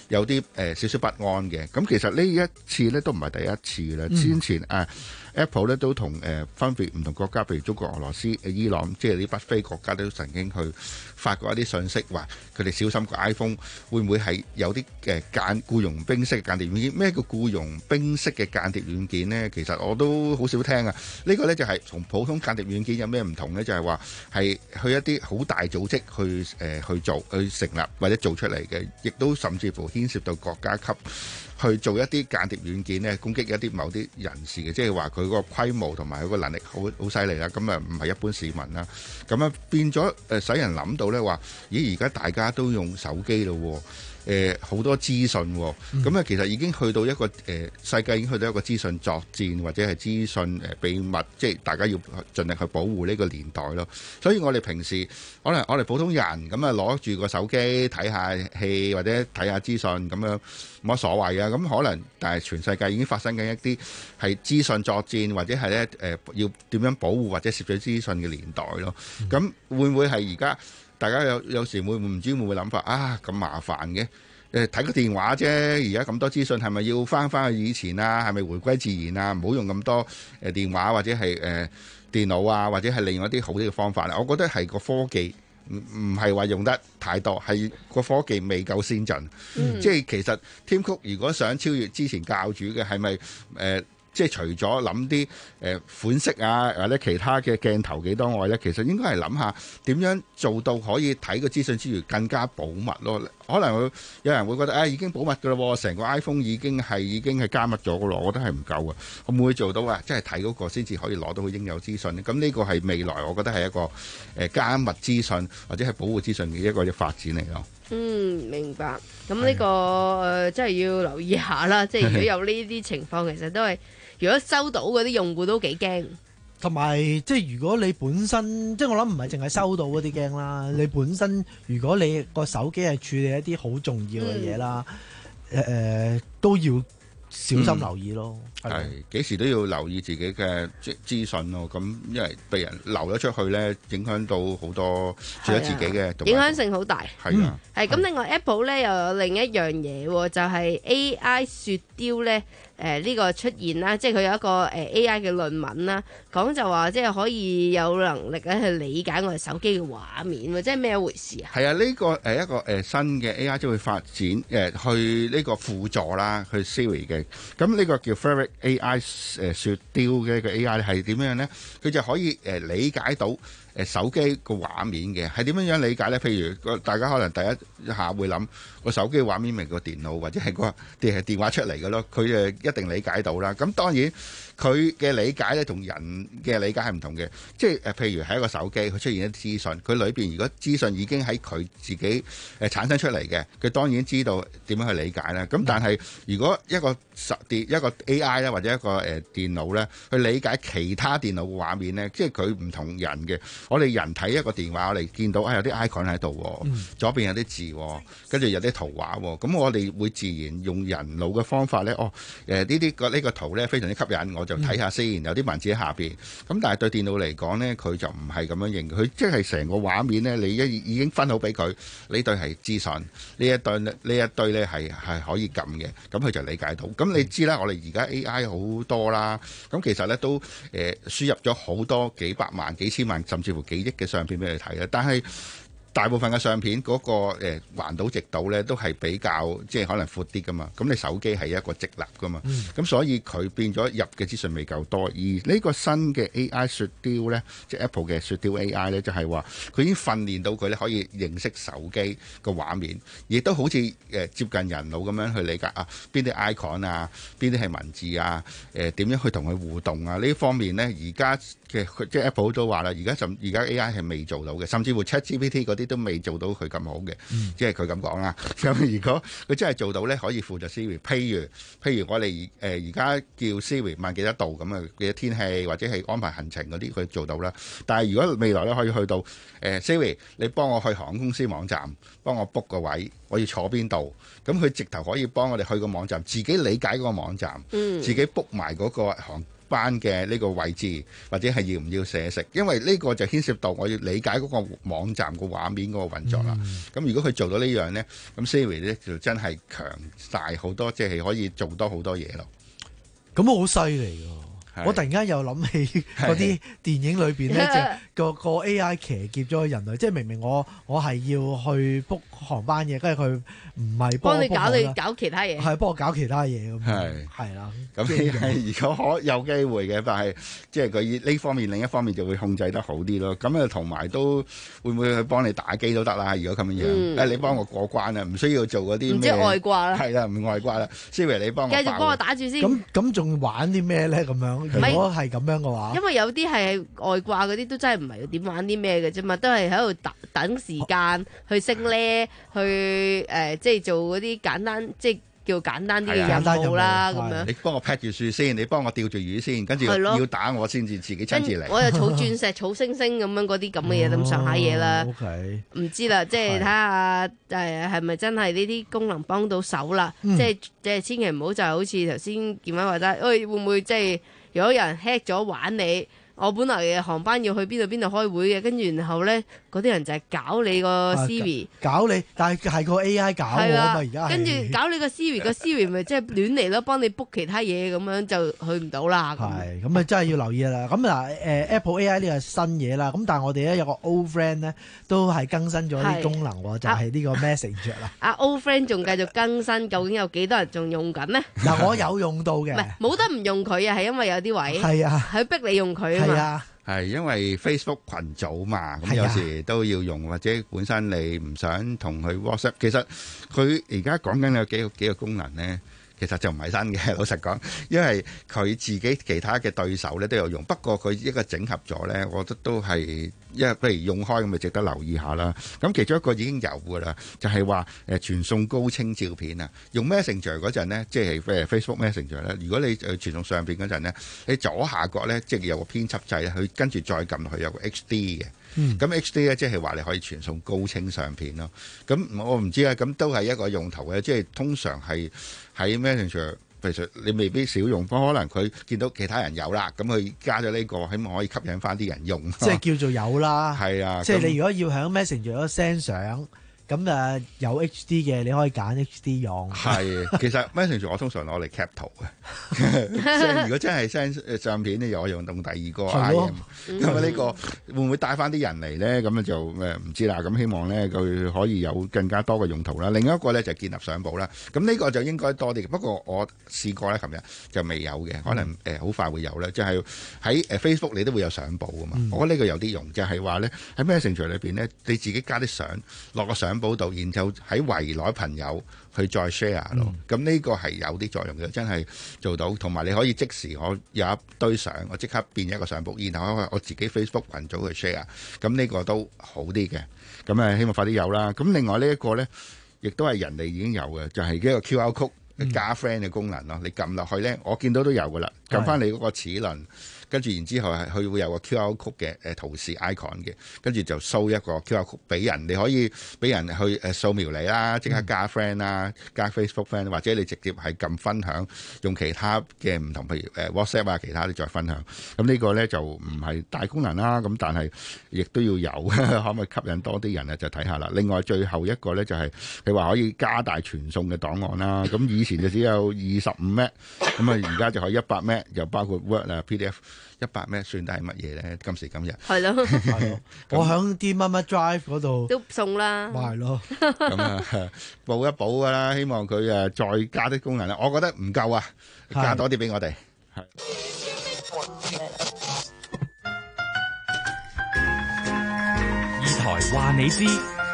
有啲誒少少不安嘅。咁其實呢一次咧都唔係第一次啦， 嗯先前啊 Apple 咧都同誒分別唔同國家，譬如中國、俄羅斯、伊朗，即係啲北非國家都曾經去發過一啲信息，話佢哋小心個 iPhone 會唔會係有啲誒間僱傭兵式嘅間諜軟件？咩叫僱傭兵式嘅間諜軟件呢？其實我都好少聽啊！呢個呢就係同普通間諜軟件有咩唔同呢？就係話係去一啲好大組織去誒去做去成立或者做出嚟嘅，亦都甚至乎牽涉到國家級。去做一啲間諜軟件咧，攻擊一啲某啲人士嘅，即係話佢嗰個規模同埋佢個能力好好犀利啦。咁啊唔係一般市民啦。咁啊變咗誒，使人諗到咧話，咦而家大家都用手機咯。誒好、呃、多資訊喎、哦，咁啊、嗯、其實已經去到一個誒、呃、世界已經去到一個資訊作戰或者係資訊誒、呃、秘密，即係大家要盡力去保護呢個年代咯。所以我哋平時可能我哋普通人咁啊攞住個手機睇下戲或者睇下資訊咁樣冇乜所謂啊。咁可能但係全世界已經發生緊一啲係資訊作戰或者係咧誒要點樣保護或者攝取資訊嘅年代咯。咁、嗯、會唔會係而家？大家有有時會唔知會唔會諗法啊？咁麻煩嘅誒睇個電話啫，而家咁多資訊係咪要翻翻去以前啊？係咪回歸自然啊？唔好用咁多誒電話或者係誒、呃、電腦啊，或者係另外一啲好啲嘅方法咧。我覺得係個科技唔唔係話用得太多，係個科技未夠先進。嗯、即係其實 Tim Cook 如果想超越之前教主嘅，係咪誒？呃即係除咗諗啲誒款式啊，或者其他嘅鏡頭幾多外咧，其實應該係諗下點樣做到可以睇個資訊之餘更加保密咯。可能會有人會覺得啊、哎，已經保密㗎咯，成個 iPhone 已經係已經係加密咗㗎咯。我覺得係唔夠啊，會唔會做到啊？即係睇嗰個先至可以攞到佢應有資訊咧。咁呢個係未來，我覺得係一個誒加密資訊或者係保護資訊嘅一個嘅發展嚟咯。 嗯，明白。咁呢、這個誒，真係、呃、要留意一下啦。即係如果有呢啲情況，其實都係。如果收到嗰啲用戶都幾驚， 同埋即係如果你本身即係我諗唔係淨係收到嗰啲驚啦，你本身如果你個手機係處理一啲好重要嘅嘢啦，誒、嗯呃、都要小心留意咯。 係幾、嗯、時都要留意自己嘅資資訊咯。咁因為被人流咗出去咧，影響到好多除咗自己嘅， 啊、影響性好大。 係啊， 係咁。另外 Apple 咧又有另一樣嘢，就係、是、A I 雪雕咧。誒呢、呃這個出現啦，即係佢有一個誒、呃、A I 嘅論文啦，講就話即係可以有能力咧去理解我哋手機嘅畫面，即係咩一回事啊？係啊， 呢、這個誒、呃、一個誒、呃、新嘅 A I 將會發展誒、呃、去呢個輔助啦，去 Siri 嘅。咁呢個叫 Ferret A I 誒、呃、雪雕嘅一個 A I 係點樣咧？佢就可以誒、呃、理解到。誒手機個畫面嘅係點樣樣理解呢？譬如個大家可能第一下會諗個手機畫面咪個電腦或者係個電係電話出嚟嘅咯，佢誒一定理解到啦。咁當然佢嘅理解咧同人嘅理解係唔同嘅，即係誒譬如係一個手機佢出現一啲資訊，佢裏邊如果資訊已經喺佢自己誒產生出嚟嘅，佢當然知道點樣去理解啦。咁但係如果一個實電一個 A I 咧或者一個誒電腦咧去理解其他電腦嘅畫面咧，即係佢唔同人嘅。我哋人睇一個電話，我哋見到啊有啲 icon 喺度，嗯、左邊有啲字，跟住有啲圖畫，咁我哋會自然用人腦嘅方法咧，哦，誒呢啲個呢個圖咧非常之吸引，我就睇下先，有啲文字喺下邊。咁但係對電腦嚟講咧，佢就唔係咁樣認，佢即係成個畫面咧，你一已經分好俾佢，呢對係資訊，呢一對呢一堆咧係係可以撳嘅，咁佢就理解到。咁你知啦，我哋而家 A I 好多啦，咁其實咧都誒、呃、輸入咗好多幾百萬、幾千萬甚至。幾億嘅相片俾你睇啦，但係大部分嘅相片嗰、那個誒、呃、環島直島咧都係比較即係可能闊啲噶嘛，咁你手機係一個直立噶嘛，咁、嗯、所以佢變咗入嘅資訊未夠多。而呢個新嘅 A I 雪雕咧，即係 Apple 嘅雪雕 A I 咧，就係話佢已經訓練到佢咧可以認識手機個畫面，亦都好似誒、呃、接近人腦咁樣去理解啊邊啲 icon 啊，邊啲係文字啊，誒、呃、點樣去同佢互動啊，呢方面咧而家嘅即係 Apple 都話啦，而家甚而家 A I 係未做到嘅，甚至乎 ChatGPT 嗰啲都未做到佢咁好嘅，嗯、即係佢咁講啦。咁如果佢真係做到咧，可以輔助 Siri，譬如譬如我哋誒而家叫 Siri 問幾多度咁啊，幾多天氣或者係安排行程嗰啲，佢做到啦。但係如果未來咧可以去到誒、呃、Siri，你幫我去航空公司網站，幫我 book 個位，我要坐邊度，咁佢直頭可以幫我哋去個網站，自己理解嗰個網站，嗯、自己 book 埋嗰個航班嘅呢個位置，或者係要唔要寫食，因為呢個就牽涉到我要理解嗰個網站個畫面嗰個運作啦。咁、嗯、如果佢做到呢樣呢，咁 Siri 咧就真係強大好多，即係可以做多好多嘢咯。 咁好犀利㗎！我突然間又諗起嗰啲電影裏邊咧，就個個 A I 騎劫咗人類，即係明明我我係要去 book 航班嘅，跟住佢唔係幫你搞你搞其他嘢， 係幫我搞其他嘢咁。 係係啦， 咁係如果可有機會嘅，但係即係佢呢方面另一方面就會控制得好啲咯。咁啊同埋都會唔會去幫你打機都得啦？如果咁樣樣，誒、嗯、你幫我過關啊，唔需要做嗰啲咩？唔知外掛啦， 係啦，唔外掛啦。Siri 你幫我繼續幫我打住先。 咁咁仲玩啲咩咧？咁樣如果係咁樣嘅話， 因為有啲係外掛嗰啲都真係唔係點玩啲咩嘅啫嘛，都係喺度等等時間去升咧，去誒、呃、即係做嗰啲簡單即係叫簡單啲嘅任務啦咁樣。 你幫我劈住樹先，你幫我釣住魚先，跟住要打我先至自己親自嚟。 我又儲鑽石、儲星星咁樣嗰啲咁嘅嘢咁上下嘢啦。 O K， 唔知啦，即係睇下誒係咪真係呢啲功能幫到手啦？即係即係千祈唔好就係好似頭先健偉話齋，誒會唔會即係？如果有人 hack 咗玩你，我本來嘅航班要去邊度邊度開會嘅，跟住然後咧嗰啲人就係搞你個 Siri，、啊、搞你，但係係個 A I 搞我啊嘛，而家跟住搞你個 Siri， 個 Siri 咪即係亂嚟咯，幫你 book 其他嘢咁樣就去唔到啦。 係，咁啊真係要留意啦。咁嗱誒 Apple A I 呢個新嘢啦，咁但係我哋咧有個 old friend 咧都係更新咗啲功能喎，就係、是、呢個 Messenger 啦。 阿 old friend 仲繼續更新，究竟有幾多人仲用緊呢？ 嗱，我有用到嘅， 唔係冇得唔用佢啊，係因為有啲位係啊， 佢逼你用佢啊嘛。係啊。 係因為 Facebook 群組嘛，咁有時都要用，或者本身你唔想同佢 WhatsApp，其實佢而家講緊有幾個幾個功能呢，其實就唔係新嘅。老實講，因為佢自己其他嘅對手咧都有用，不過佢一個整合咗呢，我覺得都係。因為譬如用開咁咪值得留意下啦。咁其中一個已經有㗎啦，就係話誒傳送高清照片啊。用 Messenger 嗰陣咧，即係誒 Facebook Messenger 咧。如果你誒傳送相片嗰陣咧，你左下角咧即係有個編輯掣咧，佢跟住再撳落去有個 H D 嘅。咁、嗯、H D 咧即係話你可以傳送高清相片咯。咁我唔知啊，咁都係一個用途嘅，即係通常係喺 Messenger。其實你未必少用，可能佢見到其他人有啦，咁佢加咗呢個，希望可以吸引翻啲人用。 即係叫做有啦。係啊， 即係你如果要喺 Messenger 嗰 send 相。咁誒有 H D 嘅，你可以揀 H D 用。 係，其實 Messenger 我通常攞嚟 cap 圖嘅。即係如果真係 send 相片咧，我用用第二個 I M。因為呢個會唔會帶翻啲人嚟咧？咁樣就誒唔知啦。咁希望咧佢可以有更加多嘅用途啦。另一個咧就係建立相簿啦。咁呢個就應該多啲。不過我試過咧，琴日就未有嘅，可能誒好快會有咧。就係喺誒 Facebook 你都會有相簿噶嘛。嗯、我覺得呢個有啲用，就係話咧喺 Messenger 裏邊咧，你自己加啲相落個相簿度，然後喺圍內朋友去再 share 咯。咁呢、嗯、個係有啲作用嘅，真係做到。同埋你可以即時我有一堆相，我即刻變一個相簿，然後我自己 Facebook 群組去 share。咁呢個都好啲嘅。咁誒希望快啲有啦。咁另外呢一個咧，亦都係人哋已經有嘅，就係、是、呢個 Q R code 加 friend 嘅功能咯。嗯、你撳落去咧，我見到都有噶啦。撳翻你嗰個齒輪。跟住然之後係佢會有個 Q R code 嘅誒圖示 icon 嘅，跟住就 show 一個 Q R code 俾人，你可以俾人去誒掃描你啦，即刻加 friend 啦，加 Facebook friend，或者你直接係撳分享，用其他嘅唔同，譬如誒 WhatsApp 啊，其他啲再分享。咁呢個咧就唔係大功能啦，咁但係亦都要有，可唔可以吸引多啲人啊？就睇下啦。另外最後一個咧就係你話可以加大傳送嘅檔案啦。咁以前就只有二十五 M B， 咁啊而家就可以一百 M B， 又包括 Word 啊 P D F。一百咩算得係乜嘢咧？今時今日係咯， 我響啲乜乜 drive 嗰度都送啦， 咪係咯。 咁啊，補一補噶啦，希望佢誒再加啲功能啦。我覺得唔夠啊，加多啲俾我哋。係。 二台話你知。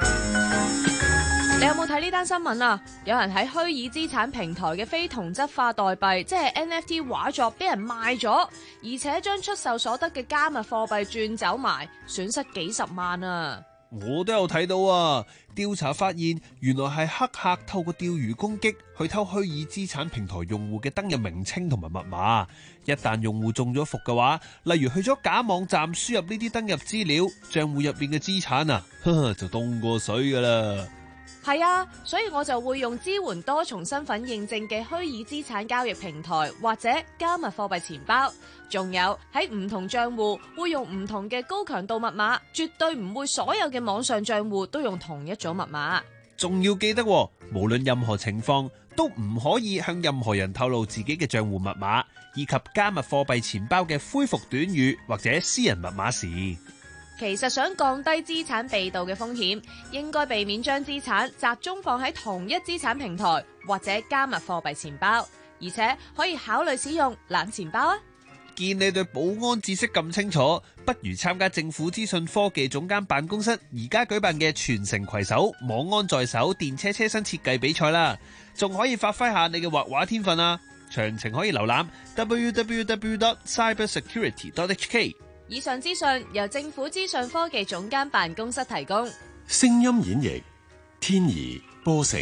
你有冇睇呢單新聞啊？有人喺虛擬資產平台嘅非同質化代幣，即係 N F T 畫作，俾人賣咗，而且將出售所得嘅加密貨幣轉走埋，損失幾十萬啊！ 我都有睇到啊！調查發現，原來係黑客透過釣魚攻擊去偷虛擬資產平台用戶嘅登入名稱同埋密碼。一旦用戶中咗伏嘅話，例如去咗假網站輸入呢啲登入資料，賬戶入邊嘅資產啊，呵呵就凍過水噶啦。 係啊，所以我就會用支援多重身份認證嘅虛擬資產交易平台或者加密貨幣錢包，仲有喺唔同賬戶會用唔同嘅高強度密碼，絕對唔會所有嘅網上賬戶都用同一組密碼。 仲要記得，無論任何情況都唔可以向任何人透露自己嘅賬戶密碼，以及加密貨幣錢包嘅恢復短語或者私人密碼時。 其實想降低資產被盜嘅風險，應該避免將資產集中放喺同一資產平台或者加密貨幣錢包，而且可以考慮使用冷錢包啊！ 見你對保安知識咁清楚，不如參加政府資訊科技總監辦公室而家舉辦嘅全城攜手網安在手電車車身設計比賽啦，仲可以發揮下你嘅畫畫天分啊！詳情可以瀏覽 w w w dot cyber security dot h k。 以上資訊由政府資訊科技總監辦公室提供。 聲音演繹天怡波成。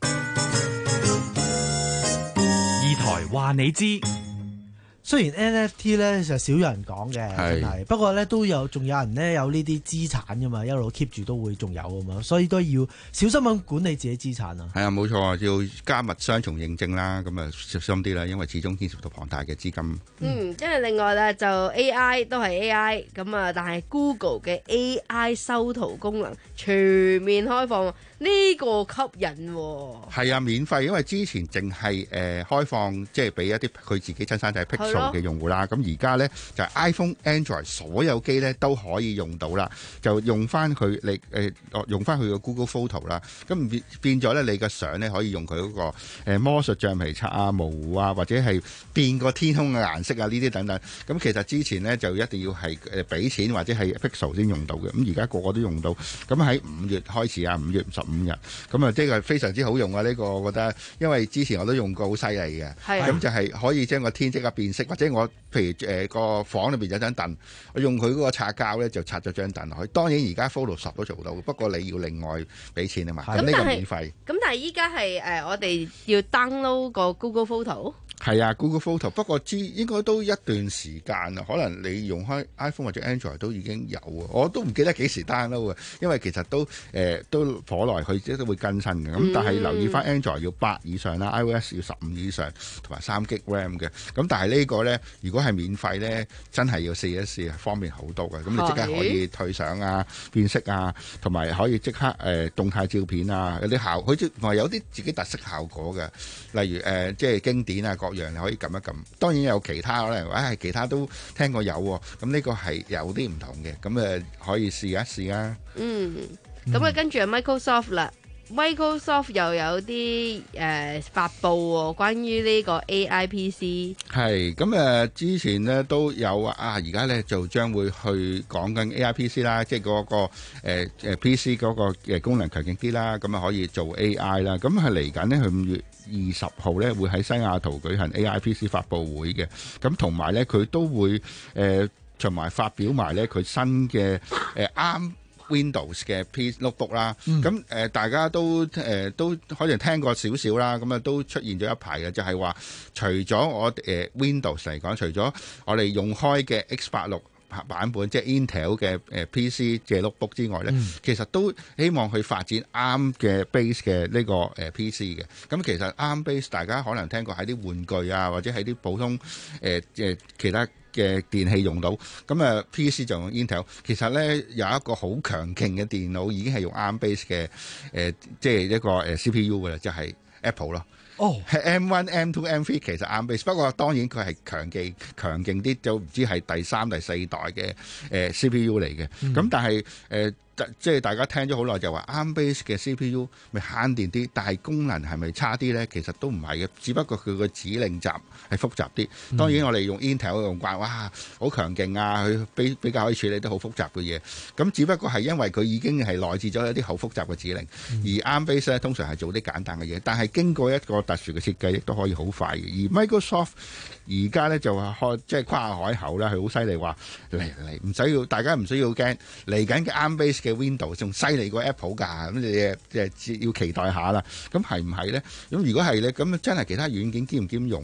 二台話你知。 雖然 N F T 咧就少有人講嘅，真係，不過咧都有，仲有人咧有呢啲資產噶嘛，一路 keep 住都會仲有噶嘛，所以都要小心咁管理自己資產啊。係啊，冇錯啊，要加密雙重認證啦，咁啊小心啲啦，因為始終牽涉到龐大嘅資金。 嗯，因為另外咧就 A I 都係 A I 咁啊，但係 Google 嘅 A I 修圖功能全面開放，呢、呢個吸引喎。 係啊，免費，因為之前淨係誒開放，即係俾一啲佢自己親生仔 Pixel 嘅用戶啦。咁而家咧就係、是、iPhone、Android 所有機咧都可以用到啦，就用翻佢你誒、呃、用翻佢個 Google Photo 啦。咁變變咗咧，你嘅相咧可以用佢嗰、那個、呃、魔術橡皮擦啊、模糊啊，或者係變個天空嘅顏色啊，呢啲等等。咁其實之前咧就一定要係誒俾錢或者係 Pixel 先用到嘅。咁而家個個都用到。咁喺五月開始啊，五月十五日，咁啊即係非常之好用啊！呢、這個我覺得，因為之前我都用過好犀利嘅，咁就係可以將個天即刻變色，或者我譬如誒個、呃、房裏邊有張凳，我用佢嗰個擦膠咧就擦咗張凳落去。當然而家 Photoshop 都做到，不過你要另外俾錢啊嘛。咁呢個免費。咁但係依家係誒我哋要 download 個 Google Photo。係啊 ，Google Photo， 不過知應該都一段時間啦。可能你用開 iPhone 或者 Android 都已經有啊，我都唔記得幾時 download 啊。因為其實都誒、呃、都頗耐，佢即都會更新嘅。咁、嗯、但係留意翻 Android 要八以上啦 ，iOS 要十五以上，同埋三 G RAM 嘅。咁但係呢個咧，如果係免費咧，真係要試一試，方便好多嘅。咁你即刻可以退相啊、變色啊，同埋可以即刻誒、呃、動態照片啊，有啲效，佢即係有啲自己特色效果嘅，例如誒、呃、即係經典啊各樣，你可以撳一撳。當然有其他可能，唉、哎，其他都聽過有喎。咁呢個係有啲唔同嘅，咁誒可以試一試啊。嗯，咁啊跟住係 Microsoft 啦。Microsoft 又有啲誒、呃、發布喎，關於呢個 A I P C。係咁誒，之前咧都有啊，啊而家咧就將會去講緊 A I P C 啦，即係嗰個誒誒、呃、P C 嗰個誒功能強勁啲啦，咁啊可以做 A I 啦。咁係嚟緊咧，佢五月二十號咧會喺西雅圖舉行 A I P C 發布會嘅。咁同埋咧，佢都會誒同埋發表埋咧佢新嘅誒啱。Windows 嘅 P notebook 啦，咁、嗯、誒、呃、大家都誒、呃、都可能聽過少少啦，咁啊都出現咗一排嘅，就係、是、話除咗我誒、呃、Windows 嚟講，除咗我哋用開嘅 X 八六版本，即係 Intel 嘅誒 P C 嘅 notebook 之外咧、嗯，其實都希望去發展 ARM 嘅 base 嘅呢個誒 P C 嘅。咁其實 ARM base 大家可能聽過喺啲玩具啊，或者喺啲普通誒誒、呃、其他嘅電器用到，咁啊 P C 就用 Intel。其實咧有一個好強勁嘅電腦已經係用 ARM base 嘅誒、呃，即係一個誒 C P U 嘅啦，就係、是、Apple 咯。哦，係 M 一、M 二、M 三其實 ARM base， 不過當然佢係強勁強勁啲，就唔知係第三、第四代嘅誒、呃、C P U 嚟嘅。咁、嗯、但係誒。呃即係大家聽咗好耐就話 ARM base 嘅 C P U 咪慳電啲，但係功能係咪差啲咧？其實都唔係嘅，只不過佢個指令集係複雜啲。當然我哋用 Intel 用慣，哇，好強勁啊！佢比比較可以處理得好複雜嘅嘢。咁只不過係因為佢已經係內置咗一啲好複雜嘅指令，嗯、而 ARM base 咧通常係做啲簡單嘅嘢，但係經過一個特殊嘅設計，亦都可以好快嘅。而 Microsoft 而家咧就話開即係誇下海口啦，佢好犀利話嚟嚟，唔使要大家唔需要驚嚟緊嘅 ARM base 嘅 Windows 仲犀利過 Apple 㗎，咁你即係要期待下啦。咁係唔係咧？咁如果係咧，咁真係其他軟件兼唔兼容咧？咁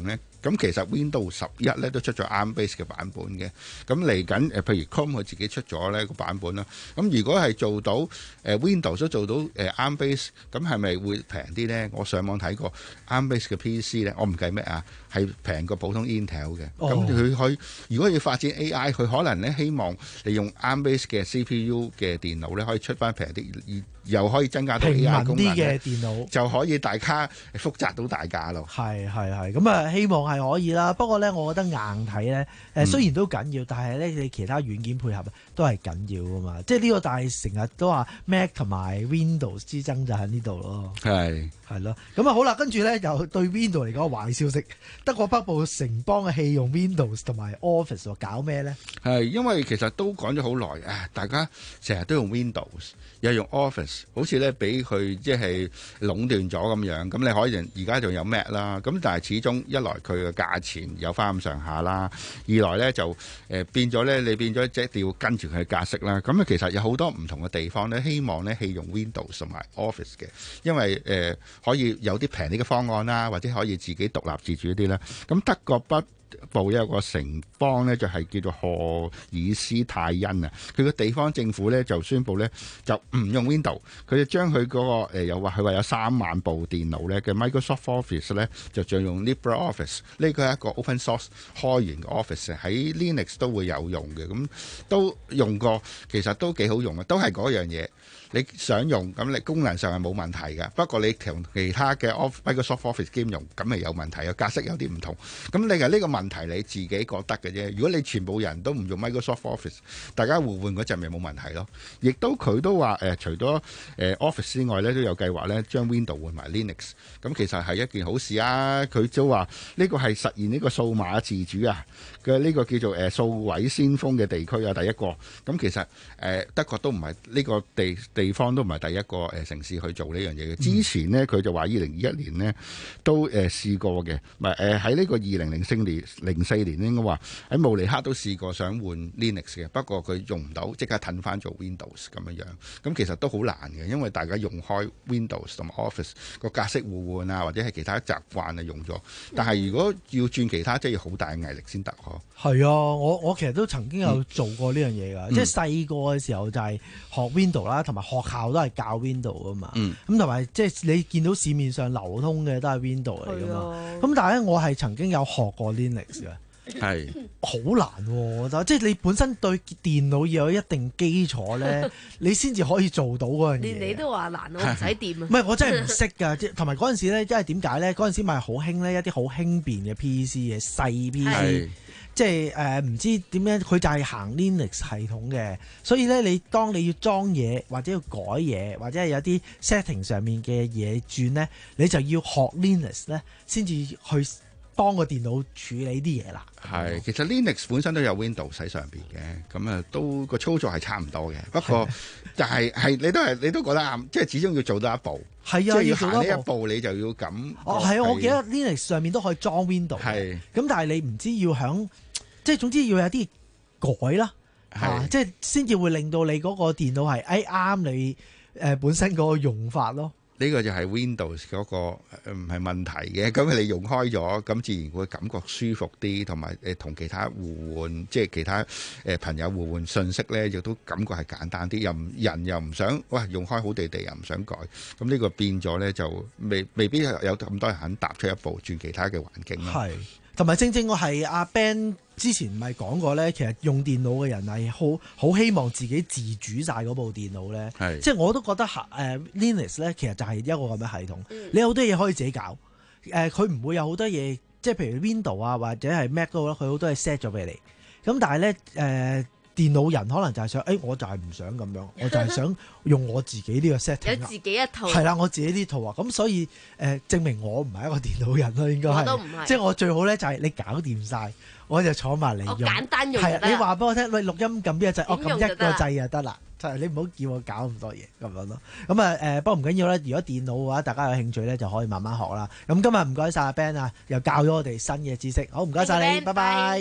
咁其實 Windows 十一咧都出咗 ARM base 嘅版本嘅。咁嚟緊誒，譬如 Chrome 佢自己出咗呢個版本啦。咁如果係做到誒、呃、Windows 都做到誒 ARM base，咁係咪會平啲咧？我上網睇過 ARM base 嘅 P C 咧，我唔計咩啊，係平過普通 Intel 嘅。咁佢可如果要發展 A I，佢可能咧希望利用 ARM base 嘅 C P U 嘅電腦咧，可以出翻平啲，又可以增加到 A I 功能嘅電腦， 就可以大家複雜到大家咯。 係係係，咁啊希望係可以啦。不過咧，我覺得硬體咧，誒雖然都緊要，嗯、但係咧你其他軟件配合都係緊要噶嘛。即係呢個，但係成日都話 Mac 同埋 Windows 之爭就喺呢度咯。 係係咯，咁啊好啦，跟住咧又對 Windows 嚟講壞消息，德國北部城邦嘅棄用 Windows 同埋 Office 搞咩咧？係因為其實都講咗好耐啊，大家成日都用 Windows，又用 Office， 好似咧俾佢即係壟斷咗咁樣。咁你可以而家仲有 Mac 啦，咁但係始終一來佢嘅價錢有翻咁上下啦，二來咧就誒、呃、變咗咧，你變咗即係一定要跟住佢嘅格式啦。咁啊其實有好多唔同嘅地方咧，希望咧棄用 Windows 同埋 Office 嘅，因為誒、呃、可以有啲平啲嘅方案啦，或者可以自己獨立自主一啲啦。咁德國北部有個城邦呢，就係叫做荷爾斯泰恩啊。佢個地方政府呢，就宣布呢，就唔用 Windows， 佢就將佢嗰個誒又話佢話有三萬部電腦呢嘅 Microsoft Office 呢，就再用 LibreOffice。呢個係一個 open source 開源嘅 Office， 喺 Linux 都會有用嘅，咁都用過，其實都幾好用嘅，都係嗰樣嘢。你想用咁，你功能上係冇問題嘅。不過你同其他嘅 Microsoft Office 兼容，咁係有問題嘅，格式有啲唔同。咁你係呢個問題你自己覺得嘅啫。如果你全部人都唔用 Microsoft Office， 大家互換嗰陣咪冇問題咯。亦都佢都話誒、呃，除咗誒、呃、Office 之外咧，都有計劃咧將 Windows 換埋 Linux。咁其實係一件好事啊！佢都話呢個係實現呢個數碼自主啊嘅呢個叫做誒數位先鋒嘅地區啊，第一個。咁其實誒、呃、德國都唔係呢個地。地方都唔係第一個誒城市去做呢樣嘢嘅。之前呢，佢就話二零二一年呢都誒試過嘅，唔係誒喺呢個二零零四年零四年應該話喺慕尼黑都試過想換 Linux 嘅，不過佢用唔到，即刻褪翻做 Windows 咁樣樣。咁其實都好難嘅，因為大家用開 Windows 同埋 Office 個格式互換啊，或者係其他習慣啊用咗。但係如果要轉其他，即係要好大嘅毅力先得呵。 係啊，我我其實都曾經有做過呢樣嘢㗎，嗯、即係細個嘅時候就係學 Windows 啦，同埋學校都係教 Windows 啊嘛。咁同埋即係你見到市面上流通嘅都係 Windows 嚟㗎嘛。咁、啊、但係咧，我係曾經有學過 Linux 嘅。係好難喎、啊，即係你本身對電腦要有一定基礎咧，你先至可以做到嗰樣嘢。連你都話難，我唔使掂啊！ 唔係我真係唔識㗎，即同埋嗰陣時咧，因為點解咧？嗰陣時咪好興咧一啲好輕便嘅 P C 嘅細 P C，即係誒唔知點樣，佢就係行 Linux 系統嘅，所以咧你當你要裝嘢或者要改嘢或者係有啲 setting 上面嘅嘢轉咧，你就要學 Linux 咧先至去幫個電腦處理啲嘢啦。 係，其實 Linux 本身都有 Windows 喺上邊嘅，咁啊都個操作係差唔多嘅。不過就係係你都係你都覺得啱，即係始終要做到一步。係啊，即係要行呢一步，你就要咁。 哦，係啊，我記得 Linux 上面都可以裝 Windows。係。咁但係你唔知要響，即係總之要有啲改啦，啊，即係先至會令到你嗰個電腦係誒啱你誒本身嗰個用法咯。 呢個就係 Windows 嗰個唔係問題嘅，咁你用開咗，咁自然會感覺舒服啲，同埋誒同其他互換，即係其他誒朋友互換信息咧，亦都感覺係簡單啲，又唔人又唔想哇用開好地地，又唔想改，咁呢個變咗咧就未未必有咁多人肯踏出一步轉其他嘅環境咯。係，同埋正正我係阿 Ben 之前唔係講過咧，其實用電腦嘅人係好好希望自己自主晒嗰部電腦咧，即係我都覺得誒、呃、Linux 咧，其實就係一個咁嘅系統，嗯、你有好多嘢可以自己搞，誒佢唔會有好多嘢，即係譬如 Windows 啊或者係 Mac 嗰個，佢好多嘢 set 咗俾你，咁但係咧誒。呃電腦人可能就係想，誒、欸，我就係唔想咁樣，我就係想用我自己呢個 setting，有自己一套， 係啦，我自己呢套啊，咁所以誒、呃，證明我唔係一個電腦人咯，應該係，我都唔係，即係我最好咧就係你搞掂晒，我就坐埋嚟用， 簡單用， 係你話俾我聽，你錄音撳邊個掣，我撳一個掣就得啦，就係你唔好叫我搞咁多嘢咁樣咯。咁啊誒，不過唔緊要啦，如果電腦嘅話，大家有興趣咧就可以慢慢學啦。咁今日唔該晒阿 Ben 啊，又教咗我哋新嘅知識，好唔該晒你，拜拜。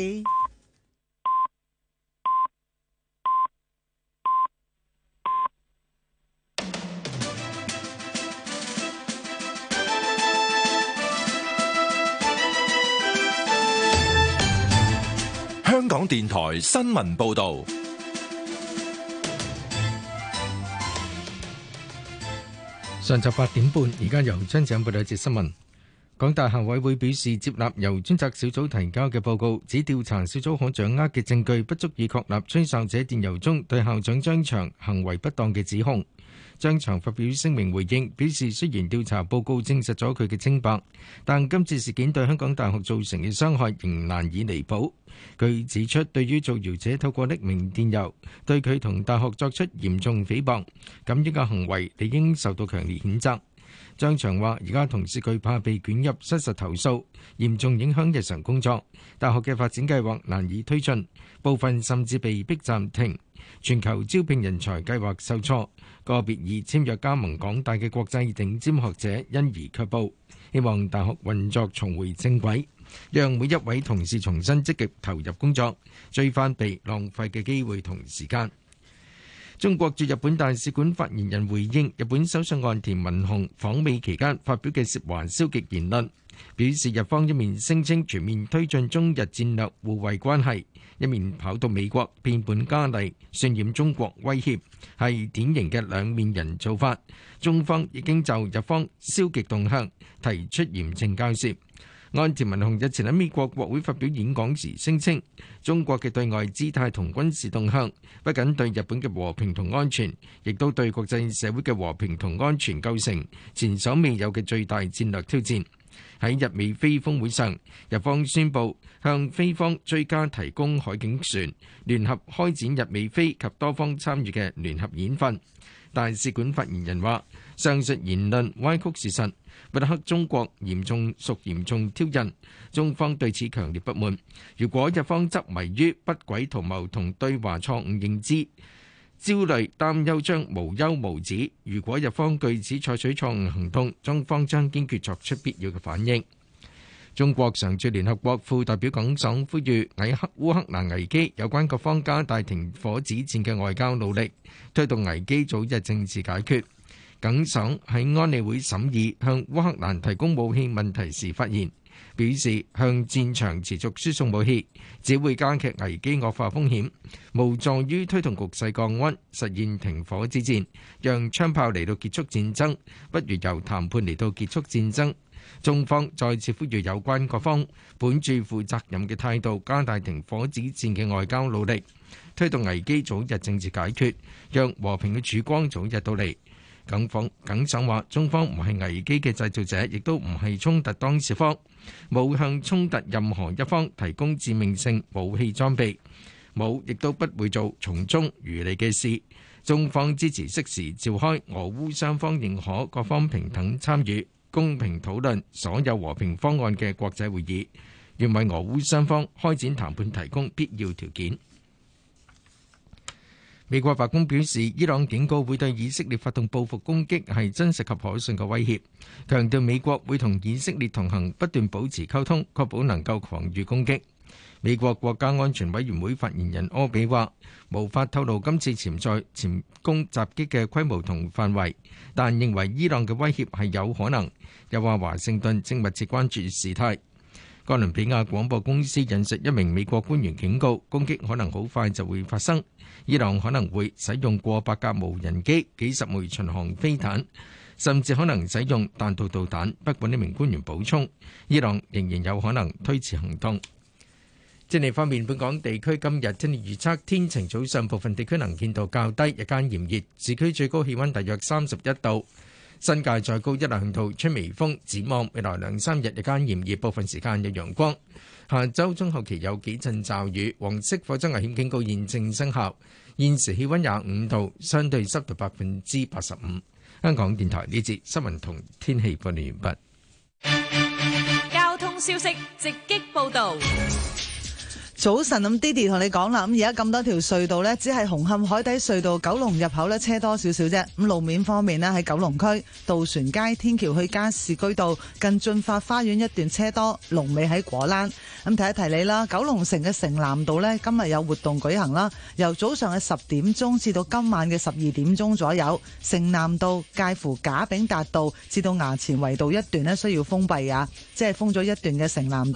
香港電台新聞報道。 上晝八點半，而家由張子欣報道一節新聞。港大校委會表示，接納由專責小組提交嘅報告，指調查小組可掌握嘅證據不足以確立吹哨者電郵中對校長張翔行為不當嘅指控。張翔發表聲明回應，表示雖然調查報告證實咗佢嘅清白，但今次事件對香港大學造成嘅傷害仍難以彌補。佢指出，對於造謠者透過匿名電郵對佢同大學作出嚴重誹謗，咁呢個行為理應受到強烈譴責。張翔話：而家同事懼怕被捲入失實投訴，嚴重影響日常工作。大學嘅發展計劃難以推進，部分甚至被迫暫停。全球招聘人才計劃受挫，個別已簽約加盟港大嘅國際頂尖學者因而卻步。希望大學運作重回正軌，讓每一位同事重新積極投入工作，追翻被浪費嘅機會同時間。中國駐日本大使館發言人回應日本首相岸田文雄訪美期間發表嘅涉華消極言論，表示日方一面聲稱全面推進中日戰略互惠關係，一面跑到美國變本加厲渲染中國威脅，係典型嘅兩面人做法。中方已經就日方消極動向提出嚴正交涉。岸田文雄日前喺美國國會發表演講時聲稱，中國嘅對外姿態同軍事動向不僅對日本嘅和平同安全，亦都對國際社會嘅和平同安全構成前所未有嘅最大戰略挑戰。喺日美菲峰會上，日方宣布向菲方追加提供海警船，聯合開展日美菲及多方參與嘅聯合演訓。大使館發言人話：上述言論歪曲事實，抹黑中國，嚴重屬嚴重挑釁，中方對此強烈不滿。如果日方執迷於不軌圖謀同對華錯誤認知，焦慮擔憂將無休無止。如果日方據此採取錯誤行動，中方將堅決作出必要嘅反應。中國常駐聯合國副代表耿爽呼籲喺烏克蘭危機有關各方加大停火止戰嘅外交努力，推動危機早日政治解決。耿爽喺安理會審議向烏克蘭提供武器問題時發言，表示向戰場持續輸送武器只會加劇危機惡化風險，無助於推動局勢降溫，實現停火止戰。讓槍炮嚟到結束戰爭，不如由談判嚟到結束戰爭。中方再次呼籲有關各方本住負責任嘅態度，加大停火止戰嘅外交努力，推動危機早日政治解決，讓和平嘅曙光早日到嚟。耿方耿爽話：中方唔係危機嘅製造者，亦都唔係衝突當事方，冇向衝突任何一方提供致命性武器裝備，冇亦都不會做從中漁利嘅事。中方支持適時召開俄烏雙方認可、各方平等參與、公平討論所有和平方案嘅國際會議，願為俄烏雙方開展談判提供必要條件。美國白宮表示，伊朗警告會對以色列發動報復攻擊係真實及可信嘅威脅，強調美國會同以色列同行，不斷保持溝通，確保能夠防禦攻擊。美國國家安全委員會發言人柯比話，無法透露今次潛在潛攻襲擊嘅規模同範圍，但認為伊朗嘅威脅係有可能。又話華盛頓正密切關注事態。哥倫比亞廣播公司引述一名美國官員警告，攻擊可能好快就會發生。伊朗可能會使用過百架無人機、幾十枚巡航飛彈，甚至可能使用彈道導彈。不過呢名官員補充，伊朗仍然有可能推遲行動。天氣方面，本港地區今日天氣預測天晴，早上部分地區能見度較低，日間炎熱，市區最高氣溫大約三十一度。新界再高一兩度，吹微風。展望未來兩三日日間炎熱，部分時間有陽光。下周中後期有幾陣驟雨。黃色火災危險警告現正生效。現時氣溫廿五度，相對濕度百分之八十五。香港電台呢節新聞同天氣報告完畢。交通消息直擊報道。 早晨，咁 Didi 同你講啦，咁而家咁多條隧道呢，只係紅磡海底隧道九龍入口呢，車多少少啫。咁路面方面呢，喺九龍區渡船街天橋去加士居道近駿發花園一段車多，龍尾喺果欄。咁提一提你啦，九龍城嘅城南道呢，今日有活動舉行啦，由早上嘅十點鐘至到今晚嘅十二點鐘左右，城南道介乎賈炳達道至到衙前圍道一段呢，需要封閉啊，即係封咗一段嘅城南道啦。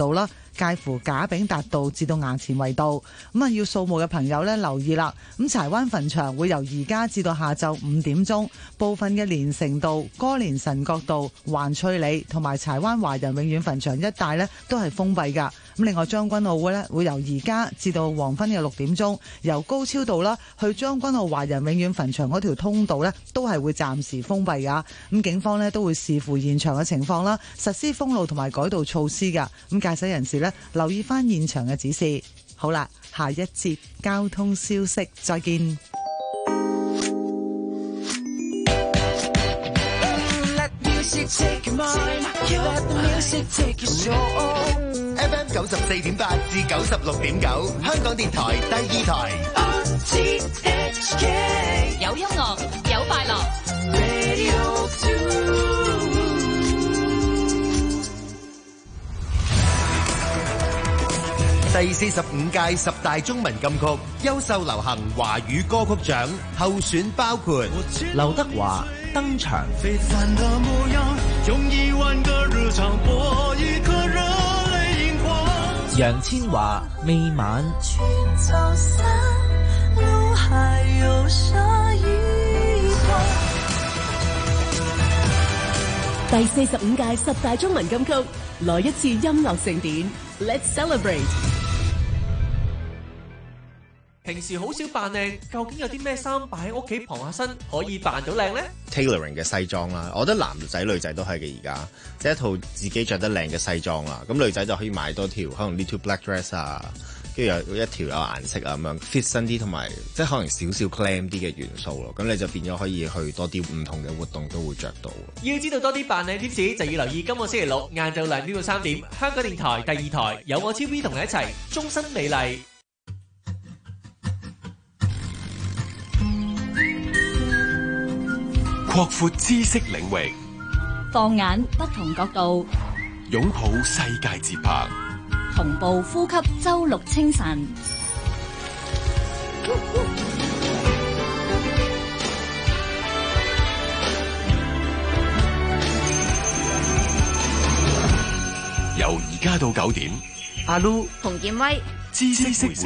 介乎賈炳達道至到衙前圍道。咁啊，要掃墓嘅朋友呢，留意啦。咁柴灣墳場會由而家至到下晝五點鐘，部分嘅連城道、歌連臣角道、環翠里同埋柴灣華人永遠墳場一帶呢，都係封閉㗎。咁另外將軍澳會呢，會由而家至到黃昏嘅六點鐘，由高超道啦去將軍澳華人永遠墳場嗰條通道呢，都係會暫時封閉㗎。咁警方呢，都會視乎現場嘅情況啦，實施封路同埋改道措施㗎。咁駕駛人士呢，留意返現場嘅指示。好啦，下一節交通消息，再見。 F M 九十四點八至九十六點九，香港電台第二台。 有音樂，有快樂。 第四十五屆十大中文禁曲優秀流行華語歌曲獎候選包括劉德華登場， 璀璨的模樣，用一萬個日常播一顆熱淚螢光。 楊千嬅未晚。 路還有下一段。 第四十五屆十大中文金曲，來一次音樂盛典 ，Let's celebrate！ 平時好少扮靚，究竟有啲咩衫擺喺屋企傍下身可以扮到靚呢？ Tailoring 嘅西裝啦，我覺得男仔女仔都係嘅而家，即係一套自己着得靚嘅西裝啦。咁女仔就可以買多條可能 little black dress 啊，跟住有一條有顏色啊咁樣 fit 身啲，同埋即係可能少少 glam 啲嘅元素咯。咁你就變咗可以去多啲唔同嘅活動都會着到。 要知道多啲扮靚貼士，就要留意今個星期六晏晝兩點到三點，香港電台第二台有我 T V 同你一齊終身美麗。 擴闊知識領域， 放眼不同角度， 擁抱世界節拍， 同步呼吸周六清晨。 由而家到九點， 阿 Lu、洪建威、 知識會社。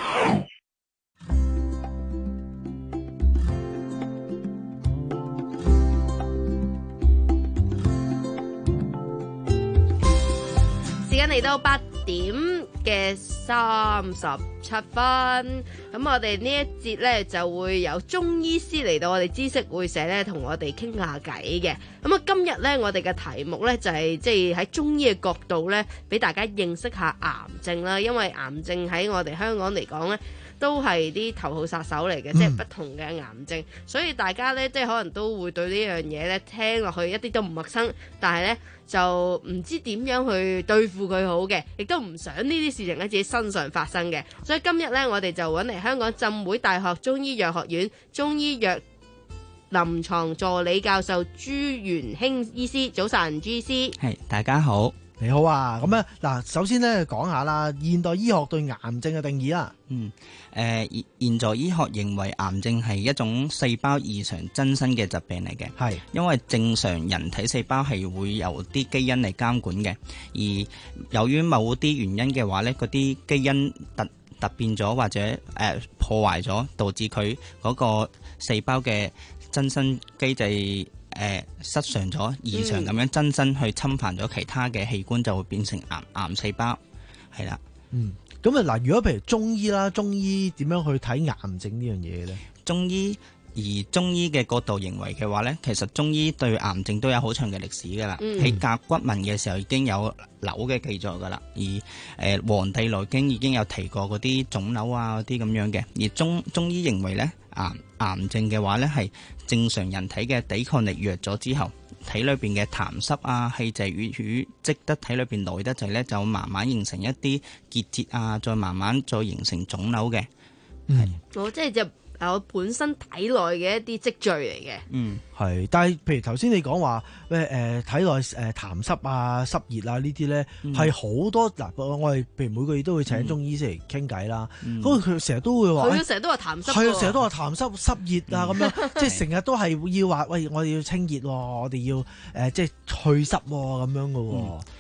時間嚟到八點嘅三十七分，咁我哋呢一節呢就會有中醫師嚟到我哋知識會社呢，同我哋傾下偈嘅。咁啊，今日呢，我哋嘅題目呢就係即係喺中醫嘅角度呢，俾大家認識下癌症啦。因為癌症喺我哋香港嚟講呢，都係啲頭號殺手嚟嘅，嗯、即係不同嘅癌症，所以大家呢，即係可能都會對呢樣嘢呢聽落去一啲都唔陌生，但係呢，就唔知點樣去對付佢好嘅，亦都唔想呢啲事情喺自己身上發生嘅。所以今日呢，我哋就揾嚟香港浸會大學中醫藥學院中醫藥臨床助理教授朱元興醫師。早晨，朱醫師。 係，大家好。 你好啊，咁咧嗱，首先咧講下啦，現代醫學對癌症嘅定義啦。 嗯，誒、呃，現在醫學認為癌症係一種細胞異常增生嘅疾病嚟嘅。係，因為正常人體細胞係會由啲基因嚟監管嘅，而由於某啲原因嘅話咧，嗰啲基因突突變咗或者誒、呃、破壞咗，導致佢嗰個細胞嘅增生機制誒、呃、失常咗，異常咁樣增生去侵犯咗其他嘅器官，就會變成癌癌細胞，係啦。 嗯，咁啊嗱，如果譬如中醫啦，中醫點樣去睇癌症呢樣嘢咧？ 中醫而中醫嘅角度認為嘅話咧，其實中醫對癌症都有好長嘅歷史噶啦。喺、嗯、甲骨文嘅時候已經有瘤嘅記載噶啦，而誒《黃帝內經》已經有提過嗰啲腫瘤啊嗰啲咁樣嘅。而中中醫認為咧，癌癌症嘅話咧係正常人體嘅抵抗力弱咗之後，體裏邊嘅痰濕啊、氣滯瘀瘀積得體裏邊耐得滯咧，就慢慢形成一啲結節啊，再慢慢再形成腫瘤嘅。 嗯， 我即係就係我本身體內嘅一啲積聚嚟嘅。 嗯， 係，但係譬如頭先你講話咩誒體內誒痰濕啊、濕熱啊呢啲咧，係好、嗯、多嗱，我哋譬如每個月都會請中醫師嚟傾偈啦。咁佢成日都會話， 佢成日都話痰濕， 係啊，成日都話痰濕濕熱啊咁樣，即係成日都係要話喂，我哋要清熱，我哋要誒即係去濕咁樣噶。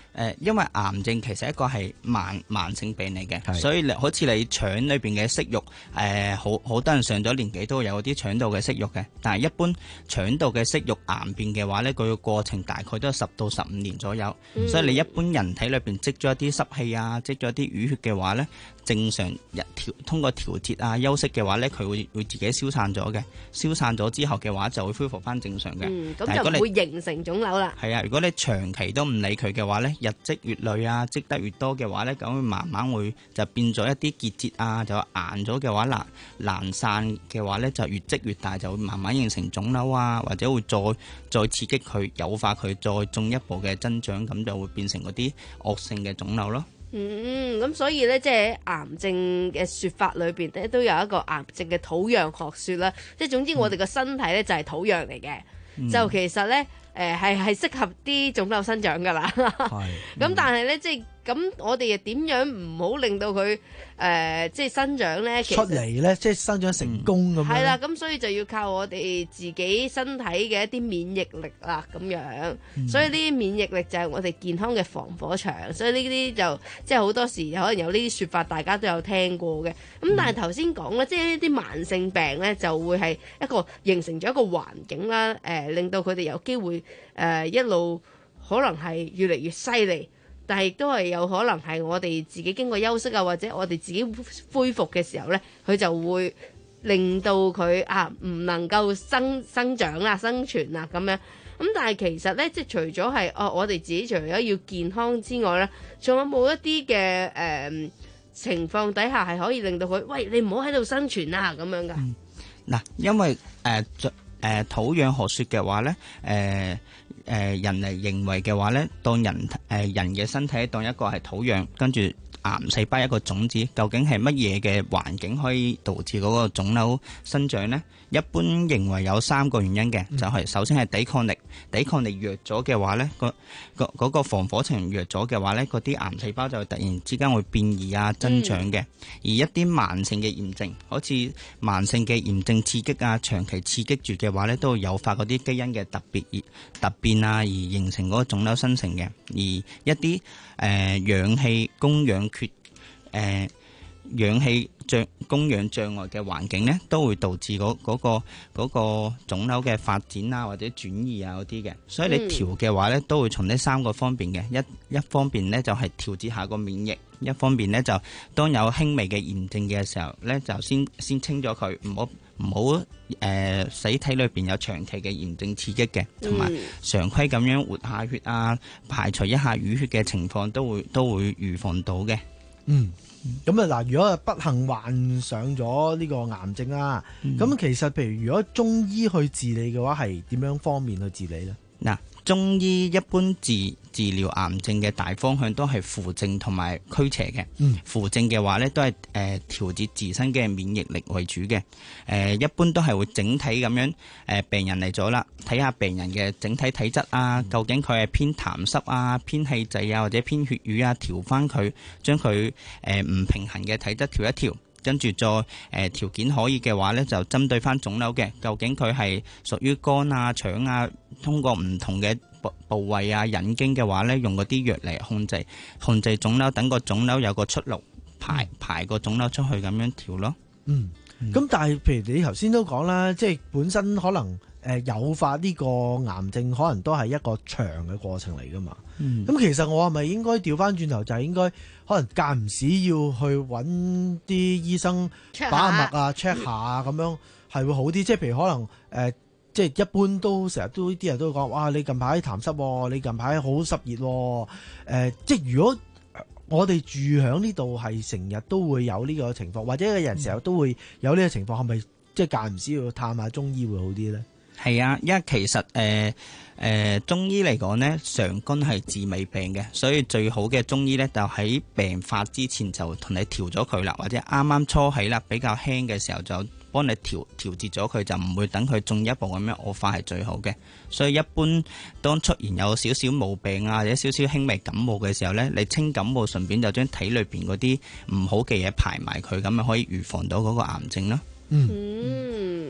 誒，因為癌症其實一個係慢慢性病嚟嘅，所以你好似你腸裏邊嘅息肉，誒、呃，好好多人上咗年紀都會有啲腸道嘅息肉嘅，但係一般腸道嘅息肉癌變嘅話咧，佢個過程大概都係十到十五年左右，嗯、所以你一般人體裏邊積咗一啲濕氣啊，積咗一啲淤血嘅話咧，正常日調通過調節啊、休息嘅話咧，佢會會自己消散咗嘅，消散咗之後嘅話就會恢復翻正常嘅。 嗯，咁就唔會形成腫瘤啦。係啊，如果你長期都唔理佢嘅話咧，日積月累啊，積得越多嘅話咧，咁會慢慢會就變咗一啲結節啊，就硬咗嘅話難難散嘅話咧，就越積越大，就會慢慢形成腫瘤啊，或者會再再刺激佢，誘發佢再進一步嘅增長，咁就會變成嗰啲惡性嘅腫瘤咯。 嗯，咁所以咧，即係癌症嘅說法裏邊咧，都有一個癌症嘅土壤學說啦。即係總之，我哋個身體咧就係土壤嚟嘅，嗯、就其實咧。誒係係適合啲腫瘤生長㗎啦，咁、嗯、但係咧，即係咁，我哋又點樣唔好令到佢誒、呃、即係生長咧？ 出嚟咧，即係生長成功咁樣。係啦， 咁所以就要靠我哋自己身體嘅一啲免疫力啦，咁樣。嗯、所以呢啲免疫力就係我哋健康嘅防火牆。所以呢啲就即係好多時可能有呢啲説法，大家都有聽過嘅。咁但係頭先講咧，即係呢啲慢性病咧，就會係一個形成咗一個環境啦，誒、呃、令到佢哋有機會。誒、呃、一路可能係越嚟越犀利，但係亦都係有可能係我哋自己經過休息啊，或者我哋自己恢復嘅時候咧，佢就會令到佢啊唔能夠生生長啦、生存啦咁樣。咁但係其實咧，即係除咗係哦，我哋自己除咗要健康之外咧，仲有冇一啲嘅誒情況底下係可以令到佢，喂，你唔好喺度生存啊咁樣噶？ 嗱、嗯，因為誒。呃誒、呃、土壤學説嘅話咧，誒、呃、誒、呃、人嚟認為嘅話咧，當人誒、呃、人嘅身體當一個係土壤，跟住癌細胞一個種子，究竟係乜嘢嘅環境可以導致嗰個腫瘤生長呢？一般認為有三個原因嘅，就係、是、首先係抵抗力，抵抗力弱咗嘅話咧，個個嗰個防火牆弱咗嘅話咧，嗰啲癌細胞就突然之間會變異啊增長嘅。嗯、而一啲慢性嘅炎症，好似慢性嘅炎症刺激啊，長期刺激住嘅話咧，都會誘發嗰啲基因嘅特別而突變啊，而形成嗰個腫瘤生成嘅。而一啲誒、呃、氧氣供氧缺誒。呃氧氣障供氧障礙嘅環境咧，都會導致嗰、嗰、嗰個嗰、嗰個腫瘤嘅發展啊，或者轉移啊嗰啲嘅。所以你調嘅話咧，都會從呢三個方面嘅。一一方面咧就係調節下個免疫，一方面咧就當有輕微嘅炎症嘅時候咧，就先先清咗佢，唔好唔好誒使體裏邊有長期嘅炎症刺激嘅，同埋常規咁樣活下血啊，排除一下淤血嘅情況，都會都會預防到嘅。 嗯。咁啊嗱，如果不幸患上咗呢個癌症啦，咁、嗯、其實譬如如果中醫去治理嘅話，係點樣方面去治理呢？ 嗱，中醫一般治治療癌症嘅大方向都係扶正同埋驅邪嘅。嗯、扶正嘅話咧，都係誒調節自身嘅免疫力為主嘅。誒、呃、一般都係會整體咁樣誒、呃、病人嚟咗啦，睇下病人嘅整體體質啊，究竟佢係偏痰濕啊、偏氣滯啊，或者偏血瘀啊，調翻佢，將佢誒唔平衡嘅體質調一調。跟住再誒、呃、條件可以嘅話咧，就針對翻腫瘤嘅，究竟佢係屬於肝啊、腸啊，通過唔同嘅部部位啊引經嘅話咧，用嗰啲藥嚟控制控制腫瘤，等個腫瘤有個出路，排排個腫瘤出去咁樣調咯。嗯， 咁、嗯、但係譬如你頭先都講啦，即係本身可能誒誘發呢個癌症，可能都係一個長嘅過程嚟噶嘛。咁、嗯、其實我係咪應該調翻轉頭，就係應該可能間唔時要去揾啲醫生把下脈啊 check 下啊，咁樣係會好啲。即係譬如可能誒、呃，即係一般都成日都啲人都講，哇！你近排痰濕，你近排好濕熱，誒、呃，即係如果我哋住響呢度係成日都會有呢個情況，或者個人成日都會有呢個情況，係咪、嗯、即係間唔時要探下中醫會好啲咧？ 係啊，因為其實誒誒、呃呃、中醫嚟講咧，上根係治未病嘅，所以最好嘅中醫咧就喺病發之前就同你調咗佢啦，或者啱啱初起啦比較輕嘅時候就幫你調調節咗佢，就唔會等佢進一步咁樣惡化係最好嘅。所以一般當出現有少少毛病啊，或者少少輕微感冒嘅時候咧，你清感冒順便就將體裏邊嗰啲唔好嘅嘢排埋佢，咁咪可以預防到嗰個癌症咯。 嗯。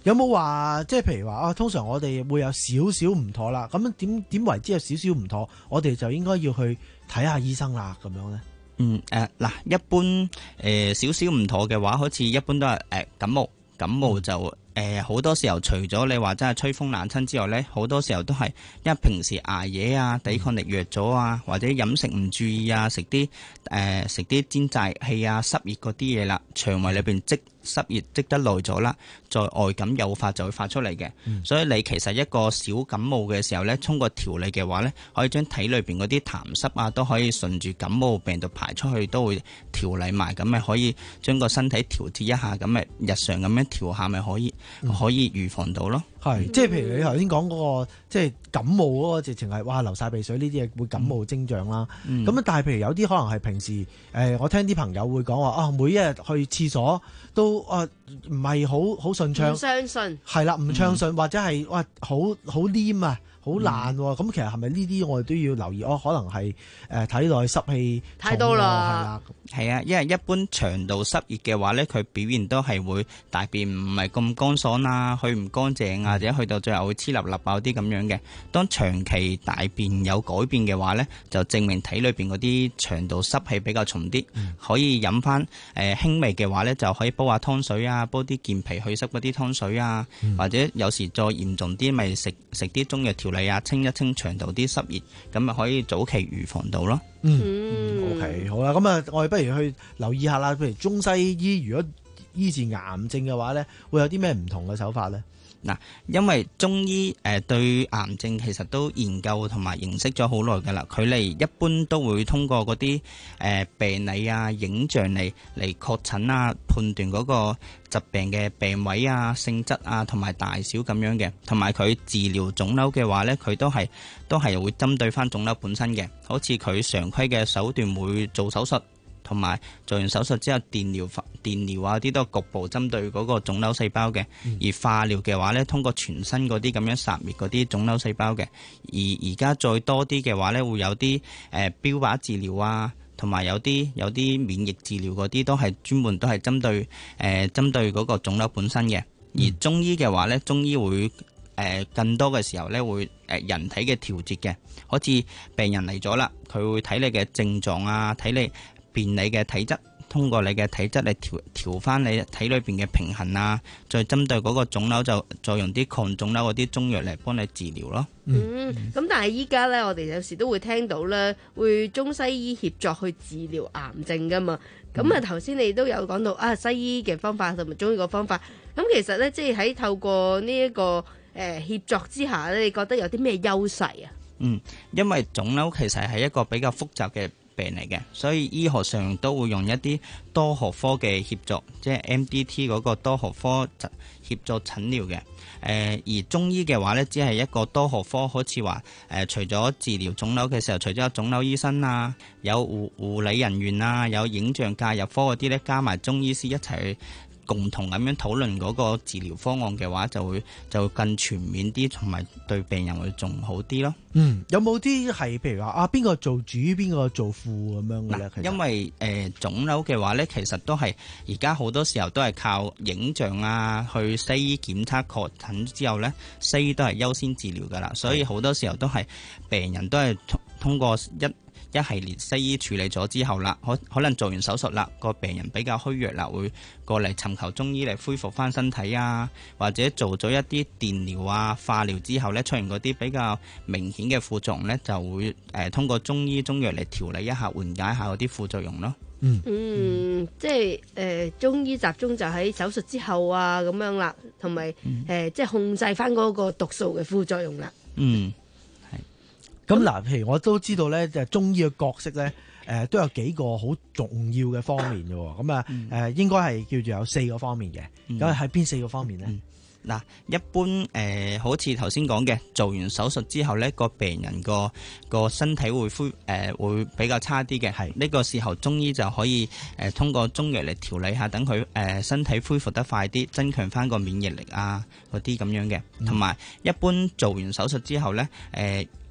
有冇話即係譬如話啊？通常我哋會有少少唔妥啦，咁樣點點為之有少少唔妥？我哋就應該要去睇下醫生啦，咁樣咧。 嗯誒嗱、呃，一般誒少少唔妥嘅話，好似一般都係誒、呃、感冒，感冒就誒好、呃、多時候除咗你話真係吹風冷親之外咧，好多時候都係因為平時捱夜啊，抵抗力弱咗啊，或者飲食唔注意啊，食啲誒食啲煎炸氣啊，濕熱嗰啲嘢啦，腸胃裏邊積濕熱積得耐咗啦，再外感誘發就會發出嚟嘅。嗯、所以你其實一個小感冒嘅時候咧，通過調理嘅話咧，可以將體裏邊嗰啲痰濕啊都可以順住感冒病毒排出去，都會調理埋，咁咪可以將個身體調節一下，咁咪日常咁樣調下咪可以、嗯、可以預防到咯。 係，即係譬如你頭先講嗰個，即係感冒嗰個直情係哇流晒鼻水呢啲嘢會感冒徵象啦。咁、嗯、但係譬如有啲可能係平時誒、呃，我聽啲朋友會講話啊，每一日去廁所都啊唔係好好順暢， 唔相信係啦，唔暢順、嗯、或者係哇好好黏啊。好爛喎，咁、嗯、其實係咪呢啲我哋都要留意？哦，可能係誒體內濕氣太多啦， 係啦， 係啊，因為一般腸道濕熱嘅話咧，佢表現都係會大便唔係咁乾爽啊，去唔乾淨啊，或者去到最後會黐立立啊啲咁樣嘅。當長期大便有改變嘅話咧，就證明體裏邊嗰啲腸道濕氣比較重啲，嗯、可以飲翻誒輕微嘅話咧，就可以煲下湯水啊，煲啲健脾祛濕嗰啲湯水啊，嗯、或者有時再嚴重啲，咪食食啲中藥調。嚟啊，清一清腸道啲濕熱，咁咪可以早期預防到咯。 嗯 ，OK， 好啦，咁啊，我哋不如去留意下啦。譬如中西醫如果醫治癌症嘅話咧，會有啲咩唔同嘅手法咧？ 嗱，因為中醫誒對癌症其實都研究同埋認識咗好耐㗎啦，佢哋一般都會通過嗰啲誒病理啊、影像嚟嚟確診啊、判斷嗰個疾病嘅病位啊、性質啊同埋大小咁樣嘅，同埋佢治療腫瘤嘅話咧，佢都係都係會針對翻腫瘤本身嘅，好似佢常規嘅手段會做手術。同埋做完手術之後電療電療啊啲都係局部針對嗰個腫瘤細胞嘅，嗯、而化療嘅話咧，通過全身嗰啲咁樣殺滅嗰啲腫瘤細胞嘅，而而家再多啲嘅話咧，會有啲誒、呃、標靶治療啊，同埋有啲有啲免疫治療嗰啲都係專門都係針對誒、呃、針對嗰個腫瘤本身嘅，而中醫嘅話咧，中醫會誒、呃、更多嘅時候咧會誒人體嘅調節嘅，好似病人嚟咗啦，佢會睇你嘅症狀啊，睇你變你嘅體質，通過你嘅體質嚟調調翻你體裏邊嘅平衡啊，再針對嗰個腫瘤就再用啲抗腫瘤嗰啲中藥嚟幫你治療咯。 嗯，咁但係依家咧，我哋有時都會聽到咧，會中西醫協作去治療癌症噶嘛。咁啊、嗯，頭先你都有講到啊，西醫嘅方法同埋中醫嘅方法。咁其實咧，即係喺透過呢、這、一個誒、呃、協作之下咧，你覺得有啲咩優勢啊？嗯， 因為腫瘤其實係一個比較複雜嘅病嚟嘅，所以醫學上都會用一啲多學科嘅協作，即係 M D T 嗰個多學科協作診療嘅。誒、呃，而中醫嘅話呢，只係一個多學科，好似話誒，除咗治療腫瘤嘅時候，除咗有腫瘤醫生啊，有護護理人員啊，有影像介入科嗰啲呢，加埋中醫師一齊去共同咁樣討論嗰個治療方案嘅話，就會就會更全面啲，同埋對病人會仲好啲咯。 嗯，有冇啲係譬如話啊，邊個做主，邊個做副咁樣嘅咧？ 因為誒、呃、腫瘤嘅話咧，其實都係而家好多時候都係靠影像啊，去西醫檢測確診之後咧，西醫都係優先治療噶啦，所以好多時候都係病人都係通通過一一系列西醫處理咗之後啦，可可能做完手術啦，個病人比較虛弱啦，會過嚟尋求中醫嚟恢復翻身體啊，或者做咗一啲電療啊、化療之後咧，出現嗰啲比較明顯嘅副作用咧，就會誒、呃、通過中醫中藥嚟調理一下，緩解一下嗰啲副作用咯。 嗯，嗯，即係誒、呃、中醫集中就喺手術之後啊咁樣啦，同埋誒即係控制翻嗰個毒素嘅副作用啦。 嗯。 咁嗱，譬如我都知道咧，就中醫嘅角色咧，誒、呃、都有幾個好重要嘅方面嘅喎。咁啊，誒、呃、應該係叫做有四個方面嘅。咁係邊四個方面咧？ 嗱、嗯，一般誒、呃，好似頭先講嘅，做完手術之後咧，個病人個個身體會恢誒、呃、會比較差啲嘅。係呢個時候，中醫就可以誒、呃、通過中藥嚟調理下，等佢誒身體恢復得快啲，增強翻個免疫力啊嗰啲咁樣嘅。同埋、嗯、一般做完手術之後咧，誒、呃。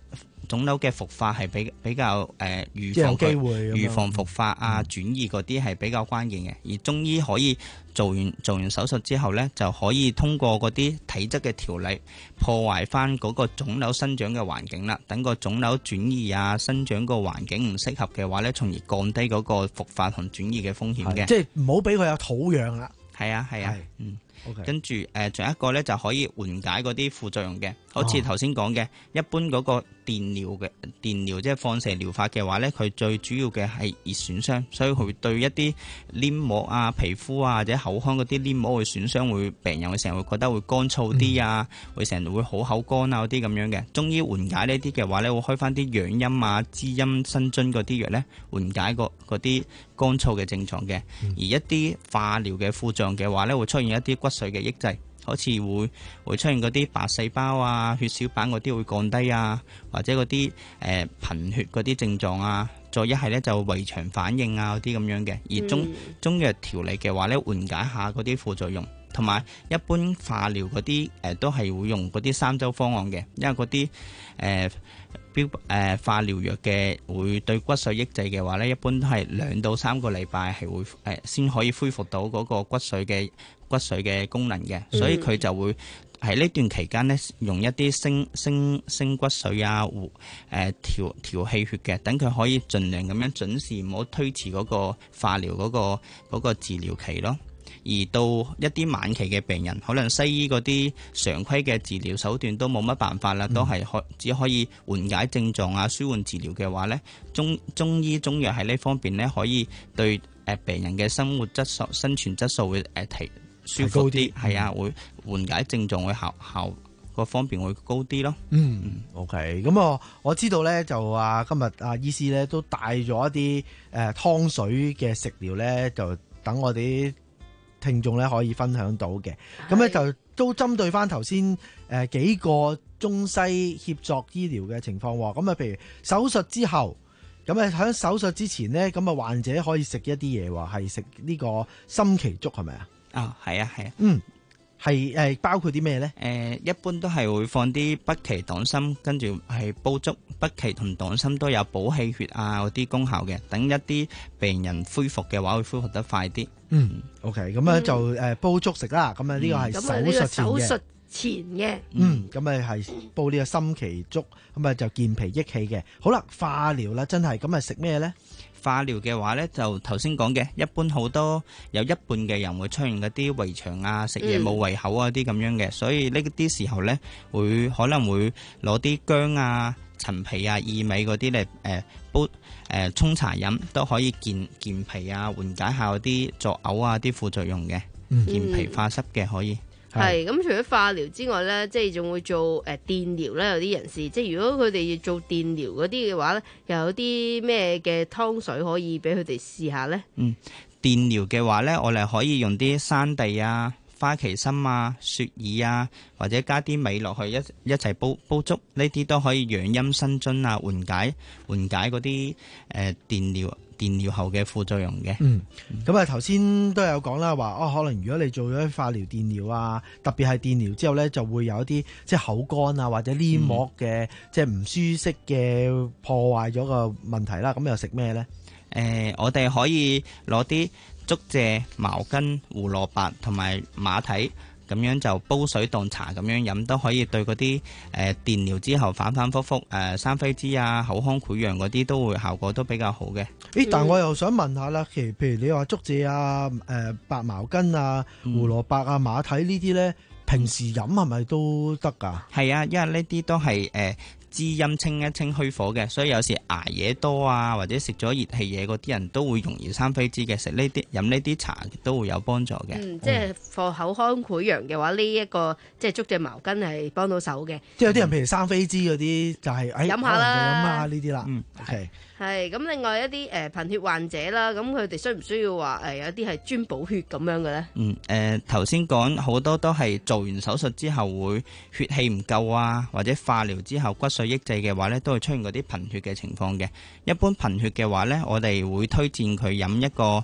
腫瘤嘅復發係比比較誒、呃、預即係有防佢機會咁樣預防復發啊、轉移嗰啲係比較關鍵嘅。而中醫可以做完做完手術之後呢，就可以通過嗰啲體質嘅調理，破壞翻嗰個腫瘤生長嘅環境啦。等個腫瘤轉移啊、生長個環境唔適合嘅話呢，從而降低嗰個復發同轉移嘅風險嘅。 即係唔好俾佢有土壤啦。 係啊，係啊，嗯。 Okay. 跟住誒，仲、呃、有一個咧就可以緩解嗰啲副作用嘅，好似頭先講嘅，一般嗰個電療嘅電療即係放射療法嘅話咧，佢最主要嘅係熱損傷，所以佢會對一啲黏膜啊、皮膚啊或者口腔嗰啲黏膜會損傷，會病人會成日會覺得會乾燥啲啊，嗯、會成日會好口乾啊嗰啲咁樣嘅。中醫緩解呢啲嘅話咧，會開翻啲養陰啊、滋陰生津嗰啲藥咧，緩解個嗰啲乾燥嘅症狀嘅。嗯、而一啲化療嘅副作用嘅話咧，會出現一啲骨髓嘅抑制。好似會會出現嗰啲白細胞啊、血小板嗰啲會降低啊，或者嗰啲誒貧血嗰啲症狀啊，再一係咧就胃腸反應啊嗰啲咁樣嘅。而中、嗯、中藥調理嘅話咧，緩解下嗰啲副作用，同埋一般化療嗰啲誒都係會用嗰啲三周方案嘅，因為嗰啲誒標誒化療藥嘅會對骨髓抑制嘅話咧，一般都係兩到三個禮拜係會誒先、呃、可以恢復到嗰個骨髓嘅。骨髓嘅功能嘅，所以佢就會喺呢段期間呢，用一啲升升升骨髓啊，誒、呃、調調氣血嘅，等佢可以盡量咁樣準時，唔好推遲嗰個化療嗰、嗰個嗰、嗰個治療期咯。而到一啲晚期嘅病人，可能西醫嗰啲常規嘅治療手段都冇乜辦法啦，嗯、都係可只可以緩解症狀啊、舒緩治療嘅話呢，中中醫中藥喺呢方面呢，可以對誒病人嘅生活質素、生存質素會誒提。舒服啲，係啊，會緩解症狀，會效效個方面會高啲咯。 嗯 ，OK，咁我我知道咧，就啊今日啊醫師咧都帶咗一啲誒湯水嘅食療咧，就等我哋啲聽眾咧可以分享到嘅。咁咧就都針對翻頭先誒幾個中西協作醫療嘅情況喎。咁啊，譬如手術之後，咁啊喺手術之前呢，咁啊患者可以食一啲嘢喎，係食呢個參芪粥係咪啊？ 啊，係啊，係啊， 嗯，係誒，包括啲咩咧？ 誒、呃，一般都係會放啲北芪黨參，跟住係煲粥。北芪同黨參都有補氣血啊嗰啲功效嘅，等一啲病人恢復嘅話，會恢復得快啲。 嗯 ，OK，咁咧就誒煲粥食啦。咁啊呢個係手術前嘅。 手術前嘅。 嗯，咁啊係煲呢個參芪粥，咁啊就健脾益氣嘅。好啦，化療啦，真係咁啊食咩咧？ 化療嘅話呢，就頭先講嘅，一般好多有一半嘅人會出現嗰啲胃腸啊、食嘢冇胃口啊啲咁樣嘅，嗯、所以呢啲時候呢，會可能會攞啲薑啊、陳皮啊、薏米嗰啲嚟誒煲誒沖茶飲，都可以健健脾啊，緩解下嗰啲作嘔啊啲副作用嘅， 嗯、 健脾化濕嘅可以。 係咁，除咗化療之外咧，即係仲會做誒、呃、電療咧。有啲人士，即係如果佢哋做電療嗰啲嘅話咧，又有啲咩嘅湯水可以俾佢哋試下咧？ 嗯，電療嘅話咧，我哋可以用啲山地啊、花旗參啊、雪耳啊，或者加啲米落去一一齊煲煲粥，呢啲都可以養陰生津啊，緩解緩解嗰啲誒電療。電療後嘅副作用嘅， 嗯，咁啊頭先都有講啦，話哦，可能如果你做咗化療電療啊，特別係電療之後咧，就會有一啲即係口乾啊，或者黏膜嘅、嗯、即係唔舒適嘅破壞咗個問題啦。咁又食咩咧？誒、 呃，我哋可以攞啲竹蔗、茅根、胡蘿蔔同埋馬蹄。咁樣就煲水當茶咁樣飲，都可以對嗰啲誒電療之後反反覆覆誒生痱滋啊、口腔潰瘍嗰啲都會效果都比較好嘅。 誒，但我又想問下啦，其實譬如你話竹蔗啊、誒、呃、白茅根啊、胡蘿蔔啊、馬蹄呢啲咧，平時飲係咪都得㗎？ 係啊，因為呢啲都係誒。呃滋陰清一清虛火嘅，所以有時捱夜多啊，或者食咗熱氣嘢嗰啲人都會容易生痱滋嘅，食呢啲飲呢啲茶都會有幫助嘅。 嗯，即係課口腔潰瘍嘅話，呢、這、一個即係竹蔗茅根係幫到手嘅。 即係有啲人譬如生痱滋嗰啲就係、是、誒， 飲下啦， 飲下呢啲啦。嗯，OK。 係咁，另外一啲誒貧血患者啦，咁佢哋需唔需要話誒、呃、有啲係專補血咁樣嘅咧？ 嗯，誒頭先講好多都係做完手術之後會血氣唔夠啊，或者化療之後骨髓抑制嘅話咧，都會出現嗰啲貧血嘅情況嘅。一般貧血嘅話咧，我哋會推薦佢飲一個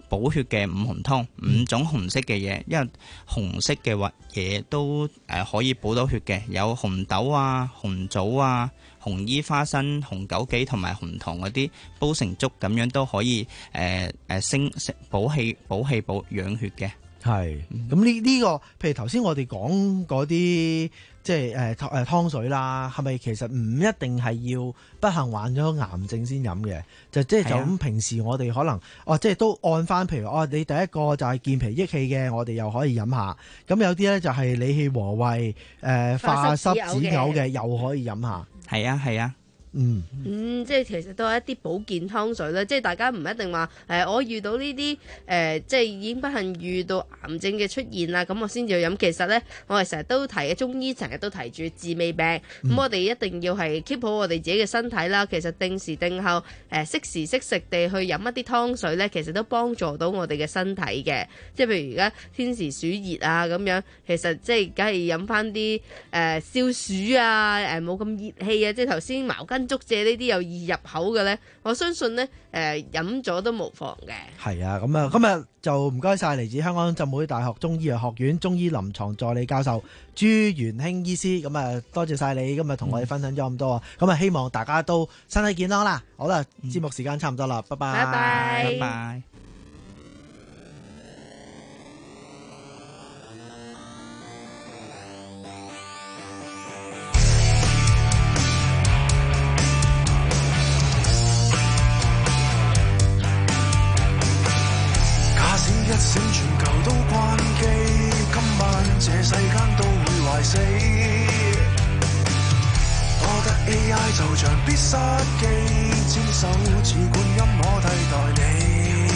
補血嘅五紅湯，五種紅色嘅嘢，因為紅色嘅話嘢都誒可以補到血嘅，有紅豆啊、紅棗啊、紅衣花生、紅枸杞同埋紅糖嗰啲煲成粥咁樣都可以誒誒升升補氣補氣補養血嘅。 係咁呢呢個，譬如頭先我哋講嗰啲。即係誒誒湯水啦，係咪其實唔一定係要不幸患咗癌症先飲嘅？就即係就咁平時我哋可能哦，即係都按翻，譬如哦，你第一個就係健脾益氣嘅，我哋又可以飲下。咁有啲咧就係理氣和胃、誒、呃、化濕止嘔嘅，又可以飲下。 係啊，係啊。 嗯， 嗯，即係其實都係一啲保健湯水啦，即係大家唔一定話誒、呃，我遇到呢啲誒，即係已經不幸遇到癌症嘅出現啦，咁我先至要飲。其實咧，我哋成日都提嘅，中醫成日都提住治未病，咁、嗯、我哋一定要係 keep 好我哋自己嘅身體啦。其實定時定候誒，適、呃、時適食地去飲一啲湯水咧，其實都幫助到我哋嘅身體嘅。即係譬如而家天時暑熱啊咁樣，其實即係梗係飲翻啲誒消暑啊，誒冇咁熱氣啊，即係頭先茅根竹蔗呢啲又易入口嘅咧，我相信咧誒飲咗都無妨嘅。 係啊，咁啊，今日就唔該晒嚟自香港浸會大學中醫藥學院中醫臨床助理教授朱元興醫師，咁啊多謝晒你今日同我哋分享咗咁多啊，咁啊、嗯、希望大家都身體健康啦。好啦，節目時間差唔多啦，拜拜， 拜拜， 拜拜。 一閃全球都關機，今晚這世間都會壞死。多得 A I 就像必殺技，千手指觀音可替代你。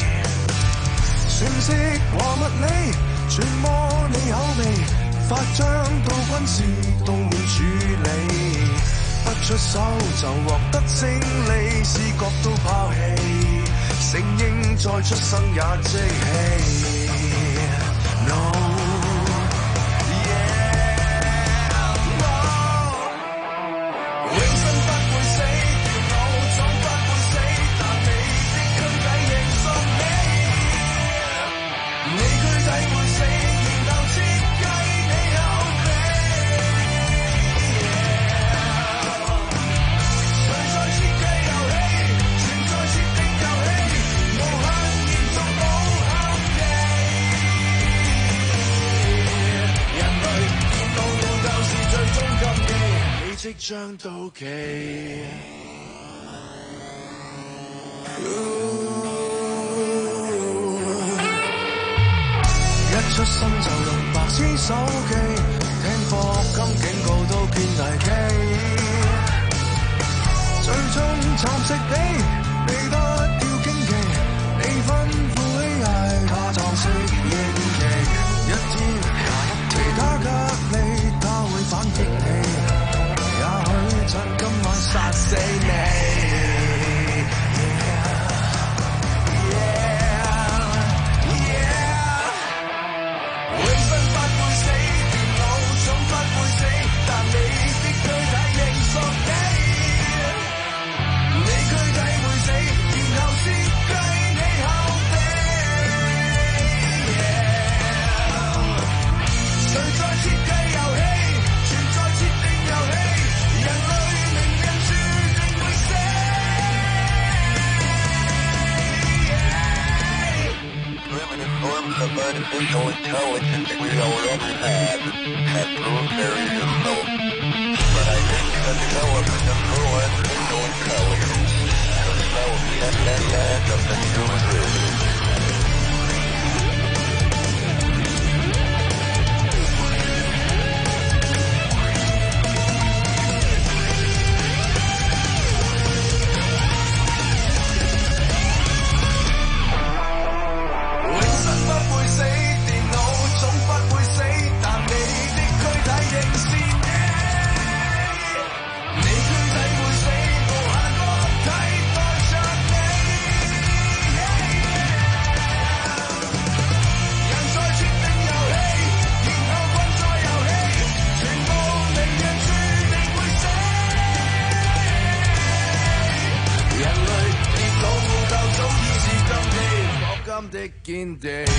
程式和物理揣摩你口味，法章到軍事都會處理。不出手就獲得勝利，視覺都拋棄。承認再出生也即棄 No yeah no 永生不會死，電腦總不會死，但你的軀體仍屬你。你軀體會死，然後設計你後備。誰在設計遊戲？存在設定遊戲。即將到期，一出生就用白痴手機，聽課金警告都見危機，最終蠶食你，你不要驚奇，你吩咐起嗌他裝飾應期，一天其他隔離，他會反擊你。趁今晚殺死你 yeah, yeah. 永生不會死，電腦總不會死，但你的軀體仍屬你。你軀體會死，然後設計你後備 yeah. 誰在設計遊戲？存在設定遊戲。人類命運注定會死。Primitive forms of artificial intelligence we already have have proved very useful. But I think the development of true artificial intelligence could spell the end of the human race. Yeah. working day.